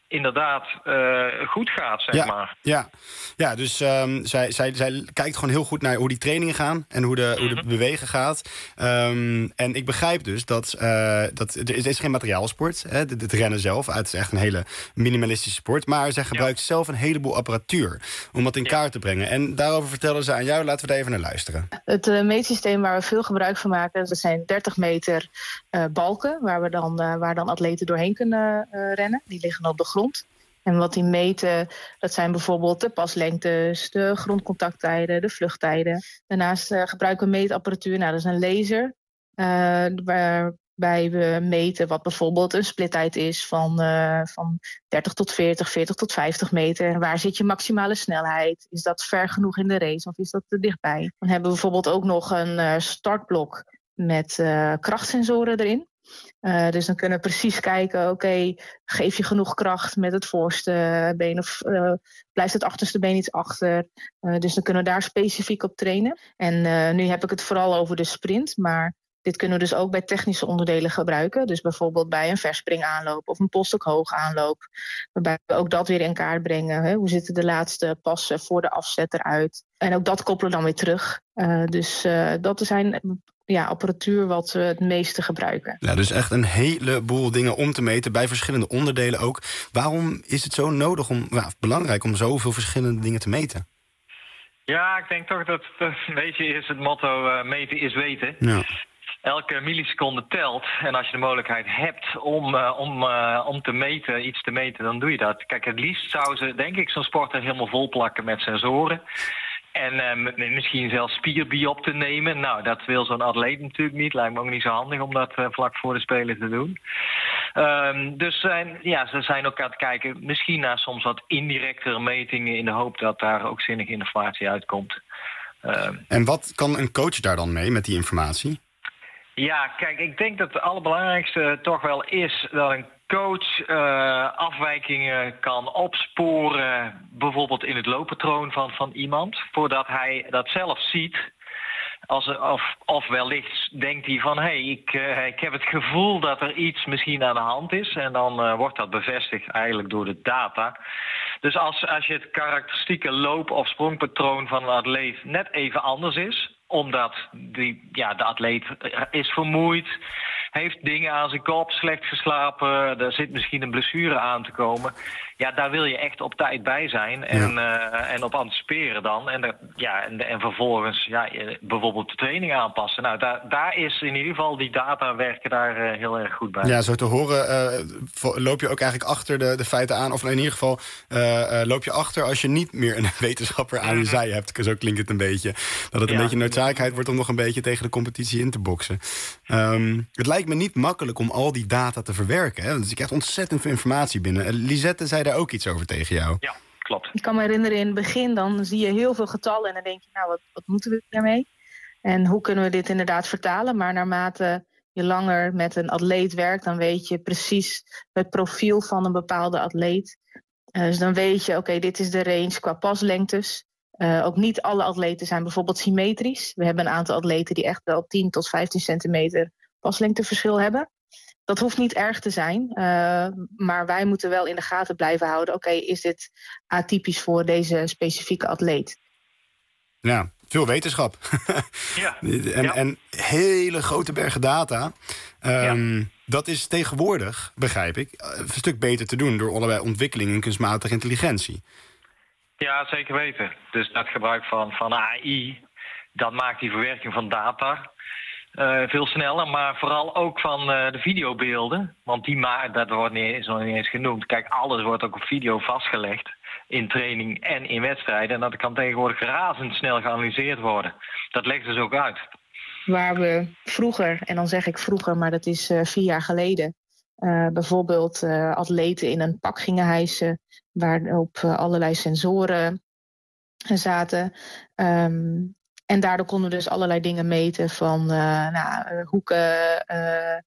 inderdaad uh, goed gaat, zeg ja, maar. Ja, ja dus um, zij, zij, zij kijkt gewoon heel goed naar hoe die trainingen gaan en hoe de, hoe de bewegen gaat. Um, en ik begrijp dus dat, uh, dat er is, is geen materiaalsport, hè, het, het rennen zelf. Het is echt een hele minimalistische sport. Maar zij gebruikt ja. zelf een heleboel apparatuur om dat in ja. kaart te brengen. En daarover vertellen ze aan jou. Laten we daar even naar luisteren. Het uh, meetsysteem waar we veel gebruik van maken, dat zijn dertig meter uh, balken, waar, we dan, uh, waar dan atleten doorheen kunnen uh, rennen. Die liggen op de grond. En wat die meten, dat zijn bijvoorbeeld de paslengtes, de grondcontacttijden, de vluchttijden. Daarnaast uh, gebruiken we meetapparatuur, nou, dat is een laser, uh, waarbij we meten wat bijvoorbeeld een splittijd is van, uh, van dertig tot veertig, veertig tot vijftig meter. En waar zit je maximale snelheid? Is dat ver genoeg in de race of is dat te dichtbij? Dan hebben we bijvoorbeeld ook nog een uh, startblok met uh, krachtsensoren erin. Uh, dus dan kunnen we precies kijken, oké, okay, geef je genoeg kracht met het voorste been of uh, blijft het achterste been iets achter. Uh, dus dan kunnen we daar specifiek op trainen. En uh, nu heb ik het vooral over de sprint, maar dit kunnen we dus ook bij technische onderdelen gebruiken. Dus bijvoorbeeld bij een verspringaanloop of een polstok hoog aanloop. Waarbij we ook dat weer in kaart brengen. Hè? Hoe zitten de laatste passen voor de afzet eruit? En ook dat koppelen dan weer terug. Uh, dus uh, dat zijn ja, apparatuur wat we het meeste gebruiken. Ja, dus echt een heleboel dingen om te meten, bij verschillende onderdelen ook. Waarom is het zo nodig, om, nou, belangrijk om zoveel verschillende dingen te meten? Ja, ik denk toch dat, weet je, is het motto uh, meten is weten. Ja. Elke milliseconde telt. En als je de mogelijkheid hebt om, uh, om, uh, om te meten, iets te meten, dan doe je dat. Kijk, het liefst zou ze, denk ik, zo'n sporter helemaal vol plakken met sensoren. En uh, misschien zelfs spierbiop te nemen. Nou, dat wil zo'n atleet natuurlijk niet. Lijkt me ook niet zo handig om dat uh, vlak voor de Spelen te doen. Um, dus uh, ja, ze zijn ook aan het kijken misschien naar soms wat indirectere metingen in de hoop dat daar ook zinnige informatie uitkomt. Um, en wat kan een coach daar dan mee met die informatie? Ja, kijk, ik denk dat het allerbelangrijkste toch wel is dat een coach uh, afwijkingen kan opsporen, bijvoorbeeld in het looppatroon van, van iemand, voordat hij dat zelf ziet. Als, of, of wellicht denkt hij van, hé, hey, ik, uh, ik heb het gevoel dat er iets misschien aan de hand is. En dan uh, wordt dat bevestigd eigenlijk door de data. Dus als, als je het karakteristieke loop- of sprongpatroon van een atleet net even anders is, omdat die, ja, de atleet is vermoeid, heeft dingen aan zijn kop, slecht geslapen, er zit misschien een blessure aan te komen. Ja, daar wil je echt op tijd bij zijn en, ja. uh, en op anticiperen dan. En, de, ja, en, en vervolgens ja, bijvoorbeeld de training aanpassen. Nou, daar, daar is in ieder geval die data werken daar uh, heel erg goed bij. Ja, zo te horen uh, loop je ook eigenlijk achter de, de feiten aan. Of in ieder geval uh, uh, loop je achter als je niet meer een wetenschapper aan je zij hebt. Zo klinkt het een beetje. Dat het een ja. beetje noodzakelijkheid wordt om nog een beetje tegen de competitie in te boksen. Um, het lijkt me niet makkelijk om al die data te verwerken. Hè? Dus ik krijg ontzettend veel informatie binnen. Uh, Lisette zei daar ook iets over tegen jou. Ja, klopt. Ik kan me herinneren in het begin, dan zie je heel veel getallen en dan denk je, nou, wat, wat moeten we daarmee? En hoe kunnen we dit inderdaad vertalen? Maar naarmate je langer met een atleet werkt, dan weet je precies het profiel van een bepaalde atleet. Uh, dus dan weet je, oké, okay, dit is de range qua paslengtes. Uh, ook niet alle atleten zijn bijvoorbeeld symmetrisch. We hebben een aantal atleten die echt wel tien tot vijftien centimeter paslengteverschil hebben. Dat hoeft niet erg te zijn, uh, maar wij moeten wel in de gaten blijven houden. Oké, okay, is dit atypisch voor deze specifieke atleet? Ja, veel wetenschap. ja. en, ja. en hele grote bergen data. Um, ja. Dat is tegenwoordig, begrijp ik, een stuk beter te doen door allerlei ontwikkelingen in kunstmatige intelligentie. Ja, zeker weten. Dus dat gebruik van, van A I, dat maakt die verwerking van data Uh, veel sneller, maar vooral ook van uh, de videobeelden. Want die ma- dat wordt niet, is nog niet eens genoemd. Kijk, alles wordt ook op video vastgelegd. In training en in wedstrijden. En dat kan tegenwoordig razendsnel geanalyseerd worden. Dat legt dus ook uit. Waar we vroeger, en dan zeg ik vroeger, maar dat is uh, vier jaar geleden, Uh, bijvoorbeeld uh, atleten in een pak gingen hijsen, waarop uh, allerlei sensoren zaten. Um, En daardoor konden we dus allerlei dingen meten van uh, nou, hoeken, uh,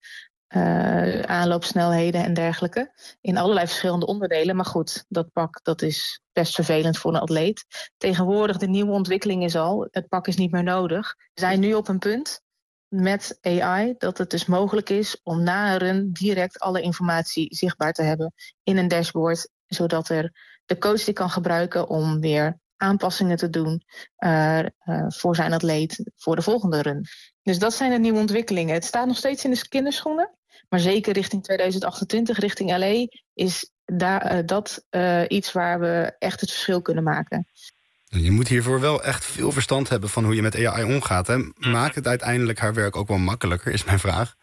uh, aanloopsnelheden en dergelijke. In allerlei verschillende onderdelen. Maar goed, dat pak dat is best vervelend voor een atleet. Tegenwoordig, de nieuwe ontwikkeling is al, het pak is niet meer nodig. We zijn nu op een punt met A I dat het dus mogelijk is om na een run direct alle informatie zichtbaar te hebben in een dashboard, zodat er de coach die kan gebruiken om weer aanpassingen te doen uh, uh, voor zijn atleet voor de volgende run. Dus dat zijn de nieuwe ontwikkelingen. Het staat nog steeds in de kinderschoenen, maar zeker richting tweeduizend achtentwintig, richting L A, is daar, uh, dat uh, iets waar we echt het verschil kunnen maken. Je moet hiervoor wel echt veel verstand hebben van hoe je met A I omgaat. Hè? Maakt het uiteindelijk haar werk ook wel makkelijker, is mijn vraag.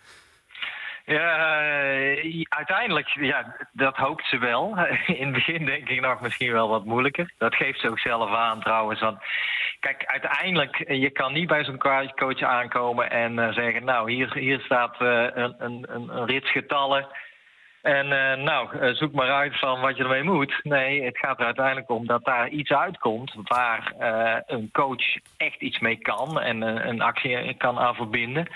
Ja, uh, uiteindelijk, ja, dat hoopt ze wel. In het begin denk ik nog misschien wel wat moeilijker. Dat geeft ze ook zelf aan trouwens. Want kijk, uiteindelijk, je kan niet bij zo'n coach aankomen en uh, zeggen, nou, hier, hier staat uh, een, een, een rits getallen. En uh, nou, uh, zoek maar uit van wat je ermee moet. Nee, het gaat er uiteindelijk om dat daar iets uitkomt waar uh, een coach echt iets mee kan en uh, een actie kan aan verbinden.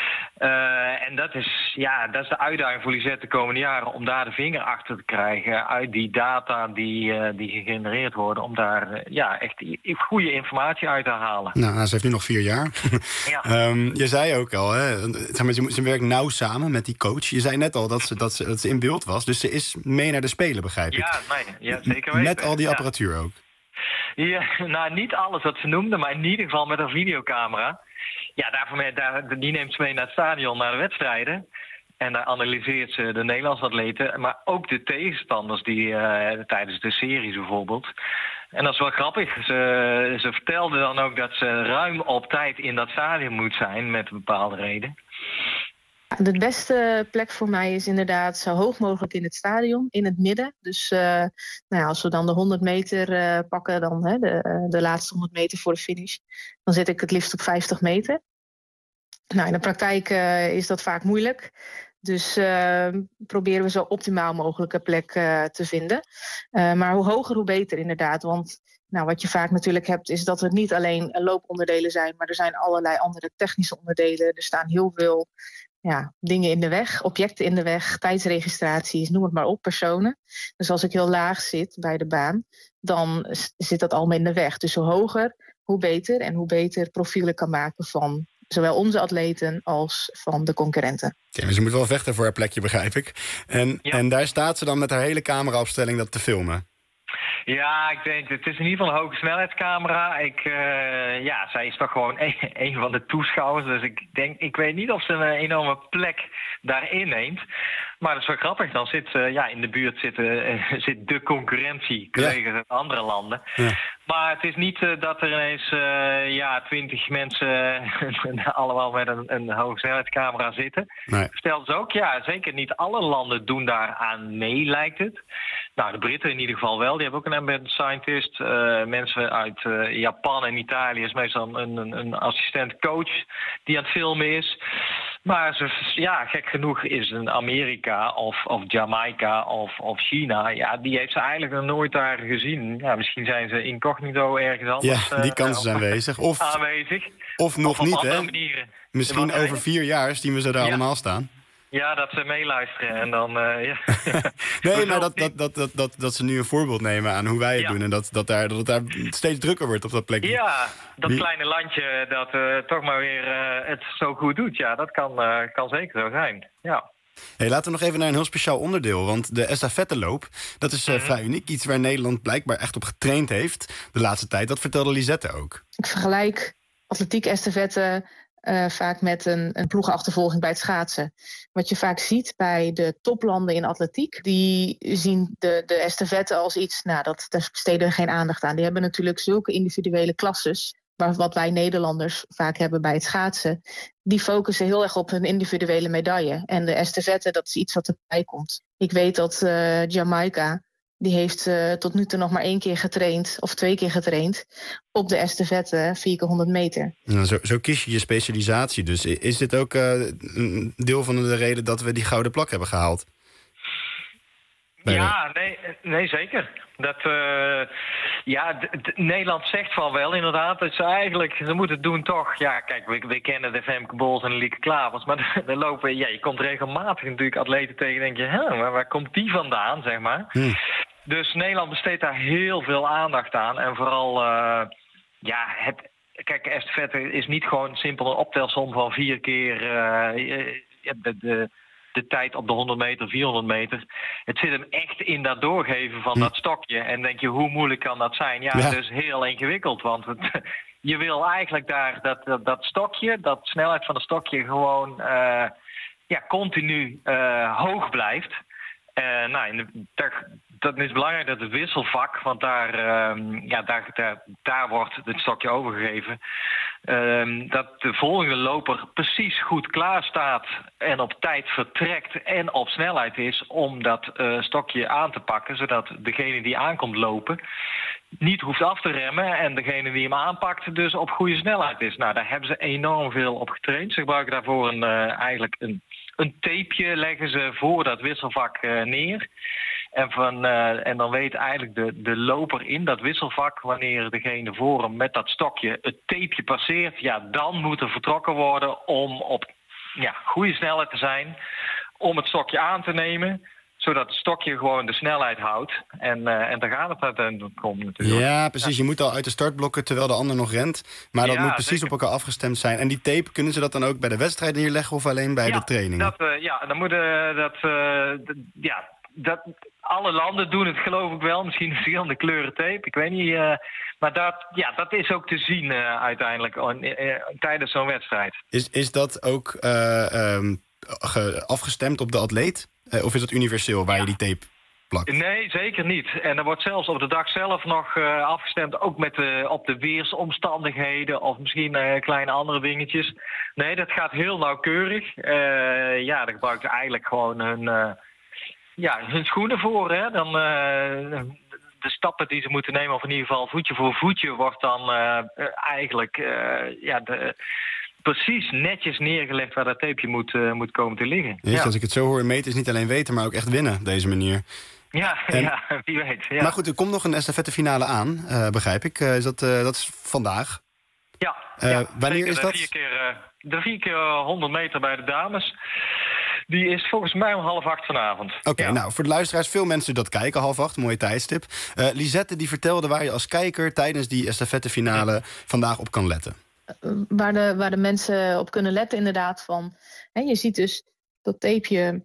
Uh, en dat is, ja, dat is de uitdaging voor Lisette de komende jaren, om daar de vinger achter te krijgen uit die data die, uh, die gegenereerd worden, om daar uh, ja, echt goede informatie uit te halen. Nou, ze heeft nu nog vier jaar. Ja. um, je zei ook al, hè, zeg maar, ze, ze werkt nauw samen met die coach. Je zei net al dat ze, dat, ze, dat ze in beeld was, dus ze is mee naar de Spelen, begrijp ik. Ja, nee, ja zeker weten. Met al die ja. apparatuur ook. Ja, nou, niet alles wat ze noemde, maar in ieder geval met een videocamera. Ja, daarvoor, daar, die neemt ze mee naar het stadion, naar de wedstrijden. En daar analyseert ze de Nederlandse atleten, maar ook de tegenstanders die uh, tijdens de series bijvoorbeeld. En dat is wel grappig. Ze, ze vertelde dan ook dat ze ruim op tijd in dat stadion moet zijn met een bepaalde reden. De beste plek voor mij is inderdaad zo hoog mogelijk in het stadion, in het midden. Dus uh, nou ja, als we dan de honderd meter uh, pakken, dan hè, de, uh, de laatste honderd meter voor de finish, dan zit ik het liefst op vijftig meter. Nou, in de praktijk uh, is dat vaak moeilijk. Dus uh, proberen we zo optimaal mogelijke plek uh, te vinden. Uh, maar hoe hoger, hoe beter inderdaad. Want nou, wat je vaak natuurlijk hebt, is dat er niet alleen looponderdelen zijn, maar er zijn allerlei andere technische onderdelen. Er staan heel veel ja, dingen in de weg, objecten in de weg, tijdsregistraties, noem het maar op, personen. Dus als ik heel laag zit bij de baan, dan zit dat allemaal in de weg. Dus hoe hoger, hoe beter en hoe beter profielen kan maken van zowel onze atleten als van de concurrenten. Oké, okay, maar ze moet wel vechten voor haar plekje, begrijp ik. En, ja. en daar staat ze dan met haar hele cameraopstelling dat te filmen. Ja, ik denk, het is in ieder geval een hoge snelheidscamera. Ik, uh, ja, zij is toch gewoon een, een van de toeschouwers. Dus ik denk, ik weet niet of ze een enorme plek daarin neemt. Maar dat is wel grappig. Dan zit uh, ja, in de buurt zit, uh, zit de concurrentie, collega's ja. uit andere landen. Ja. Maar het is niet uh, dat er ineens uh, ja, twintig mensen uh, allemaal met een, een hoge snelheidscamera zitten. Nee. Vertelt ze ook, ja, zeker niet alle landen doen daar aan mee, lijkt het. Nou, de Britten in ieder geval wel. Die hebben ook een embedded scientist. Uh, mensen uit uh, Japan en Italië is meestal een, een, een assistent coach die aan het filmen is. Maar ze, ja, gek genoeg is een Amerika of, of Jamaica of, of China, ja, die heeft ze eigenlijk nog nooit daar gezien. Ja, misschien zijn ze incognito ergens anders. Ja, die kans is uh, aanwezig. Of, aanwezig. Of nog of niet, hè? Manieren. Misschien over vier jaar zien we ze daar ja. allemaal staan. Ja, dat ze meeluisteren en dan... Uh, ja. nee, maar dat, dat, dat, dat, dat, dat ze nu een voorbeeld nemen aan hoe wij het ja. doen. En dat, dat, daar, dat het daar steeds drukker wordt op dat plekje. Ja, dat Wie... kleine landje dat uh, toch maar weer uh, het zo goed doet. Ja, dat kan, uh, kan zeker zo zijn. Ja. Hey, laten we nog even naar een heel speciaal onderdeel. Want de estafetteloop, dat is uh, mm-hmm. vrij uniek. Iets waar Nederland blijkbaar echt op getraind heeft de laatste tijd. Dat vertelde Lisette ook. Ik vergelijk atletiek estafette Uh, vaak met een, een ploegenachtervolging bij het schaatsen. Wat je vaak ziet bij de toplanden in atletiek, die zien de, de estafette als iets, nou, dat, daar besteden we geen aandacht aan. Die hebben natuurlijk zulke individuele klasses, waar, wat wij Nederlanders vaak hebben bij het schaatsen. Die focussen heel erg op hun individuele medaille. En de estafette, dat is iets wat erbij komt. Ik weet dat uh, Jamaica, die heeft uh, tot nu toe nog maar één keer getraind, of twee keer getraind, op de estafette vier keer honderd meter. Nou, zo, zo kies je je specialisatie. Dus is dit ook uh, een deel van de reden dat we die gouden plak hebben gehaald? Bij ja, nee, nee, zeker. Dat, uh, ja, d- d- Nederland zegt van wel inderdaad dat ze eigenlijk, ze moeten het doen toch. Ja, kijk, we, we kennen de Femke Bols en de Lieke Klavers, maar er lopen, ja, je komt regelmatig natuurlijk atleten tegen, denk je, hè, waar, waar komt die vandaan, zeg maar. Hmm. Dus Nederland besteedt daar heel veel aandacht aan en vooral, uh, ja, het, kijk, estafette is niet gewoon simpel een optelsom van vier keer uh, de, de, de tijd op de honderd meter, vierhonderd meter. Het zit hem echt in dat doorgeven van hm. dat stokje. En denk je, hoe moeilijk kan dat zijn? Ja, ja. Het is heel ingewikkeld, want het, je wil eigenlijk daar dat, dat, dat stokje, dat snelheid van het stokje gewoon uh, ja, continu uh, hoog blijft. Uh, nou, de, daar, dat is belangrijk dat het wisselvak, want daar, uh, ja, daar, daar, daar wordt het stokje overgegeven. Uh, dat de volgende loper precies goed klaar staat en op tijd vertrekt en op snelheid is om dat uh, stokje aan te pakken, zodat degene die aankomt lopen niet hoeft af te remmen en degene die hem aanpakt dus op goede snelheid is. Nou, daar hebben ze enorm veel op getraind. Ze gebruiken daarvoor een, uh, eigenlijk een, een tapeje leggen ze voor dat wisselvak uh, neer. En, van, uh, en dan weet eigenlijk de, de loper in dat wisselvak, wanneer degene voor hem met dat stokje het tapeje passeert, ja, dan moet er vertrokken worden om op ja, goede snelheid te zijn, om het stokje aan te nemen, zodat het stokje gewoon de snelheid houdt. En, uh, en daar gaat het uiteindelijk om natuurlijk. Ja, precies. Je moet al uit de startblokken terwijl de ander nog rent. Maar dat ja, moet precies zeker op elkaar afgestemd zijn. En die tape, kunnen ze dat dan ook bij de wedstrijd neerleggen of alleen bij ja, de trainingen? Dat, uh, ja, dan moeten dat... Uh, d- ja, dat... Alle landen doen het, geloof ik wel. Misschien verschillende kleuren tape, ik weet niet. Uh, maar dat, ja, dat is ook te zien uh, uiteindelijk uh, uh, tijdens zo'n wedstrijd. Is, is dat ook uh, um, ge- afgestemd op de atleet? Uh, of is dat universeel, waar ja. je die tape plakt? Nee, zeker niet. En er wordt zelfs op de dag zelf nog uh, afgestemd, ook met de, op de weersomstandigheden of misschien uh, kleine andere dingetjes. Nee, dat gaat heel nauwkeurig. Uh, ja, daar gebruiken ze eigenlijk gewoon hun... Uh, Ja, hun schoenen voor. Hè? Dan, uh, de stappen die ze moeten nemen, of in ieder geval voetje voor voetje, wordt dan uh, eigenlijk uh, ja, de, precies netjes neergelegd waar dat tapeje moet, uh, moet komen te liggen. Yes, ja. Als ik het zo hoor, meten is niet alleen weten, maar ook echt winnen op deze manier. Ja, en, ja wie weet. Ja. Maar goed, er komt nog een estafettefinale aan, uh, begrijp ik. Uh, is dat, uh, dat is vandaag. Ja, uh, ja wanneer is dat? De vier keer, uh, de vier keer honderd meter bij de dames. Die is volgens mij om half acht vanavond. Oké, okay, ja. Nou, voor de luisteraars, veel mensen dat kijken, half acht, mooie tijdstip. Uh, Lisette die vertelde waar je als kijker tijdens die estafettefinale ja. vandaag op kan letten. Uh, waar, de, waar de mensen op kunnen letten inderdaad van... Hè, je ziet dus dat tapeje,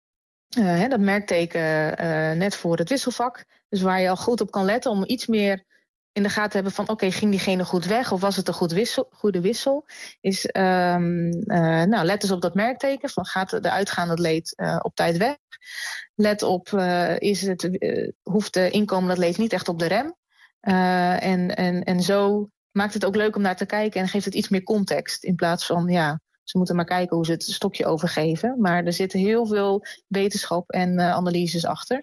uh, hè, dat merkteken uh, net voor het wisselvak. Dus waar je al goed op kan letten om iets meer in de gaten te hebben van... oké, okay, ging diegene goed weg of was het een goed wissel, goede wissel? Is, um, uh, nou, let dus op dat merkteken. Van gaat de uitgaande atleet uh, op tijd weg? Let op, uh, is het, uh, hoeft de inkomende atleet niet echt op de rem? Uh, en, en, en zo maakt het ook leuk om naar te kijken en geeft het iets meer context. In plaats van, ja, ze moeten maar kijken hoe ze het stokje overgeven. Maar er zitten heel veel wetenschap en uh, analyses achter.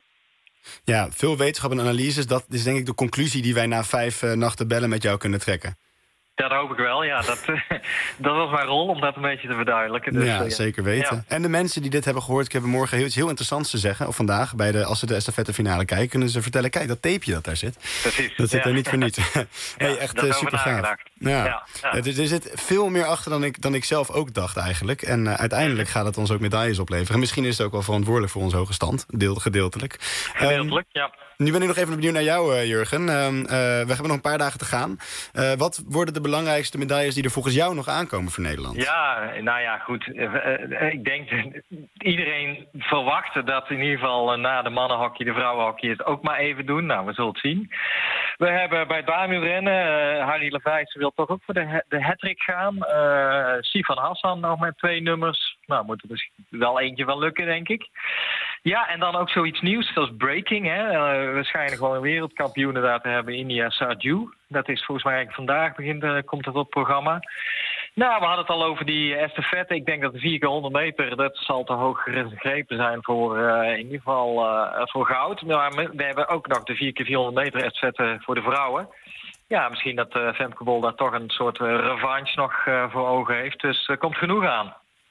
Ja, veel wetenschap en analyses. Dat is denk ik de conclusie die wij na vijf uh, nachten bellen met jou kunnen trekken. Ja, dat hoop ik wel. Ja, dat, dat was mijn rol om dat een beetje te verduidelijken. Dus, ja, uh, zeker weten. Ja. En de mensen die dit hebben gehoord, ik heb morgen heel, iets heel interessants te zeggen. Of vandaag, bij de, als ze de estafettefinale kijken, kunnen ze vertellen, kijk, dat tapeje dat daar zit. Precies. Dat zit ja. er niet voor niets. Hey, ja, echt uh, super gaaf. Ja. Ja, ja. Er, er zit veel meer achter dan ik, dan ik zelf ook dacht eigenlijk. En uh, uiteindelijk gaat het ons ook medailles opleveren. Misschien is het ook wel verantwoordelijk voor onze hoge stand, deel, gedeeltelijk. Gedeeltelijk, um, ja. Nu ben ik nog even benieuwd naar jou, uh, Jurgen. Uh, uh, we hebben nog een paar dagen te gaan. Uh, wat worden de belangrijkste medailles die er volgens jou nog aankomen voor Nederland? Ja, nou ja, goed. Uh, uh, ik denk dat iedereen verwachtte dat in ieder geval uh, na de mannenhockey, de vrouwenhockey het ook maar even doen. Nou, we zullen het zien. We hebben bij het baanwielrennen, uh, Harry Lewijs wil toch ook voor de, de hat-trick gaan. Uh, Sifan Hassan nog met twee nummers. Nou, moet er dus wel eentje wel lukken, denk ik. Ja, en dan ook zoiets nieuws, dat is breaking. Hè. Uh, we schijnen gewoon een wereldkampioen daar te hebben, India Sarju. Dat is volgens mij vandaag, begint, uh, komt het op het programma. Nou, we hadden het al over die estafette. Ik denk dat de vier keer honderd meter, dat zal te hoog gegrepen zijn voor uh, in ieder geval uh, voor goud. Maar we hebben ook nog de vier keer vierhonderd meter estafette voor de vrouwen. Ja, misschien dat uh, Femke Bol daar toch een soort uh, revanche nog uh, voor ogen heeft. Dus er uh, komt genoeg aan.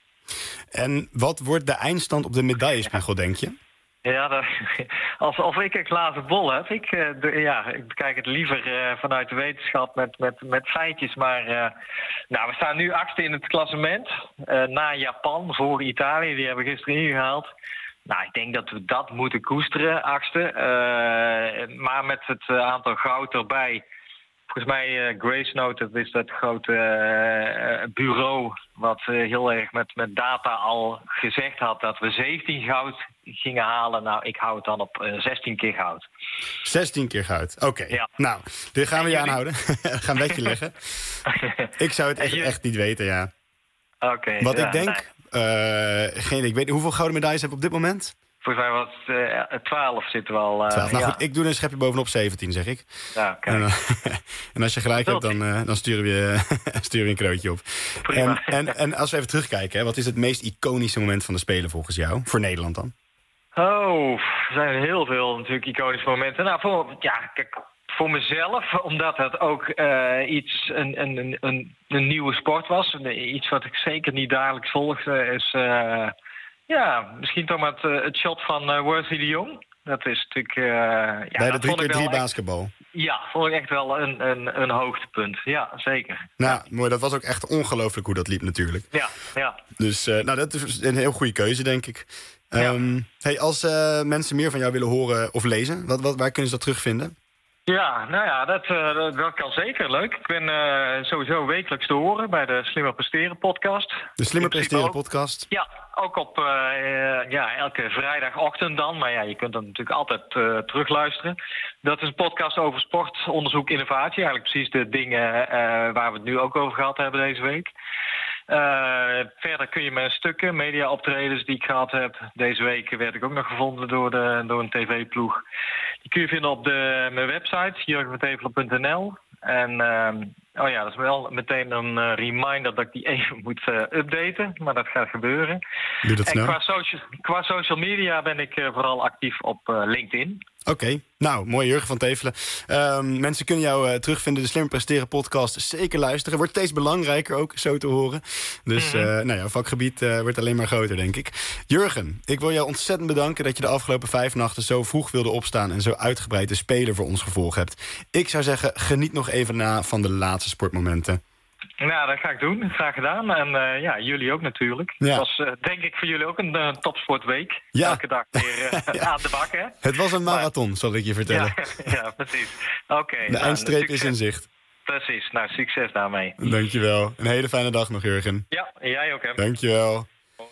En wat wordt de eindstand op de medaillespiegel, denk je? Ja, dat, alsof ik een glazen bol heb. Ik, uh, de, ja, ik bekijk het liever uh, vanuit de wetenschap met, met, met feitjes. Maar uh, nou, we staan nu achtste in het klassement. Uh, na Japan, voor Italië. Die hebben we gisteren ingehaald. Nou, ik denk dat we dat moeten koesteren, achtste. Uh, maar met het aantal goud erbij volgens mij uh, Grace Note, dat is dat grote uh, bureau wat uh, heel erg met, met data al gezegd had dat we zeventien goud gingen halen. Nou, ik hou het dan op uh, zestien keer goud. zestien keer goud, oké. Okay. Ja. Nou, dit gaan we je aanhouden. Ga een bedje leggen. Ik zou het echt, echt niet weten, ja. Oké. Okay, Wat ja, ik denk, nee. uh, geen, ik weet hoeveel gouden medailles heb je op dit moment? Volgens mij was het uh, twaalf zitten we al. Uh, twaalf. Nou ja. goed, ik doe een schepje bovenop zeventien, zeg ik. Ja, en, uh, en als je gelijk hebt, dan, uh, dan sturen, we je, sturen we een krootje op. En, en, en als we even terugkijken, hè, wat is het meest iconische moment van de Spelen volgens jou? Voor Nederland dan? Oh, er zijn heel veel natuurlijk iconische momenten. Nou, voor, ja, kijk, voor mezelf, omdat het ook uh, iets, een, een, een, een nieuwe sport was. Iets wat ik zeker niet dagelijks volgde, is... Uh, Ja, misschien toch met uh, het shot van uh, Worthy de Jong. Dat is natuurlijk... Uh, ja, bij de drie keer drie basketbal. Echt, ja, vond ik echt wel een, een, een hoogtepunt. Ja, zeker. Nou, ja. mooi. Dat was ook echt ongelooflijk hoe dat liep natuurlijk. Ja, ja. Dus uh, nou, dat is een heel goede keuze, denk ik. Um, ja. Hey, als uh, mensen meer van jou willen horen of lezen, wat, wat, waar kunnen ze dat terugvinden? Ja, nou ja, dat, uh, dat, dat kan zeker. Leuk. Ik ben uh, sowieso wekelijks te horen bij de Slimmer Presteren podcast. De Slimmer Presteren podcast? Ja, ook op uh, uh, ja, elke vrijdagochtend dan. Maar ja, je kunt dan natuurlijk altijd uh, terugluisteren. Dat is een podcast over sport, onderzoek, innovatie. Eigenlijk precies de dingen uh, waar we het nu ook over gehad hebben deze week. Uh, verder kun je mijn stukken, media-optredens die ik gehad heb. Deze week werd ik ook nog gevonden door, de, door een tv-ploeg. Die kun je vinden op de, mijn website, jurgen van tevelen punt n l. En uh, oh ja, dat is wel meteen een uh, reminder dat ik die even moet uh, updaten. Maar dat gaat gebeuren. Doe dat en snel. Qua, social, qua social media ben ik uh, vooral actief op uh, LinkedIn. Oké, okay. Nou, mooi Jurgen van Tevelen. Um, mensen kunnen jou uh, terugvinden. De Slimmer Presteren podcast. Zeker luisteren. Wordt steeds belangrijker ook, zo te horen. Dus mm-hmm. uh, nou ja, vakgebied uh, wordt alleen maar groter, denk ik. Jurgen, ik wil jou ontzettend bedanken dat je de afgelopen vijf nachten zo vroeg wilde opstaan en zo uitgebreid de Spelen voor ons gevolgd hebt. Ik zou zeggen, geniet nog even na van de laatste sportmomenten. Nou, dat ga ik doen. Graag gedaan. En uh, ja, jullie ook natuurlijk. Ja. Het was uh, denk ik voor jullie ook een uh, topsportweek. Ja. Elke dag weer uh, ja. aan de bak, hè? Het was een marathon, maar... zal ik je vertellen. Ja, ja precies. Oké. Okay, de nou, eindstreep succes. is in zicht. Precies. Nou, succes daarmee. Dankjewel. Een hele fijne dag nog, Jurgen. Ja, jij ook, hè. Dankjewel.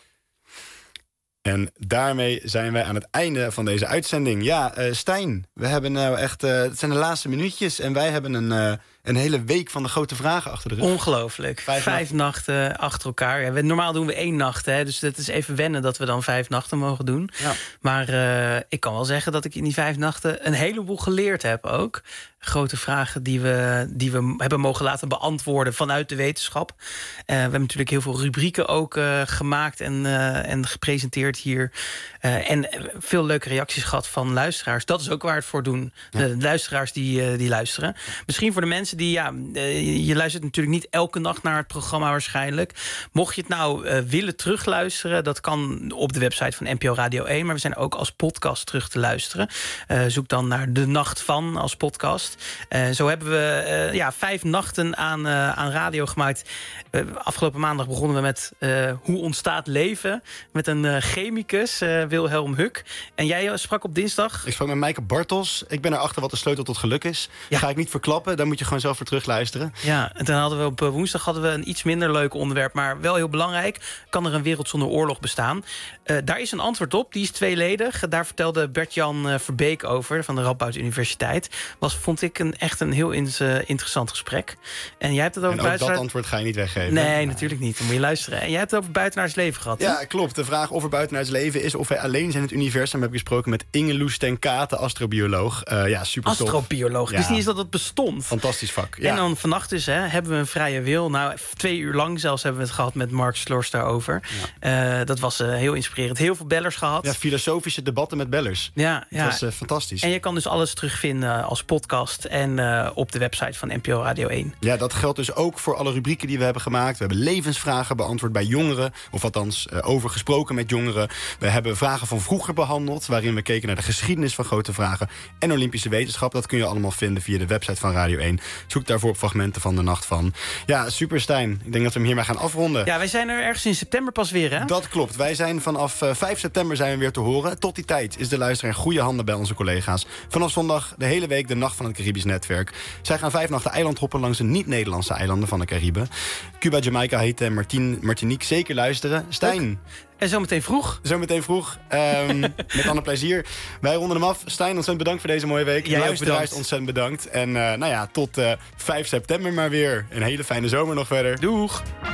En daarmee zijn wij aan het einde van deze uitzending. Ja, uh, Stijn, we hebben nou echt... Uh, het zijn de laatste minuutjes en wij hebben een... Uh, Een hele week van de grote vragen achter de rug. Ongelooflijk. Vijf, vijf nachten. nachten achter elkaar. Ja, we, normaal doen we één nacht. Hè, dus het is even wennen dat we dan vijf nachten mogen doen. Ja. Maar uh, ik kan wel zeggen dat ik in die vijf nachten een heleboel geleerd heb ook. Grote vragen die we, die we hebben mogen laten beantwoorden vanuit de wetenschap. Uh, we hebben natuurlijk heel veel rubrieken ook uh, gemaakt en, uh, en gepresenteerd hier. Uh, en veel leuke reacties gehad van luisteraars. Dat is ook waar we het voor doen. Ja. De, de luisteraars die, uh, die luisteren. Misschien voor de mensen die, ja, uh, je luistert natuurlijk niet elke nacht naar het programma waarschijnlijk. Mocht je het nou uh, willen terugluisteren, dat kan op de website van N P O Radio één. Maar we zijn ook als podcast terug te luisteren. Uh, zoek dan naar De Nacht Van als podcast. Uh, zo hebben we uh, ja, vijf nachten aan, uh, aan radio gemaakt. Uh, afgelopen maandag begonnen we met uh, Hoe ontstaat leven? Met een uh, chemicus, uh, Wilhelm Huck. En jij uh, sprak op dinsdag? Ik sprak met Maaike Bartels. Ik ben erachter wat de sleutel tot geluk is. Ja. Ga ik niet verklappen, daar moet je gewoon zelf voor terugluisteren. Ja, en dan hadden we op woensdag hadden we een iets minder leuk onderwerp, maar wel heel belangrijk. Kan er een wereld zonder oorlog bestaan? Uh, daar is een antwoord op, die is tweeledig. Daar vertelde Bert-Jan uh, Verbeek over, van de Radboud Universiteit. Was, vond ik, een, echt een heel in, uh, interessant gesprek. En jij hebt het over en ook buiten... dat antwoord ga je niet weggeven. Nee, nee, natuurlijk niet. Dan moet je luisteren. En jij hebt het over buitenaards leven gehad. Ja, hè? klopt. De vraag of er buitenaards leven is, of wij alleen zijn in het universum, heb ik gesproken met Ingeloes ten Kate, astrobioloog. Uh, ja, super tof. Astrobioloog. Ja. Ik wist niet eens dat het bestond. Fantastisch vak. Ja. En dan vannacht dus, hè, hebben we een vrije wil. Nou, twee uur lang zelfs hebben we het gehad met Mark Slors daarover. Ja. Uh, dat was uh, heel inspirerend. Heel veel bellers gehad. Ja, filosofische debatten met bellers. Ja, ja. Dat was uh, fantastisch. En je kan dus alles terugvinden als podcast en uh, op de website van N P O Radio één. Ja, dat geldt dus ook voor alle rubrieken die we hebben gemaakt. We hebben levensvragen beantwoord bij jongeren, of althans uh, over gesproken met jongeren. We hebben vragen vragen van vroeger behandeld, waarin we keken naar de geschiedenis van grote vragen en Olympische wetenschap. Dat kun je allemaal vinden via de website van Radio één. Zoek daarvoor op fragmenten van de Nacht van. Ja, super Stijn. Ik denk dat we hem hiermee gaan afronden. Ja, wij zijn er ergens in september pas weer, hè? Dat klopt. Wij zijn vanaf uh, vijf september zijn we weer te horen. Tot die tijd is de luisteraar in goede handen bij onze collega's. Vanaf zondag de hele week de Nacht van het Caribisch Netwerk. Zij gaan vijf nachten eiland hoppen langs de niet-Nederlandse eilanden van de Cariben. Cuba, Jamaica, Haiti en Martin, Martinique. Zeker luisteren. Stijn. Ook. En zometeen vroeg. Zometeen vroeg. Um, met alle plezier. Wij ronden hem af. Stijn, ontzettend bedankt voor deze mooie week. Jij Luisteraars, ontzettend bedankt. En uh, nou ja, tot uh, vijf september maar weer. Een hele fijne zomer nog verder. Doeg.